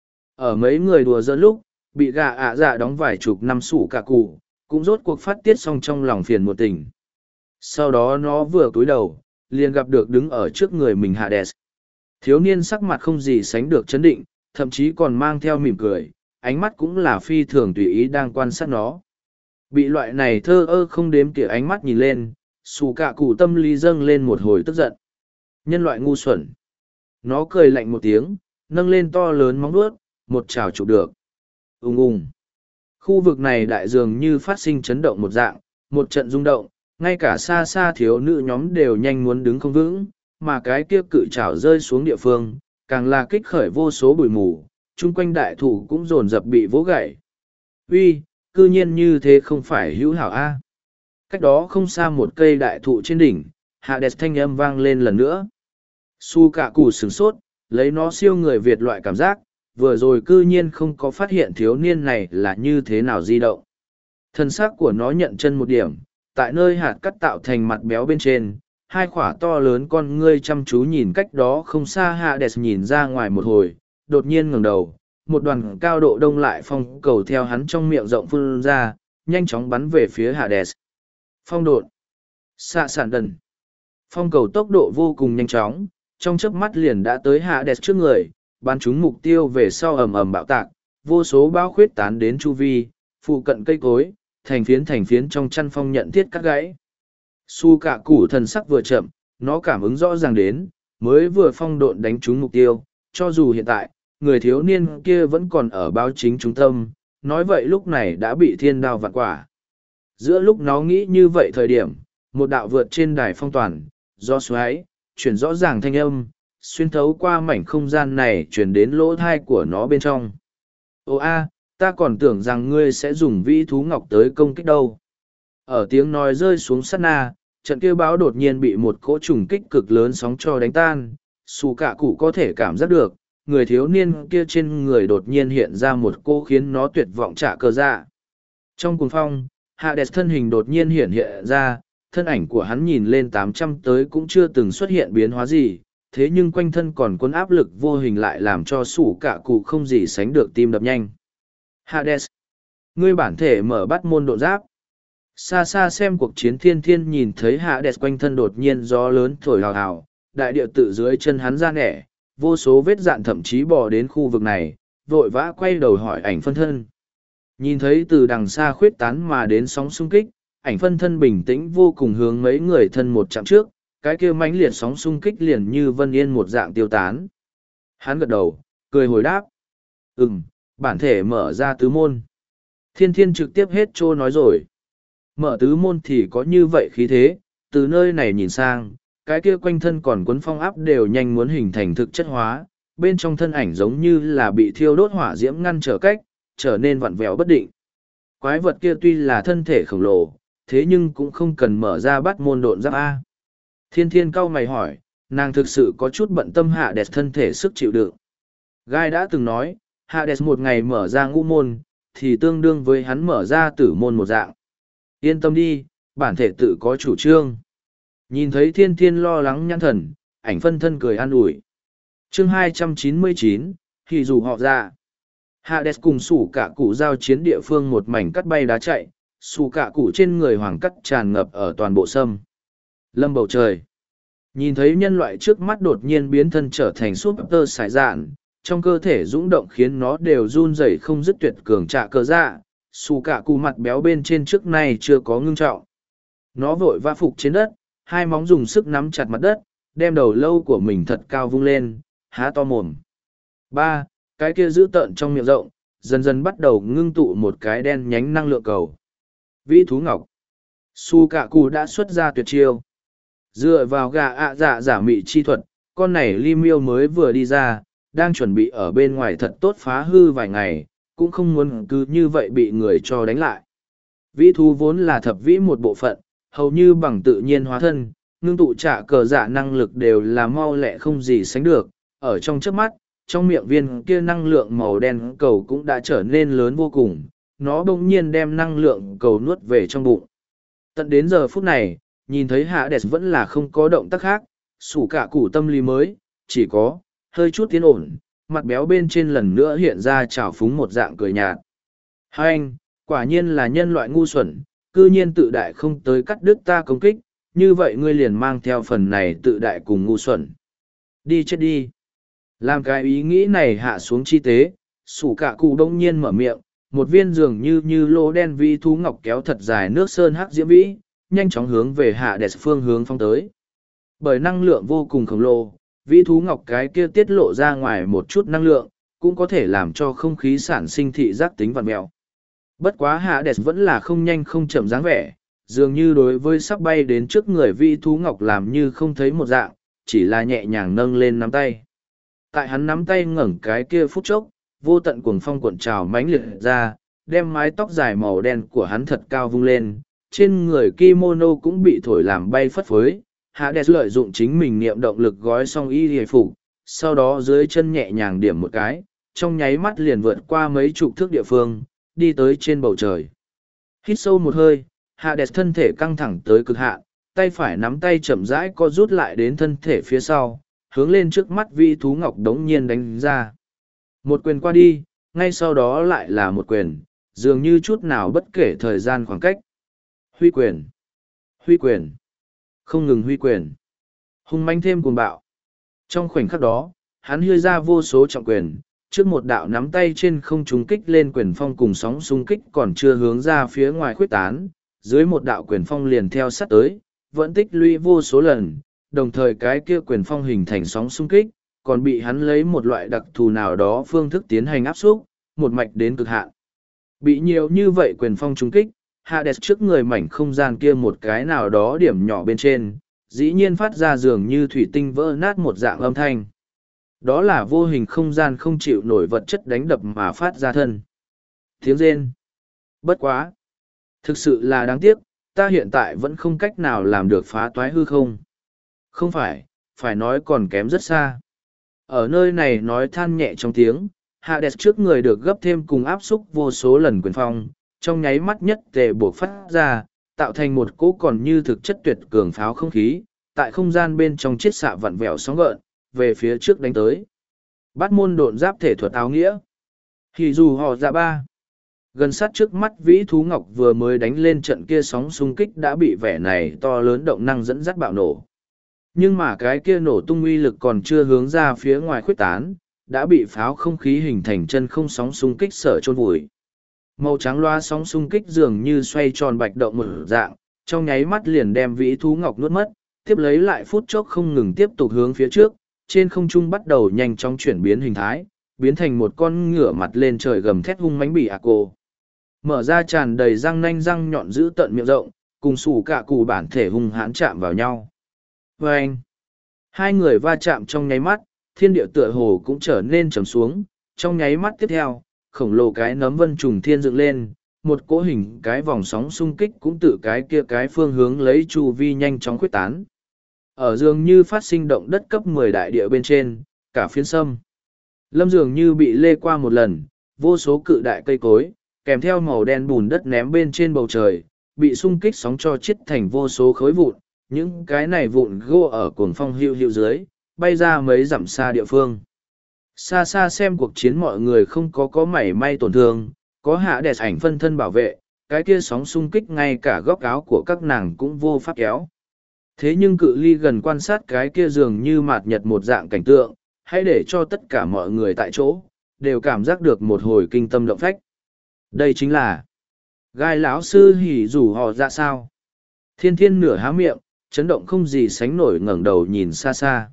Ở mấy người đùa giỡn lúc, bị gà ạ dạ đóng vài chục năm sủ cả cụ, cũng rốt cuộc phát tiết xong trong lòng phiền một tình. Sau đó nó vừa cúi đầu, liền gặp được đứng ở trước người mình Hades. Thiếu niên sắc mặt không gì sánh được chấn định, thậm chí còn mang theo mỉm cười, ánh mắt cũng là phi thường tùy ý đang quan sát nó. Bị loại này thơ ơ không đếm tỉa ánh mắt nhìn lên, sủ cả cụ tâm lý dâng lên một hồi tức giận. Nhân loại ngu xuẩn. Nó cười lạnh một tiếng, nâng lên to lớn móng vuốt, một chảo chụp được. Ung ung. Khu vực này đại dường như phát sinh chấn động một dạng, một trận rung động, ngay cả xa xa thiếu nữ nhóm đều nhanh muốn đứng không vững, mà cái kia cự chảo rơi xuống địa phương, càng là kích khởi vô số bụi mù, chung quanh đại thụ cũng dồn dập bị vỗ gãy. Uy, cư nhiên như thế không phải hữu hảo a. Cách đó không xa một cây đại thụ trên đỉnh, Hades thanh âm vang lên lần nữa. Su cả củ sửng sốt, lấy nó siêu người Việt loại cảm giác, vừa rồi cư nhiên không có phát hiện thiếu niên này là như thế nào di động. Thân xác của nó nhận chân một điểm, tại nơi hạt cắt tạo thành mặt béo bên trên, hai khỏa to lớn con ngươi chăm chú nhìn cách đó không xa Hades nhìn ra ngoài một hồi, đột nhiên ngẩng đầu, một đoàn cao độ đông lại phong cầu theo hắn trong miệng rộng phun ra, nhanh chóng bắn về phía Hades. Phong độn, xạ sản đần. Phong cầu tốc độ vô cùng nhanh chóng, trong chớp mắt liền đã tới Hades trước người, bắn trúng mục tiêu về sau ầm ầm bạo tạc, vô số bão khuyết tán đến chu vi, phụ cận cây cối, thành phiến trong chăn phong nhận thiết cắt gãy. Su cả củ thần sắc vừa chậm, nó cảm ứng rõ ràng đến, mới vừa phong độn đánh trúng mục tiêu, cho dù hiện tại, người thiếu niên kia vẫn còn ở báo chính trung tâm, nói vậy lúc này đã bị thiên đao vạn quả. Giữa lúc nó nghĩ như vậy thời điểm, một đạo vượt trên đài phong toàn, do xoáy, chuyển rõ ràng thanh âm, xuyên thấu qua mảnh không gian này chuyển đến lỗ thai của nó bên trong. Ồ a, ta còn tưởng rằng ngươi sẽ dùng vĩ thú ngọc tới công kích đâu. Ở tiếng nói rơi xuống sát na, trận kia báo đột nhiên bị một cỗ trùng kích cực lớn sóng cho đánh tan, Sủ cả cụ có thể cảm giác được, người thiếu niên kia trên người đột nhiên hiện ra một cô khiến nó tuyệt vọng trả cơ dạ. Trong cuồng phong, Hades thân hình đột nhiên hiện hiện ra, thân ảnh của hắn nhìn lên 800 tới cũng chưa từng xuất hiện biến hóa gì, thế nhưng quanh thân còn cuốn áp lực vô hình lại làm cho sủ cả cụ không gì sánh được tim đập nhanh. Hades, ngươi bản thể mở bắt môn độ giáp. Xa xa xem cuộc chiến thiên thiên nhìn thấy Hades quanh thân đột nhiên gió lớn thổi hào hào, đại địa tự dưới chân hắn ra nẻ, vô số vết dạn thậm chí bò đến khu vực này, vội vã quay đầu hỏi ảnh phân thân. Nhìn thấy từ đằng xa khuyết tán mà đến sóng xung kích, ảnh phân thân bình tĩnh vô cùng hướng mấy người thân một chặng trước, cái kia mãnh liệt sóng xung kích liền như vân yên một dạng tiêu tán. Hắn gật đầu, cười hồi đáp. Bản thể mở ra tứ môn. Thiên thiên trực tiếp hết trô nói rồi. Mở tứ môn thì có như vậy khí thế, từ nơi này nhìn sang, cái kia quanh thân còn cuốn phong áp đều nhanh muốn hình thành thực chất hóa, bên trong thân ảnh giống như là bị thiêu đốt hỏa diễm ngăn trở cách, trở nên vặn vẹo bất định. Quái vật kia tuy là thân thể khổng lồ, thế nhưng cũng không cần mở ra bắt môn độn giáp A. Thiên thiên cau mày hỏi, nàng thực sự có chút bận tâm Hades thân thể sức chịu đựng. Gai đã từng nói, Hades một ngày mở ra ngũ môn, thì tương đương với hắn mở ra tử môn một dạng. Yên tâm đi, bản thể tự có chủ trương. Nhìn thấy thiên thiên lo lắng nhãn thần, ảnh phân thân cười an ủi. Chương 299, thì dù họ ra. Hades cùng sủ cả cụ giao chiến địa phương một mảnh cắt bay đá chạy, sủ cả cụ trên người hoàng cắt tràn ngập ở toàn bộ sâm. Lâm bầu trời. Nhìn thấy nhân loại trước mắt đột nhiên biến thân trở thành súp tơ sải dạn, trong cơ thể dũng động khiến nó đều run rẩy không dứt tuyệt cường trạ cờ dạ, sủ cả cụ mặt béo bên trên trước nay chưa có ngưng trọng. Nó vội vã phục trên đất, hai móng dùng sức nắm chặt mặt đất, đem đầu lâu của mình thật cao vung lên, há to mồm. Cái kia giữ tợn trong miệng rộng, dần dần bắt đầu ngưng tụ một cái đen nhánh năng lượng cầu. Vĩ thú ngọc. Su cạ cụ đã xuất ra tuyệt chiêu. Dựa vào gà dạ giả mị chi thuật, con này li miêu mới vừa đi ra, đang chuẩn bị ở bên ngoài thật tốt phá hư vài ngày, cũng không muốn cứ như vậy bị người cho đánh lại. Vĩ thú vốn là thập vĩ một bộ phận, hầu như bằng tự nhiên hóa thân, ngưng tụ trả cờ dạ năng lực đều là mau lẹ không gì sánh được, ở trong trước mắt, trong miệng viên kia năng lượng màu đen cầu cũng đã trở nên lớn vô cùng, nó bỗng nhiên đem năng lượng cầu nuốt về trong bụng. Tận đến giờ phút này, nhìn thấy Hades vẫn là không có động tác khác, sủ cả củ tâm lý mới, chỉ có, hơi chút tiến ổn, mặt béo bên trên lần nữa hiện ra trào phúng một dạng cười nhạt. Hai anh, quả nhiên là nhân loại ngu xuẩn, cư nhiên tự đại không tới cắt đứt ta công kích, như vậy ngươi liền mang theo phần này tự đại cùng ngu xuẩn. Đi chết đi. Làm cái ý nghĩ này hạ xuống chi tế, sủ cả cụ đông nhiên mở miệng, một viên dường như lỗ đen vĩ thú ngọc kéo thật dài nước sơn hắc diễm vĩ, nhanh chóng hướng về Hades phương hướng phong tới. Bởi năng lượng vô cùng khổng lồ, vĩ thú ngọc cái kia tiết lộ ra ngoài một chút năng lượng, cũng có thể làm cho không khí sản sinh thị giác tính vặn mèo. Bất quá Hades vẫn là không nhanh không chậm dáng vẻ, dường như đối với sắp bay đến trước người vĩ thú ngọc làm như không thấy một dạng, chỉ là nhẹ nhàng nâng lên nắm tay. Tại hắn nắm tay ngẩng cái kia phút chốc, vô tận cuồng phong cuộn trào mãnh liệt ra, đem mái tóc dài màu đen của hắn thật cao vung lên, trên người kimono cũng bị thổi làm bay phất phới. Hades lợi dụng chính mình niệm động lực gói xong y hề phục, sau đó dưới chân nhẹ nhàng điểm một cái, trong nháy mắt liền vượt qua mấy chục thước địa phương, đi tới trên bầu trời. Hít sâu một hơi, Hades thân thể căng thẳng tới cực hạn, tay phải nắm tay chậm rãi co rút lại đến thân thể phía sau, hướng lên trước mắt vi thú ngọc đống nhiên đánh ra. Một quyền qua đi, ngay sau đó lại là một quyền, dường như chút nào bất kể thời gian khoảng cách. Huy quyền, huy quyền, không ngừng huy quyền, hung manh thêm cuồng bạo. Trong khoảnh khắc đó, hắn hưa ra vô số trọng quyền, trước một đạo nắm tay trên không trung kích lên quyền phong cùng sóng xung kích còn chưa hướng ra phía ngoài khuếch tán, dưới một đạo quyền phong liền theo sát tới, vẫn tích lũy vô số lần, đồng thời cái kia quyền phong hình thành sóng xung kích, còn bị hắn lấy một loại đặc thù nào đó phương thức tiến hành áp xúc, một mạch đến cực hạn. Bị nhiều như vậy quyền phong trung kích, Hades trước người mảnh không gian kia một cái nào đó điểm nhỏ bên trên, dĩ nhiên phát ra dường như thủy tinh vỡ nát một dạng âm thanh. Đó là vô hình không gian không chịu nổi vật chất đánh đập mà phát ra thân. Tiếng rên. Bất quá. Thực sự là đáng tiếc, ta hiện tại vẫn không cách nào làm được phá toái hư không. Không phải, phải nói còn kém rất xa. Ở nơi này nói than nhẹ trong tiếng, Hades trước người được gấp thêm cùng áp xúc vô số lần quyền phong, trong nháy mắt nhất tề buộc phát ra, tạo thành một cỗ còn như thực chất tuyệt cường pháo không khí, tại không gian bên trong chiết xạ vặn vẹo sóng gợn, về phía trước đánh tới. Bát môn độn giáp thể thuật áo nghĩa. Thì dù họ dạ ba. Gần sát trước mắt vĩ thú ngọc vừa mới đánh lên trận kia sóng xung kích đã bị vẻ này to lớn động năng dẫn dắt bạo nổ. Nhưng mà cái kia nổ tung uy lực còn chưa hướng ra phía ngoài khuếch tán, đã bị pháo không khí hình thành chân không sóng xung kích sở chôn vùi. Màu trắng loa sóng xung kích dường như xoay tròn bạch động một dạng, trong nháy mắt liền đem vĩ thú ngọc nuốt mất, tiếp lấy lại phút chốc không ngừng tiếp tục hướng phía trước, trên không trung bắt đầu nhanh chóng chuyển biến hình thái, biến thành một con ngựa mặt lên trời gầm thét hung mãnh bị cô. Mở ra tràn đầy răng nanh răng nhọn giữ tận miệng rộng, cùng sủ cả cụ bản thể hung hãn chạm vào nhau. Và anh, hai người va chạm trong nháy mắt, thiên địa tựa hồ cũng trở nên trầm xuống, trong nháy mắt tiếp theo, khổng lồ cái nấm vân trùng thiên dựng lên, một cỗ hình cái vòng sóng xung kích cũng từ cái kia cái phương hướng lấy chu vi nhanh chóng khuếch tán. Ở dường như phát sinh động đất cấp 10 đại địa bên trên, cả phiến sâm. Lâm dường như bị lê qua một lần, vô số cự đại cây cối, kèm theo màu đen bùn đất ném bên trên bầu trời, bị xung kích sóng cho chết thành vô số khối vụn, những cái này vụn gô ở cuồng phong hữu hữu dưới, bay ra mấy dặm xa địa phương. Xa xa xem cuộc chiến mọi người không có mảy may tổn thương, có hạ đẹp ảnh phân thân bảo vệ, cái kia sóng xung kích ngay cả góc áo của các nàng cũng vô pháp kéo. Thế nhưng cự ly gần quan sát cái kia dường như mạt nhật một dạng cảnh tượng, hãy để cho tất cả mọi người tại chỗ, đều cảm giác được một hồi kinh tâm động phách. Đây chính là gai lão sư hỉ rủ họ ra sao. Thiên thiên nửa há miệng, chấn động không gì sánh nổi ngẩng đầu nhìn xa xa.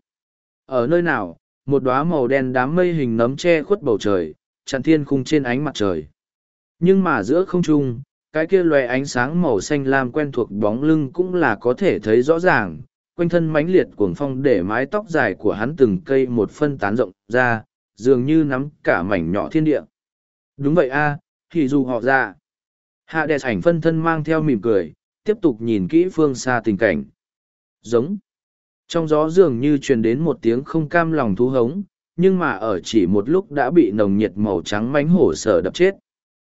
Ở nơi nào, một đóa màu đen đám mây hình nấm che khuất bầu trời, chặn thiên khung trên ánh mặt trời. Nhưng mà giữa không trung, cái kia loè ánh sáng màu xanh lam quen thuộc bóng lưng cũng là có thể thấy rõ ràng, quanh thân mãnh liệt cuồng phong để mái tóc dài của hắn từng cây một phân tán rộng ra, dường như nắm cả mảnh nhỏ thiên địa. Đúng vậy a, thì dù họ ra. Hạ đẹp ảnh phân thân mang theo mỉm cười, tiếp tục nhìn kỹ phương xa tình cảnh. Giống. Trong gió dường như truyền đến một tiếng không cam lòng thú hống, nhưng mà ở chỉ một lúc đã bị nồng nhiệt màu trắng mánh hổ sở đập chết.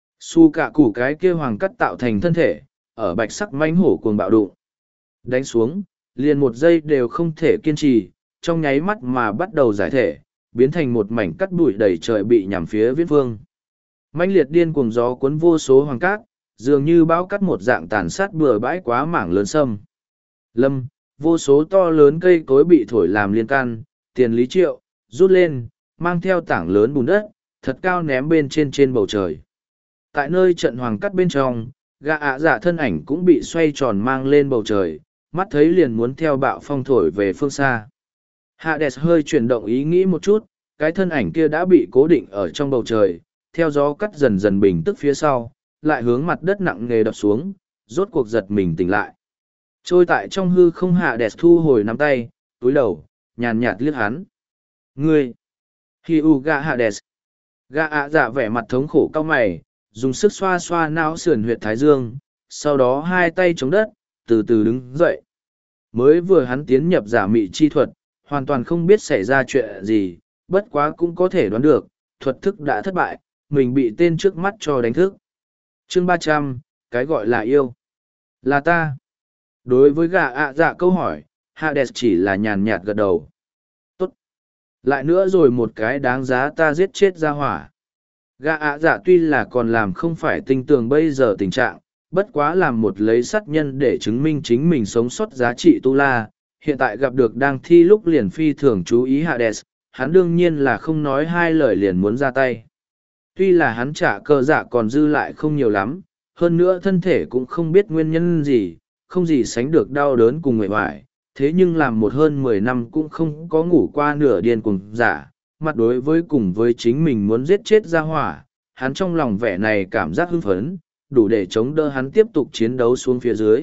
Su cả củ cái kia hoàng cắt tạo thành thân thể, ở bạch sắc mánh hổ cuồng bạo đụng. Đánh xuống, liền một giây đều không thể kiên trì, trong nháy mắt mà bắt đầu giải thể, biến thành một mảnh cắt bụi đầy trời bị nhằm phía viễn phương. Mãnh liệt điên cuồng gió cuốn vô số hoàng cát, dường như bão cắt một dạng tàn sát bừa bãi quá mảng lớn sâm. Lâm, vô số to lớn cây cối bị thổi làm liên can, tiền lý triệu, rút lên, mang theo tảng lớn bùn đất, thật cao ném bên trên bầu trời. Tại nơi trận hoàng cắt bên trong, gã ạ dạ thân ảnh cũng bị xoay tròn mang lên bầu trời, mắt thấy liền muốn theo bạo phong thổi về phương xa. Hades hơi chuyển động ý nghĩ một chút, cái thân ảnh kia đã bị cố định ở trong bầu trời, theo gió cắt dần dần bình tức phía sau, lại hướng mặt đất nặng nề đập xuống, rốt cuộc giật mình tỉnh lại. Trôi tại trong hư không Hades thu hồi nắm tay, túi đầu, nhàn nhạt liếc hắn. Ngươi! Hyuga Hades! Gã ạ dạ vẻ mặt thống khổ cao mày, dùng sức xoa xoa não sườn huyệt thái dương, sau đó hai tay chống đất, từ từ đứng dậy. Mới vừa hắn tiến nhập giả mị chi thuật, hoàn toàn không biết xảy ra chuyện gì, bất quá cũng có thể đoán được, thuật thức đã thất bại, mình bị tên trước mắt cho đánh thức. Chương 300, cái gọi là yêu. Là ta. Đối với gã ạ dạ câu hỏi, Hades chỉ là nhàn nhạt gật đầu. Tốt. Lại nữa rồi một cái đáng giá ta giết chết ra hỏa. Gã ạ dạ tuy là còn làm không phải tinh tường bây giờ tình trạng, bất quá làm một lấy sát nhân để chứng minh chính mình sống sót giá trị tu la, hiện tại gặp được đang thi lúc liền phi thường chú ý Hades, hắn đương nhiên là không nói hai lời liền muốn ra tay. Tuy là hắn trả cơ dạ còn dư lại không nhiều lắm, hơn nữa thân thể cũng không biết nguyên nhân gì, không gì sánh được đau đớn cùng người hoài, thế nhưng làm một hơn 10 năm cũng không có ngủ qua nửa điên cùng giả, mặt đối với cùng với chính mình muốn giết chết ra hỏa, hắn trong lòng vẻ này cảm giác hưng phấn, đủ để chống đỡ hắn tiếp tục chiến đấu xuống phía dưới.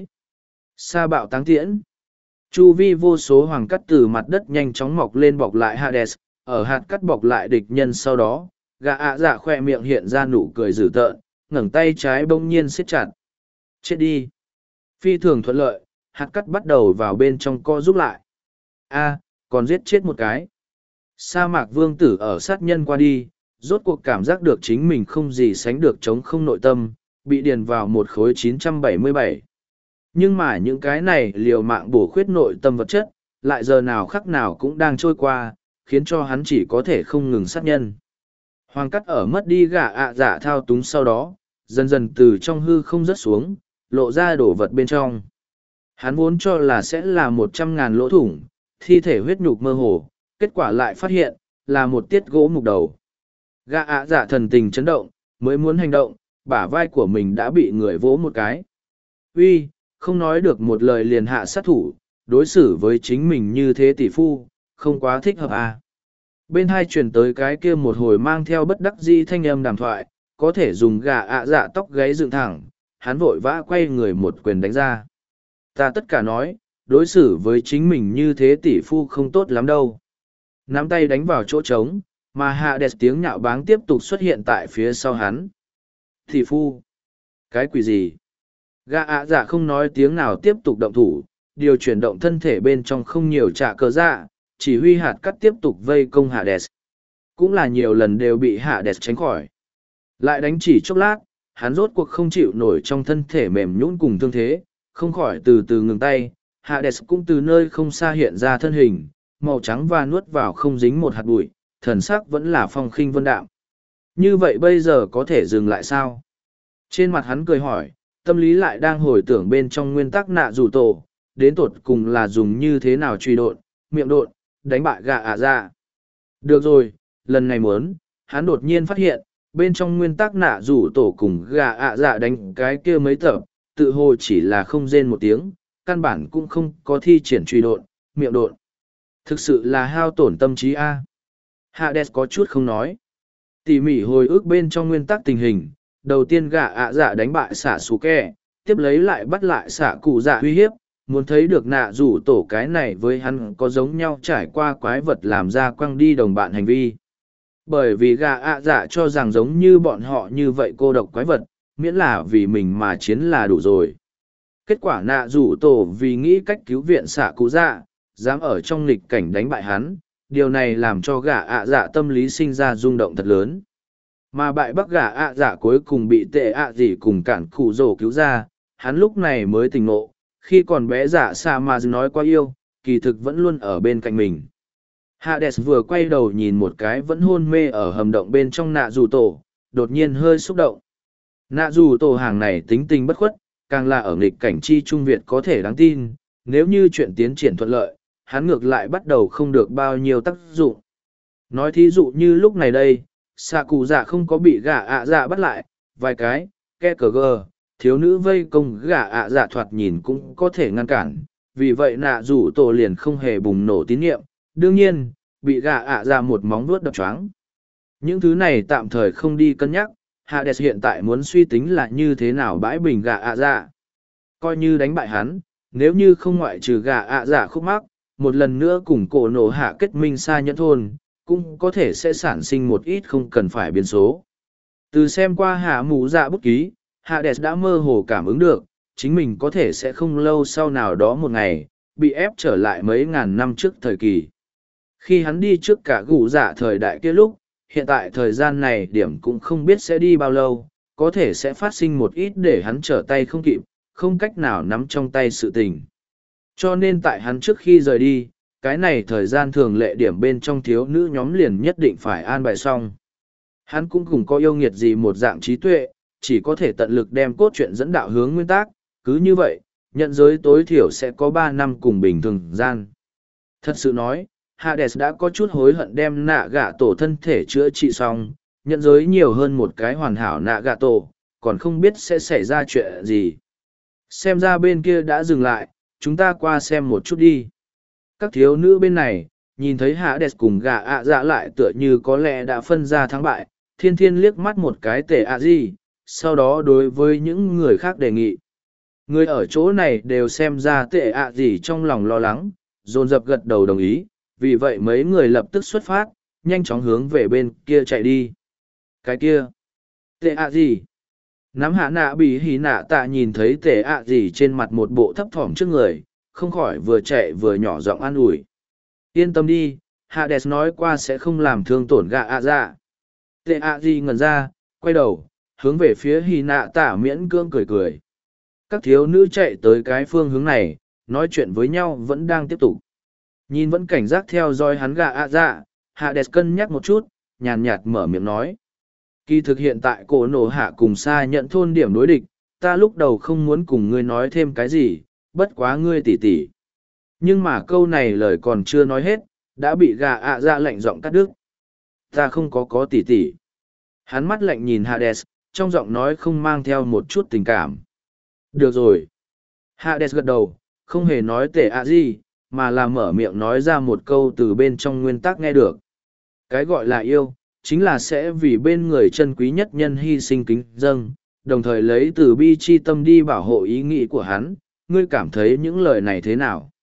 Sa bạo táng tiễn. Chu vi vô số hoàng cắt từ mặt đất nhanh chóng mọc lên bọc lại Hades, ở hạt cắt bọc lại địch nhân sau đó, gã ạ dạ khoe miệng hiện ra nụ cười dữ tợn, ngẩng tay trái bỗng nhiên siết chặt. Chết đi. Phi thường thuận lợi, hạt cắt bắt đầu vào bên trong co giúp lại. A, còn giết chết một cái. Sa mạc vương tử ở sát nhân qua đi, rốt cuộc cảm giác được chính mình không gì sánh được chống không nội tâm, bị điền vào một khối 977. Nhưng mà những cái này liều mạng bổ khuyết nội tâm vật chất, lại giờ nào khắc nào cũng đang trôi qua, khiến cho hắn chỉ có thể không ngừng sát nhân. Hoàng cắt ở mất đi gã ạ dạ thao túng sau đó, dần dần từ trong hư không rớt xuống, lộ ra đổ vật bên trong. Hắn vốn cho là sẽ là 100.000 lỗ thủng, thi thể huyết nhục mơ hồ, kết quả lại phát hiện, là một tiết gỗ mục đầu. Gã ạ dạ thần tình chấn động, mới muốn hành động, bả vai của mình đã bị người vỗ một cái. Uy, không nói được một lời liền hạ sát thủ, đối xử với chính mình như thế tỷ phu, không quá thích hợp à. Bên hai chuyển tới cái kia một hồi mang theo bất đắc dĩ thanh âm đàm thoại, có thể dùng gà ạ dạ tóc gáy dựng thẳng, hắn vội vã quay người một quyền đánh ra. Ta tất cả nói, đối xử với chính mình như thế tỷ phu không tốt lắm đâu. Nắm tay đánh vào chỗ trống, mà hạ đẹp tiếng nhạo báng tiếp tục xuất hiện tại phía sau hắn. Tỷ phu? Cái quỷ gì? Gà ạ dạ không nói tiếng nào tiếp tục động thủ, điều chuyển động thân thể bên trong không nhiều trả cờ dạ, chỉ huy hạt cắt tiếp tục vây công hạ đẹp. Cũng là nhiều lần đều bị hạ đẹp tránh khỏi. Lại đánh chỉ chốc lát, hắn rốt cuộc không chịu nổi trong thân thể mềm nhũn cùng thương thế, không khỏi từ từ ngừng tay. Hades cũng từ nơi không xa hiện ra thân hình, màu trắng và nuốt vào không dính một hạt bụi, thần sắc vẫn là phong khinh vân đạm. Như vậy bây giờ có thể dừng lại sao? Trên mặt hắn cười hỏi, tâm lý lại đang hồi tưởng bên trong nguyên tắc nạ rủ tổ, đến tột cùng là dùng như thế nào truy độn, miệng độn, đánh bại gà ạ dạ. Được rồi, lần này muốn, hắn đột nhiên phát hiện, bên trong nguyên tắc nạ rủ tổ cùng gà ạ dạ đánh cái kia mấy tập, tự hồ chỉ là không rên một tiếng, căn bản cũng không có thi triển truy độn, miệng độn. Thực sự là hao tổn tâm trí a. Hades có chút không nói. Tỉ mỉ hồi ức bên trong nguyên tắc tình hình, đầu tiên gà ạ dạ đánh bại xả xù kẹ, tiếp lấy lại bắt lại xả cụ dạ uy hiếp, muốn thấy được nạ rủ tổ cái này với hắn có giống nhau trải qua quái vật làm ra quăng đi đồng bạn hành vi. Bởi vì gà ạ dạ cho rằng giống như bọn họ như vậy cô độc quái vật, miễn là vì mình mà chiến là đủ rồi. Kết quả nạ rủ tổ vì nghĩ cách cứu viện xạ cụ dạ, dám ở trong nghịch cảnh đánh bại hắn, điều này làm cho gà ạ dạ tâm lý sinh ra rung động thật lớn. Mà bại bắc gà ạ dạ cuối cùng bị tệ ạ gì cùng cản cụ rổ cứu ra, hắn lúc này mới tỉnh ngộ, khi còn bé dạ sa mà nói quá yêu, kỳ thực vẫn luôn ở bên cạnh mình. Hades vừa quay đầu nhìn một cái vẫn hôn mê ở hầm động bên trong nạ rủ tổ, đột nhiên hơi xúc động. Nạ rủ tổ hàng này tính tình bất khuất, càng là ở nghịch cảnh chi Trung Việt có thể đáng tin, nếu như chuyện tiến triển thuận lợi, hắn ngược lại bắt đầu không được bao nhiêu tác dụng. Nói thí dụ như lúc này đây, xạ cụ dạ không có bị gà ạ dạ bắt lại, vài cái, ke cờ gờ, thiếu nữ vây công gà ạ dạ thoạt nhìn cũng có thể ngăn cản, vì vậy nạ rủ tổ liền không hề bùng nổ tín nhiệm, đương nhiên, bị gà ạ dạ một móng vuốt đập choáng. Những thứ này tạm thời không đi cân nhắc, Hades hiện tại muốn suy tính là như thế nào bãi bình gà ạ dạ. Coi như đánh bại hắn, nếu như không ngoại trừ gà ạ dạ khúc mắc, một lần nữa cùng cổ nổ hạ kết minh xa nhẫn thôn, cũng có thể sẽ sản sinh một ít không cần phải biến số. Từ xem qua hạ mũ dạ bút ký, Hades đã mơ hồ cảm ứng được, chính mình có thể sẽ không lâu sau nào đó một ngày, bị ép trở lại mấy ngàn năm trước thời kỳ. Khi hắn đi trước cả gù dạ thời đại kia lúc, hiện tại thời gian này điểm cũng không biết sẽ đi bao lâu, có thể sẽ phát sinh một ít để hắn trở tay không kịp, không cách nào nắm trong tay sự tình. Cho nên tại hắn trước khi rời đi, cái này thời gian thường lệ điểm bên trong thiếu nữ nhóm liền nhất định phải an bài xong. Hắn cũng cùng có yêu nghiệt gì một dạng trí tuệ, chỉ có thể tận lực đem cốt truyện dẫn đạo hướng nguyên tắc, cứ như vậy, nhận giới tối thiểu sẽ có 3 năm cùng bình thường gian. Thật sự nói, Hades đã có chút hối hận đem nạ gạ tổ thân thể chữa trị xong, nhận giới nhiều hơn một cái hoàn hảo nạ gạ tổ, còn không biết sẽ xảy ra chuyện gì. Xem ra bên kia đã dừng lại, chúng ta qua xem một chút đi. Các thiếu nữ bên này, nhìn thấy Hades cùng gà ạ dạ lại tựa như có lẽ đã phân ra thắng bại, thiên thiên liếc mắt một cái tệ ạ gì, sau đó đối với những người khác đề nghị. Người ở chỗ này đều xem ra tệ ạ gì trong lòng lo lắng, dồn dập gật đầu đồng ý, vì vậy mấy người lập tức xuất phát, nhanh chóng hướng về bên kia chạy đi. Cái kia, tệ ạ gì? Nắm hạ nạ bị hỉ nạ tạ nhìn thấy tệ ạ gì trên mặt một bộ thấp thỏm trước người, không khỏi vừa chạy vừa nhỏ giọng an ủi. Yên tâm đi, Hades nói qua sẽ không làm thương tổn gạ ạ dạ. Tệ ạ gì ngẩn ra, quay đầu, hướng về phía hỉ nạ tạ miễn cưỡng cười cười. Các thiếu nữ chạy tới cái phương hướng này, nói chuyện với nhau vẫn đang tiếp tục. Nhìn vẫn cảnh giác theo dõi hắn gạ ạ dạ, Hades cân nhắc một chút, nhàn nhạt mở miệng nói. Kỳ thực hiện tại cổ nổ hạ cùng xa nhận thôn điểm đối địch, ta lúc đầu không muốn cùng ngươi nói thêm cái gì, bất quá ngươi tỉ tỉ. Nhưng mà câu này lời còn chưa nói hết, đã bị gà ạ dạ lạnh giọng cắt đứt. Ta không có tỉ tỉ. Hắn mắt lạnh nhìn Hades, trong giọng nói không mang theo một chút tình cảm. Được rồi. Hades gật đầu, không hề nói tệ ạ gì, mà là mở miệng nói ra một câu từ bên trong nguyên tắc nghe được. Cái gọi là yêu, chính là sẽ vì bên người chân quý nhất nhân hy sinh kính dâng, đồng thời lấy từ bi chi tâm đi bảo hộ ý nghĩ của hắn. Ngươi cảm thấy những lời này thế nào?